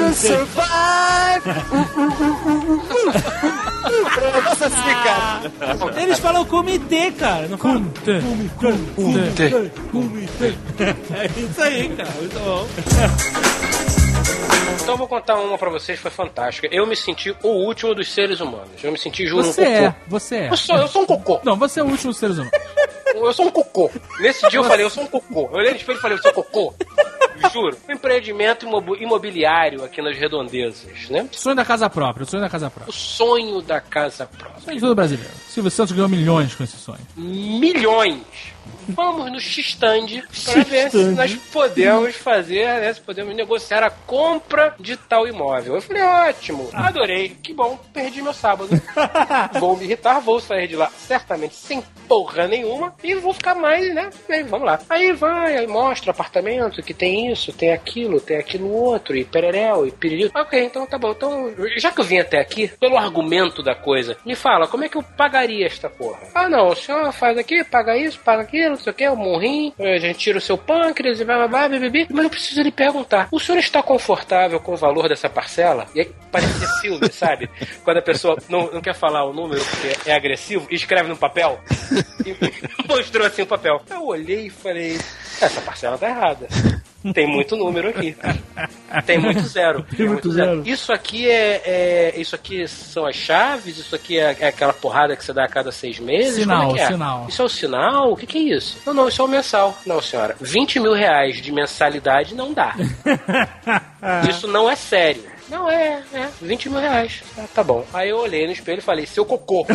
Nossa, assim, cara. Eles falam comitê, cara. Não falam comitê. É isso aí, cara. Muito bom. Então eu vou contar uma pra vocês, foi fantástica. Eu me senti o último dos seres humanos. Eu me senti juro um cocô. Você é. Eu sou um cocô. Não, você é o último dos seres humanos. Eu sou um cocô. Nesse dia eu falei, eu sou um cocô. Eu olhei no espelho e falei, eu sou cocô. Juro. Um empreendimento imobiliário aqui nas redondezas, né? Sonho da casa própria, o sonho da casa própria. O sonho da casa própria. Sonho de todo brasileiro. Silvio Santos ganhou milhões com esse sonho. Milhões! Vamos no X-Stand pra ver se nós podemos fazer, né? Se podemos negociar a compra de tal imóvel. Eu falei, ótimo, adorei, que bom, perdi meu sábado. Vou me irritar, vou sair de lá certamente sem porra nenhuma e vou ficar mais, né? E aí, vamos lá. Aí vai, aí mostra o apartamento que tem isso, tem aquilo outro, e pereréu, e piriri. Ok, então tá bom. Então, já que eu vim até aqui, pelo argumento da coisa, me fala, como é que eu pagaria esta porra? Ah, não, o senhor faz aqui, paga isso, paga aquilo, não sei o que, o morrinho, a gente tira o seu pâncreas e blá, bibibi. Mas eu preciso lhe perguntar, o senhor está confortável com o valor dessa parcela? E aí parece filme, sabe? Quando a pessoa não quer falar o número porque é agressivo e escreve no papel. E mostrou assim o papel. Eu olhei e falei, essa parcela tá errada. Tem muito número aqui. Tem muito zero. Tem muito zero. Isso aqui isso aqui são as chaves? Isso aqui é aquela porrada que você dá a cada 6 meses? Sinal, como é que é? sinal. Isso é o sinal? O que é isso? Não, isso é o mensal. Não, senhora. 20 mil reais de mensalidade não dá. Isso não é sério. Não, 20 mil reais. Tá bom. Aí eu olhei no espelho e falei, seu cocô,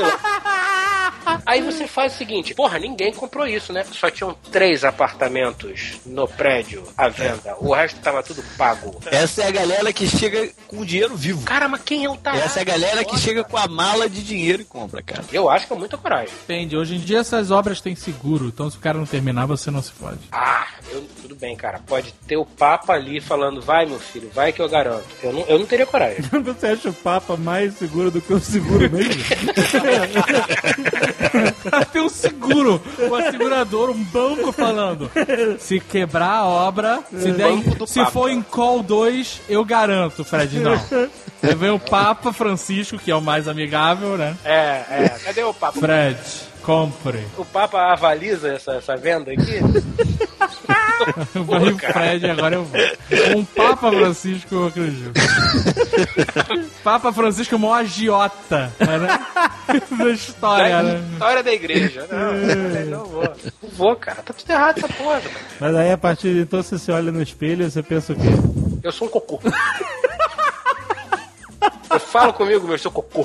Aí você faz o seguinte, porra, ninguém comprou isso, né? Só tinham 3 apartamentos no prédio à venda. O resto tava tudo pago. Essa é a galera que chega com o dinheiro vivo. Cara, mas quem é o tarado? Essa é a galera que chega com a mala de dinheiro e compra, cara. Eu acho que é muita coragem. Depende, hoje em dia essas obras têm seguro, então se o cara não terminar, você não se pode. Tudo bem, cara. Pode ter o Papa ali falando, vai meu filho, vai que eu garanto. Eu não teria coragem. Você acha o Papa mais seguro do que o seguro mesmo? Tem um seguro, um asegurador, um banco falando. Se quebrar a obra, se for em call 2, eu garanto, Fred, não. Aí vem o Papa Francisco, que é o mais amigável, né? Cadê o Papa? Fred, Compre. O Papa avaliza essa venda aqui? O barril Fred, agora eu vou. Um Papa Francisco, eu acredito. Papa Francisco é o maior agiota, né? Da história, né? História da igreja. Não vou. Não vou, cara. Tá tudo errado essa porra. Mas aí, a partir de então, você se olha no espelho e você pensa o quê? Eu sou um cocô. Eu falo comigo, meu, eu sou cocô.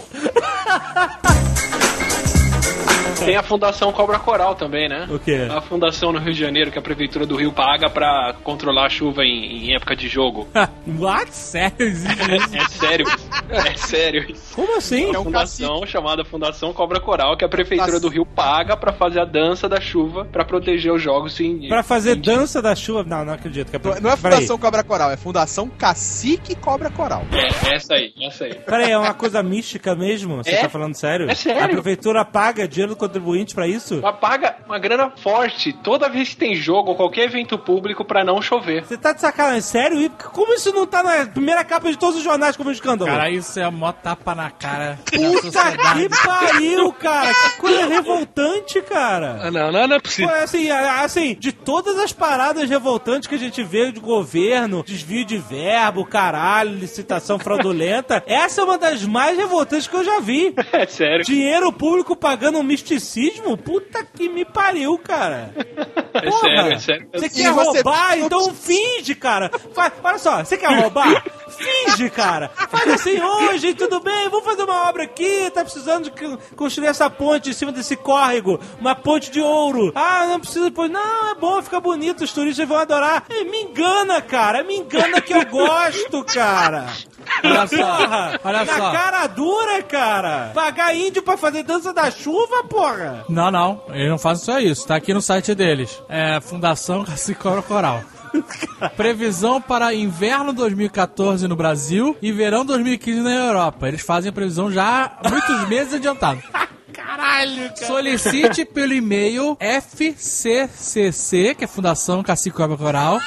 Tem a Fundação Cobra Coral também, né? O quê? A fundação no Rio de Janeiro que a Prefeitura do Rio paga pra controlar a chuva em época de jogo. What? Sério? É sério. É sério isso. Como assim? É uma fundação chamada Fundação Cobra Coral que a Prefeitura do Rio paga pra fazer a dança da chuva pra proteger os jogos. Pra fazer dança da chuva? Não acredito. Que Não é Fundação Cobra Coral, é Fundação Cacique Cobra Coral. É, essa aí. Peraí, é uma coisa mística mesmo? Você tá falando sério? É sério. A Prefeitura paga dinheiro do contribuinte pra isso? Ela paga uma grana forte toda vez que tem jogo ou qualquer evento público pra não chover. Você tá de sacanagem? Sério? E como isso não tá na primeira capa de todos os jornais como um escândalo? Cara, isso é a mó tapa na cara. Puta que pariu, cara! Que coisa revoltante, cara! Não é possível. Pô, assim, de todas as paradas revoltantes que a gente vê de governo, desvio de verbo, caralho, licitação fraudulenta, essa é uma das mais revoltantes que eu já vi. É sério. Dinheiro público pagando um misticismo? Puta que me pariu, cara. É sério. Você quer roubar? Então finge, cara. Olha só, você quer roubar? Finge, cara. Faz assim, hoje, tudo bem, vamos fazer uma obra aqui, tá precisando de construir essa ponte em cima desse córrego, uma ponte de ouro. Ah, não precisa depois. Não, é bom, fica bonito, os turistas vão adorar. Me engana, cara, me engana que eu gosto, cara. Olha só, olha só. Na cara dura, cara. Pagar índio pra fazer dança da chuva, porra. Não, eles não fazem só isso. Tá aqui no site deles. É Fundação Cacique Cobra Coral. Previsão para inverno 2014 no Brasil e verão 2015 na Europa. Eles fazem a previsão já há muitos meses adiantado. Caralho, cara. Solicite pelo e-mail FCCC, que é Fundação Cacique Cobra Coral,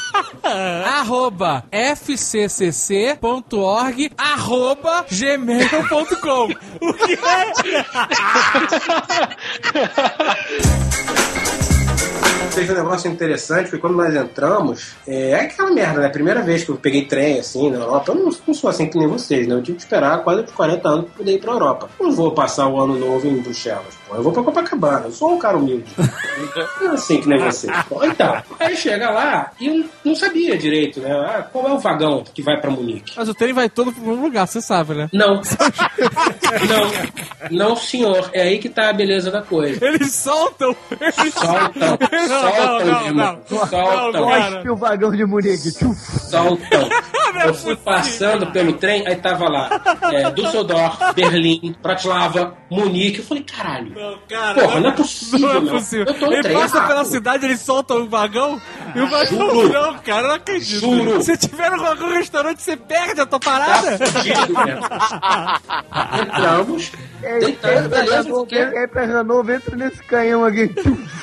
@fccc.org @gmail.com. O que é? Fez um negócio interessante, porque quando nós entramos, é aquela merda, né? Primeira vez que eu peguei trem, assim, na Europa, eu não sou assim que nem vocês, né? Eu tive que esperar quase 40 anos pra poder ir pra Europa. Eu não vou passar o ano novo em Bruxelas, pô. Eu vou pra Copacabana, eu sou um cara humilde. Não é assim que nem vocês. Pô. Então, aí chega lá e eu não sabia direito, né? Ah, qual é o vagão que vai pra Munique? Mas o trem vai todo pro mesmo lugar, você sabe, né? Não. Não, senhor. É aí que tá a beleza da coisa. Eles soltam! Soltam. Mostre o vagão de Munique. Soltam. Eu fui passando pelo trem, aí tava lá Düsseldorf, Berlim, Bratislava, Munique. Eu falei, caralho. Porra, não é possível, não é possível. Eu tô no ele trem passa errado. pela cidade, eles soltam o vagão e o vagão Juro. não, cara, eu não acredito. Juro. Se tiver algum restaurante, você perde a tua parada. Entramos, deitando, beleza. Quem pega novo, entra nesse canhão aqui.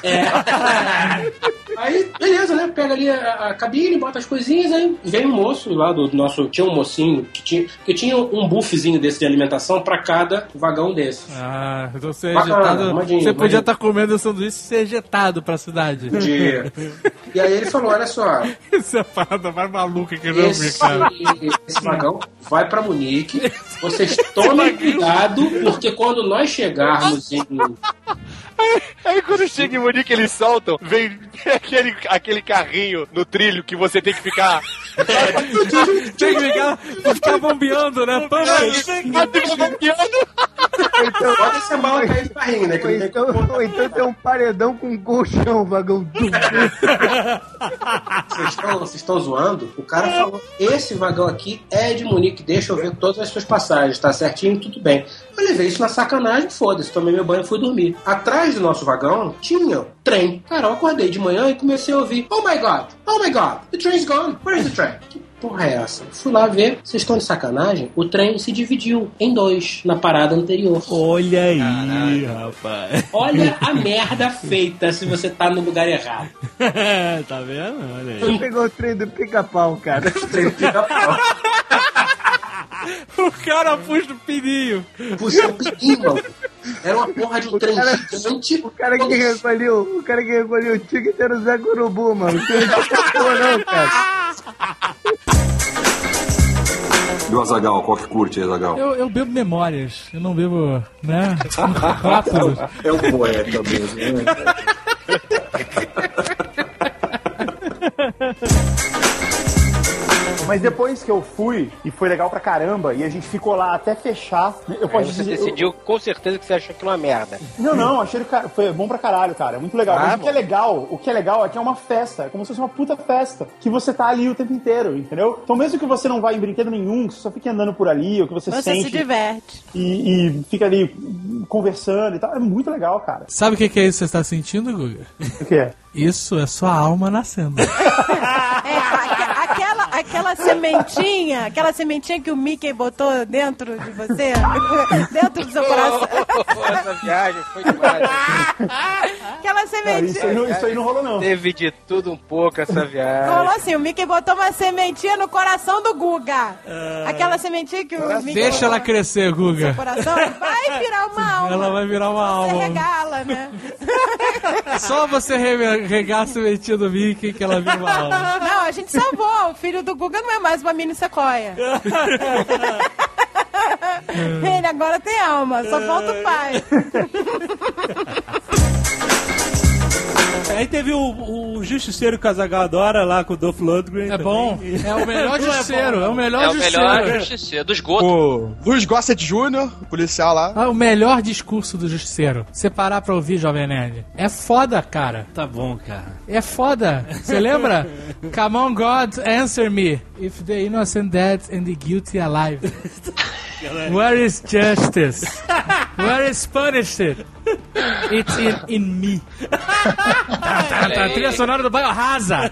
Aí, beleza, né? Pega ali a cabine, bota as coisinhas, aí vem um moço lá do nosso... Tinha um mocinho que tinha um buffzinho desse de alimentação pra cada vagão desse. Ah, então você é Bacana, ejetado. imagina, Você podia estar comendo o sanduíche e ser ejetado pra cidade. Podia. E aí ele falou, olha só... Isso é a parada mais maluca que eu já vi, cara. Esse vagão vai pra Munique. Vocês tomem cuidado, porque quando nós chegarmos em... Aí quando chega em Munique, eles soltam, vem aquele carrinho no trilho que você tem que ficar... Tem que ficar bombeando, né? Pode ser mal cair de barrinho, né? Ou então tem um paredão com um colchão, vagão. Vocês estão zoando? O cara falou, esse vagão aqui é de Munique, deixa eu ver todas as suas passagens, tá certinho, tudo bem. Eu levei isso na sacanagem, foda-se, tomei meu banho e fui dormir. Atrás do nosso vagão tinha trem. Cara, eu acordei de manhã e comecei a ouvir, oh my god, the train's gone, where's the train? Que porra é essa? Fui lá ver, vocês estão de sacanagem? O trem se dividiu em dois na parada anterior. Olha aí, rapaz. Olha a merda feita se você tá no lugar errado. Tá vendo? Olha aí. Você pegou o trem do pica-pau, cara. O trem do pica-pau. O cara puxa o pininho. Puxa o pininho, mano. Era uma porra de um trem gigante. O cara que recolheu o ticket era o Zé Curubu, mano. Não não, cara. E o Azaghal, qual que curte, Azaghal? Eu bebo memórias, eu não bebo, né? Rótulos. É um poeta mesmo, né? Mas depois que eu fui, e foi legal pra caramba, e a gente ficou lá até fechar, eu posso você dizer... decidiu com certeza que você achou aquilo uma merda. Não, achei que foi bom pra caralho, cara. É muito legal. Mas o que é legal é que é uma festa. É como se fosse uma puta festa. Que você tá ali o tempo inteiro, entendeu? Então mesmo que você não vá em brinquedo nenhum, que você só fique andando por ali, ou que você sente... Você se diverte. E fica ali conversando e tal. É muito legal, cara. Sabe o que é isso que você está sentindo, Guga? O que é? Isso é sua alma nascendo. Aquela sementinha que o Mickey botou dentro de você, dentro do seu coração. Essa viagem foi demais. Aquela sementinha. Isso aí não rolou, não. Teve de tudo um pouco essa viagem. Rolou assim, o Mickey botou uma sementinha no coração do Guga. Aquela sementinha que o Mickey Deixa ela crescer, Guga. coração vai virar uma alma. Ela vai virar uma alma. Você regala, né? Só você regar a sementinha do Mickey que ela vira uma alma. Não, a gente salvou. O filho do Guga não é mais uma mini sequoia. Ele agora tem alma, só falta o pai. Aí teve o Justiceiro que o Azaghal adora lá com o Dolph Lundgren. É bom. É o melhor Justiceiro. É o melhor É o Justiceiro. melhor Justiceiro, do esgoto. O Luiz Gossett Jr., policial lá. Ah, o melhor discurso do Justiceiro. Você parar pra ouvir, Jovem Nerd. É foda, cara. Tá bom, cara. É foda. Você lembra? Come on, God, answer me. If the innocent dead and the guilty alive. Where is justice? Where is punishment? It's in me. Tá, trilha sonora do Biohazard.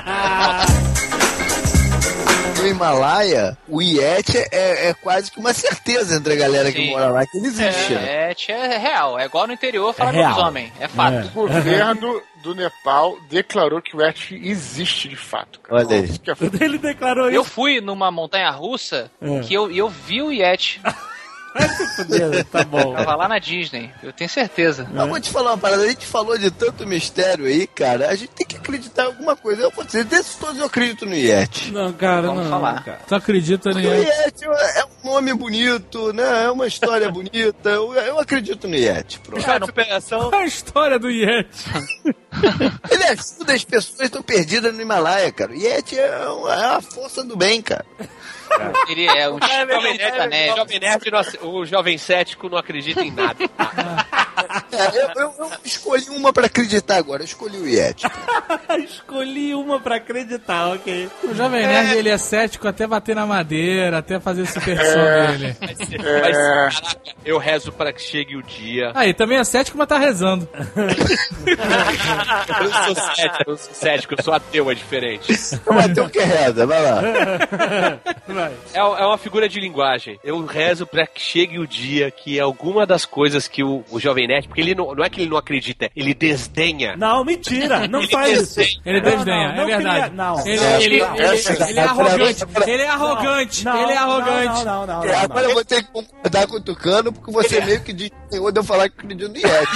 No Himalaia, o Yeti é quase que uma certeza entre a galera que mora lá que ele existe. É real, é igual no interior falar real. lobisomem, é fato. O governo do Nepal declarou que o Yeti existe de fato. Cara. Olha aí. Ele declarou isso. Eu fui numa montanha russa que eu vi o Yeti. Tá bom. Tava lá na Disney, eu tenho certeza. Não, vou te falar uma parada, a gente falou de tanto mistério aí, cara, a gente tem que acreditar em alguma coisa. Eu vou dizer, desses todos eu acredito no Yeti. Não, cara, Vamos falar. cara. Tu acredita Porque no o Yeti? Yeti é um nome bonito, né? É uma história bonita. Eu acredito no Yeti. Pronto. Cara, superação. A história do Yeti. Ele ajuda as pessoas que estão perdidas no Himalaia, cara. O Yeti é a força do bem, cara. Ele é um Jovem Nerd da neve. Jovem Nerd, o jovem cético não acredita em nada. Eu escolhi uma pra acreditar agora. Eu escolhi o Yeti. Escolhi uma pra acreditar, ok. O Jovem Nerd, ele é cético até bater na madeira, até fazer superstição dele. Mas, caraca, eu rezo para que chegue o dia. Aí, também é cético, mas tá rezando. Eu não sou cético, eu sou ateu, é diferente. É um ateu que reza, vai lá. É uma figura de linguagem. Eu rezo pra que chegue o dia que alguma das coisas que o Jovem Nerd, porque ele não é que ele não acredita, ele desdenha. Não, mentira, não faz isso. Ele desdenha, é verdade. Ele é arrogante. Ele é arrogante. Ele é arrogante. Não. Agora eu vou ter que concordar com o Tucano, porque você meio que diz de eu falar que acredito no Yeti.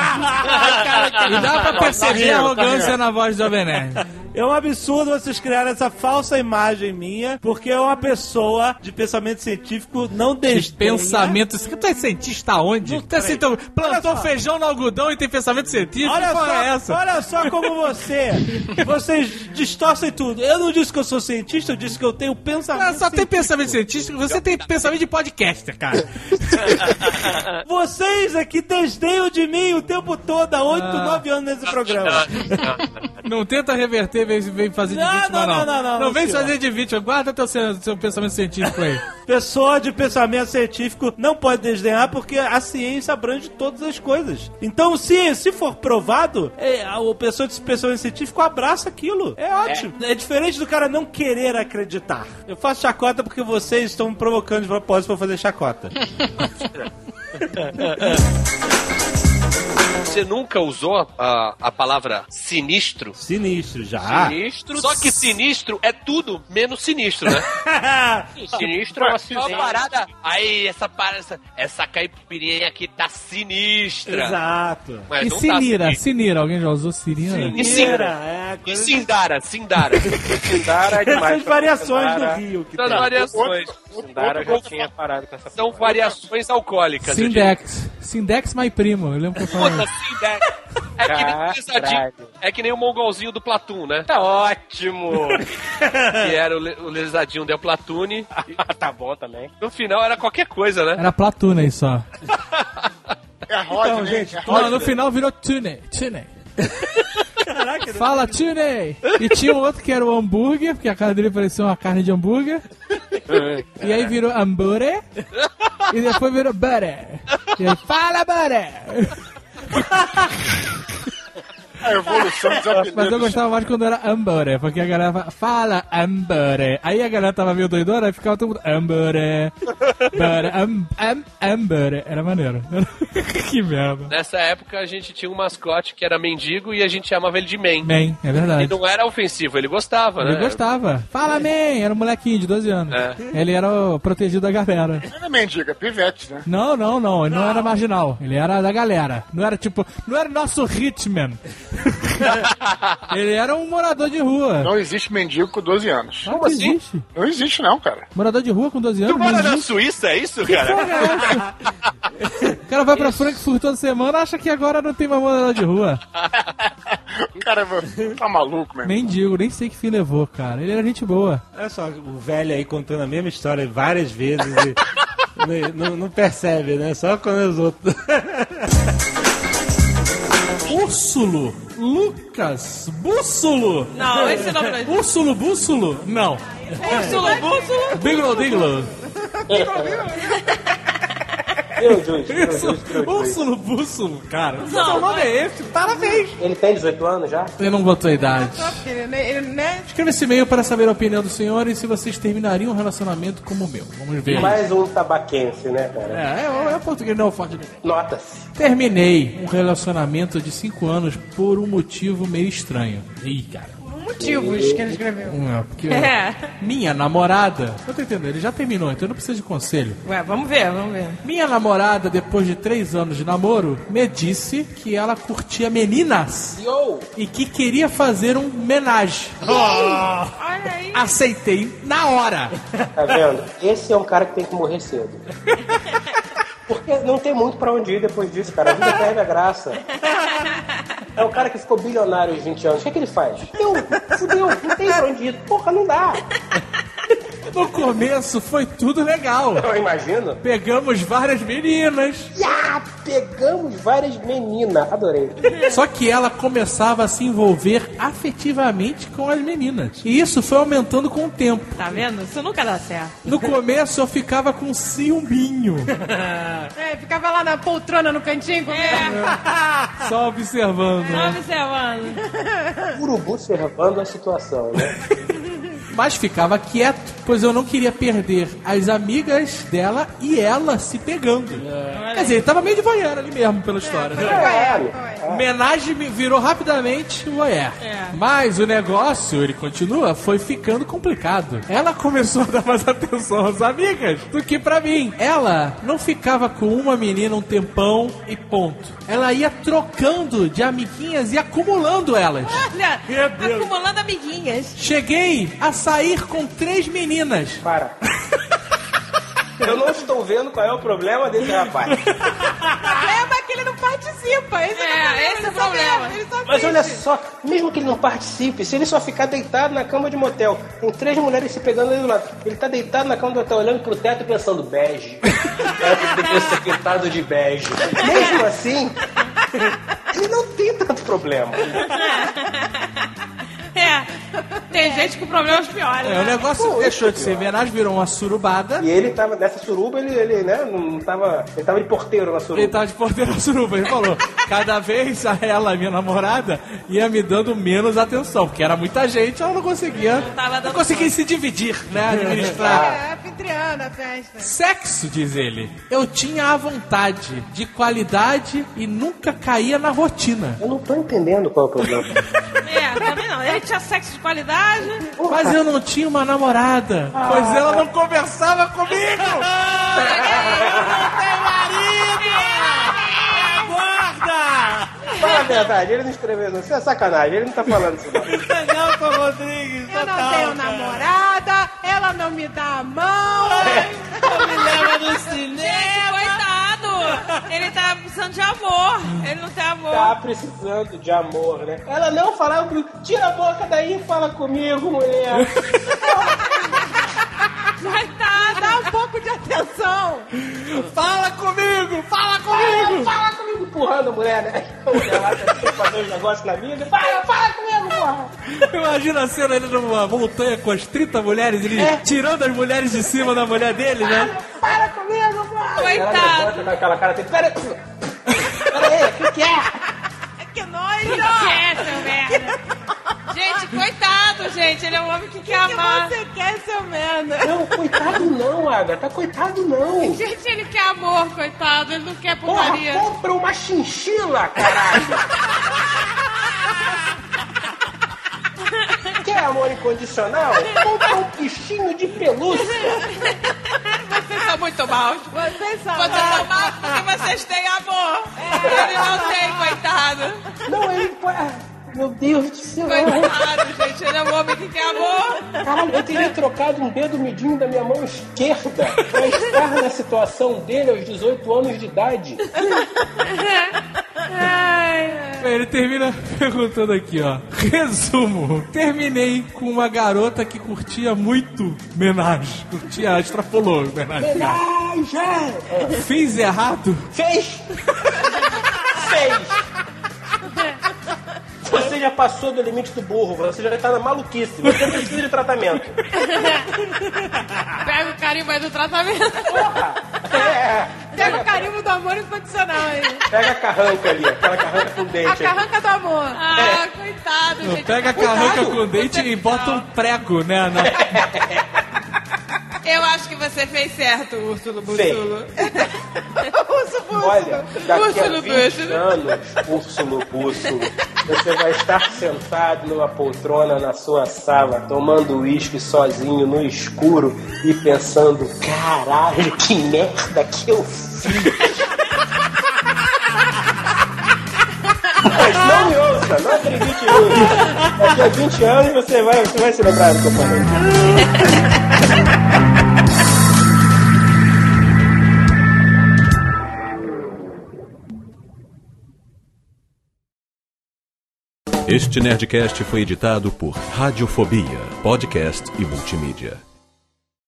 E dá pra perceber a arrogância na voz do Jovem Nerd. É um absurdo vocês criarem essa falsa imagem minha, porque é uma pessoa de pensamento científico não desdenha. Pensamento... Você tá cientista aonde? Não tá cientista... Plantou feijão no algodão e tem pensamento científico? Olha que porra só, é essa? olha só como vocês distorcem tudo. Eu não disse que eu sou cientista, eu disse que eu tenho pensamento só tem pensamento científico, você tem pensamento de podcaster, cara. Vocês aqui desdenham de mim o tempo todo, há 8, 9 anos nesse programa. Não tenta reverter, vem fazer de vítima, não. Não vem fazer de vítima, guarda seu pensamento científico aí. Pessoa de pensamento científico não pode desdenhar porque a ciência abrange todas as coisas. Então, se for provado, a pessoa de pensamento científico abraça aquilo. É ótimo. É diferente do cara não querer acreditar. Eu faço chacota porque vocês estão me provocando de propósito pra fazer chacota. Você nunca usou a palavra sinistro? Sinistro, já. Sinistro. Só que sinistro é tudo menos sinistro, né? Sinistro é uma parada. Aí, essa caipirinha aqui tá sinistra. Exato. E Mas não Sinira, tá Sinira, alguém já usou Sinira? E Sindara. Sindara é demais. Essas variações do Rio. São variações. Sindara já tinha parado com essa São variações alcoólicas. Sindex My Primo, eu lembro que eu falei. Puta, Sindex. É que nem o mongolzinho do Platoon, né? Tá ótimo! Que era o lesadinho del Platune. Tá bom também. No final era qualquer coisa, né? Era Platuna aí só. É Rodney, Então, gente, Não, no final virou Tune. Caraca, Fala, Tune! E tinha um outro que era o hambúrguer, porque a cara dele parecia uma carne de hambúrguer. E aí virou hambúrguer. E depois virou butter. E aí, fala, butter! A evolução dos apelidos. Mas eu gostava mais quando era hambúrguer, porque a galera fala hambúrguer. Aí a galera tava meio doidona, aí ficava todo mundo hambúrguer. Hambúrguer. Era maneiro. Que merda. Nessa época a gente tinha um mascote que era mendigo e a gente chamava ele de Man. Man, é verdade. E não era ofensivo, ele gostava, né? Ele gostava. Fala, man! Era um molequinho de 12 anos. É. Ele era o protegido da galera. Não é mendiga, pivete, né? Não. Ele não era marginal. Ele era da galera. Não era tipo... Não era nosso hitman. Ele era um morador de rua. Não existe mendigo com 12 anos. Como assim? Existe? Não existe não, cara. Morador de rua com 12 anos? Tu mora na Suíça, é isso, cara? O cara vai pra Frankfurt toda semana e acha que agora não tem mais morador de rua. Cara, tá maluco, mesmo. Mendigo, nem sei que fim levou, cara. Ele era gente boa. Olha só, o velho aí contando a mesma história várias vezes e não percebe, né? Só quando os outros... Úrsulo, Lucas, Bússulo. Não, esse não é Úrsulo, Bússulo? Não. Úrsulo, Bússulo. Biglo. Úrsulo, Bússulo, cara. Seu nome é esse? Parabéns. Ele tem 18 anos já? Ele não botou a idade. Né? Escreva esse e-mail para saber a opinião do senhor e se vocês terminariam um relacionamento como o meu. Vamos ver. Mais um tabaquense, né, cara? É português, não é o forte dele. Nota-se. Terminei um relacionamento de 5 anos por um motivo meio estranho. Ih, cara. Motivos que ele escreveu. Porque minha namorada... Eu tô entendendo, ele já terminou, então eu não preciso de conselho. Ué, vamos ver. Minha namorada, depois de 3 anos de namoro, me disse que ela curtia meninas. E que queria fazer um homenagem. Olha aí. Aceitei na hora. Tá vendo? Esse é um cara que tem que morrer cedo. Porque não tem muito pra onde ir depois disso, cara. A vida perde a graça. É um cara que ficou bilionário aos 20 anos. O que ele faz? Fudeu, não tem pra onde ir. Porra, não dá. No começo foi tudo legal. Eu imagino. Pegamos várias meninas. Pegamos várias meninas. Adorei. Só que ela começava a se envolver afetivamente com as meninas. E isso foi aumentando com o tempo. Tá vendo? Isso nunca dá certo. No começo eu ficava com ciúminho. Ficava lá na poltrona no cantinho comendo. Só observando. Urubu observando a situação, né? Mas ficava quieto, pois eu não queria perder as amigas dela e ela se pegando. Quer dizer, ele tava meio de voyeur ali mesmo pela história. Homenagem virou rapidamente o voyeur. Mas o negócio, ele continua, foi ficando complicado. Ela começou a dar mais atenção às amigas do que pra mim. Ela não ficava com uma menina um tempão e ponto. Ela ia trocando de amiguinhas e acumulando elas. Olha, acumulando amiguinhas. Cheguei a sair com 3 meninas. Para. Eu não estou vendo qual é o problema desse rapaz. O problema é que ele não participa. Esse é o problema. Mas olha só, mesmo que ele não participe, se ele só ficar deitado na cama de motel, tem 3 mulheres se pegando ali do lado, ele tá deitado na cama do motel, olhando pro teto e pensando, bege. O teto deveria ser pintado de bege. Mesmo assim, ele não tem tanto problema. Tem gente com problemas piores. O negócio deixou de ser homenagem, virou uma surubada. E ele tava nessa suruba, ele né, não tava. Ele tava de porteiro na suruba. Ele tava de porteiro na suruba, ele falou. Cada vez ela, minha namorada, ia me dando menos atenção, porque era muita gente, ela não conseguia. Não conseguia se dividir, né? Administrar. Anfitriana, a festa. Sexo, diz ele. Eu tinha a vontade de qualidade e nunca caía na rotina. Eu não tô entendendo qual é o problema. Também não. Ele tinha sexo de qualidade. Mas eu não tinha uma namorada, pois ela não conversava comigo. Eu não tenho marido. É gorda. Fala a verdade, ele não escreveu isso. Isso é sacanagem, ele não tá falando isso não. Nelson Rodrigues, eu não tenho namorada, ela não me dá a mão. Não me leva no cinema. Coitado, ele tá precisando de amor. Ele não tem amor. Tá precisando de amor, né? Ela não falava comigo. Tira a boca daí e fala comigo, mulher. Coitado, dá um pouco de atenção. Fala comigo, fala comigo. Fala comigo, empurrando a mulher, né? A mulher lá tá fazendo uns negócios na vida. Fala comigo, porra. Imagina a cena ele numa montanha com as 30 mulheres, ele tirando as mulheres de cima da mulher dele, né? Fala comigo, porra. Coitado. Ela levanta com aquela cara assim, pera aí, o que é? Que nojo! Que é, seu merda? Gente, coitado, gente. Ele é um homem que quer amar. O que você quer, seu merda? Não, coitado não, Agatha. Coitado não. Gente, ele quer amor, coitado. Ele não quer putaria. Porra, compra uma chinchila, caralho. Quer amor incondicional? Compra um bichinho de pelúcia. Vocês são muito maus. Vocês são maus porque vocês têm amor. Ele não tem, coitado. Não, ele... Meu Deus do céu. Coitado, gente. Ele é um homem que quer amor. Caralho, eu teria trocado um dedo midinho da minha mão esquerda pra estar na situação dele aos 18 anos de idade. Ele termina perguntando aqui, ó. Resumo. Terminei com uma garota que curtia muito homenagem. Extrapolou homenagem. Fiz errado? Fez! Você já passou do limite do burro, você já tá na maluquice, você precisa de tratamento. Pega o carimbo aí do tratamento. Porra! Pega o carimbo do amor incondicional aí. Pega a carranca ali, aquela carranca com dente. A carranca do amor. Coitado, gente. Pega a carranca com dente e bota um prego, né? Eu acho que você fez certo, Úrsulo Búrsulo. Olha, daqui a 20 anos, Úrsulo Búrsulo, você vai estar sentado numa poltrona na sua sala, tomando uísque sozinho no escuro e pensando, caralho, que merda que eu fiz. Mas não me ouça, não acredite nisso. Daqui a 20 anos você vai se lembrar do que eu falei. Este Nerdcast foi editado por Radiofobia, podcast e multimídia.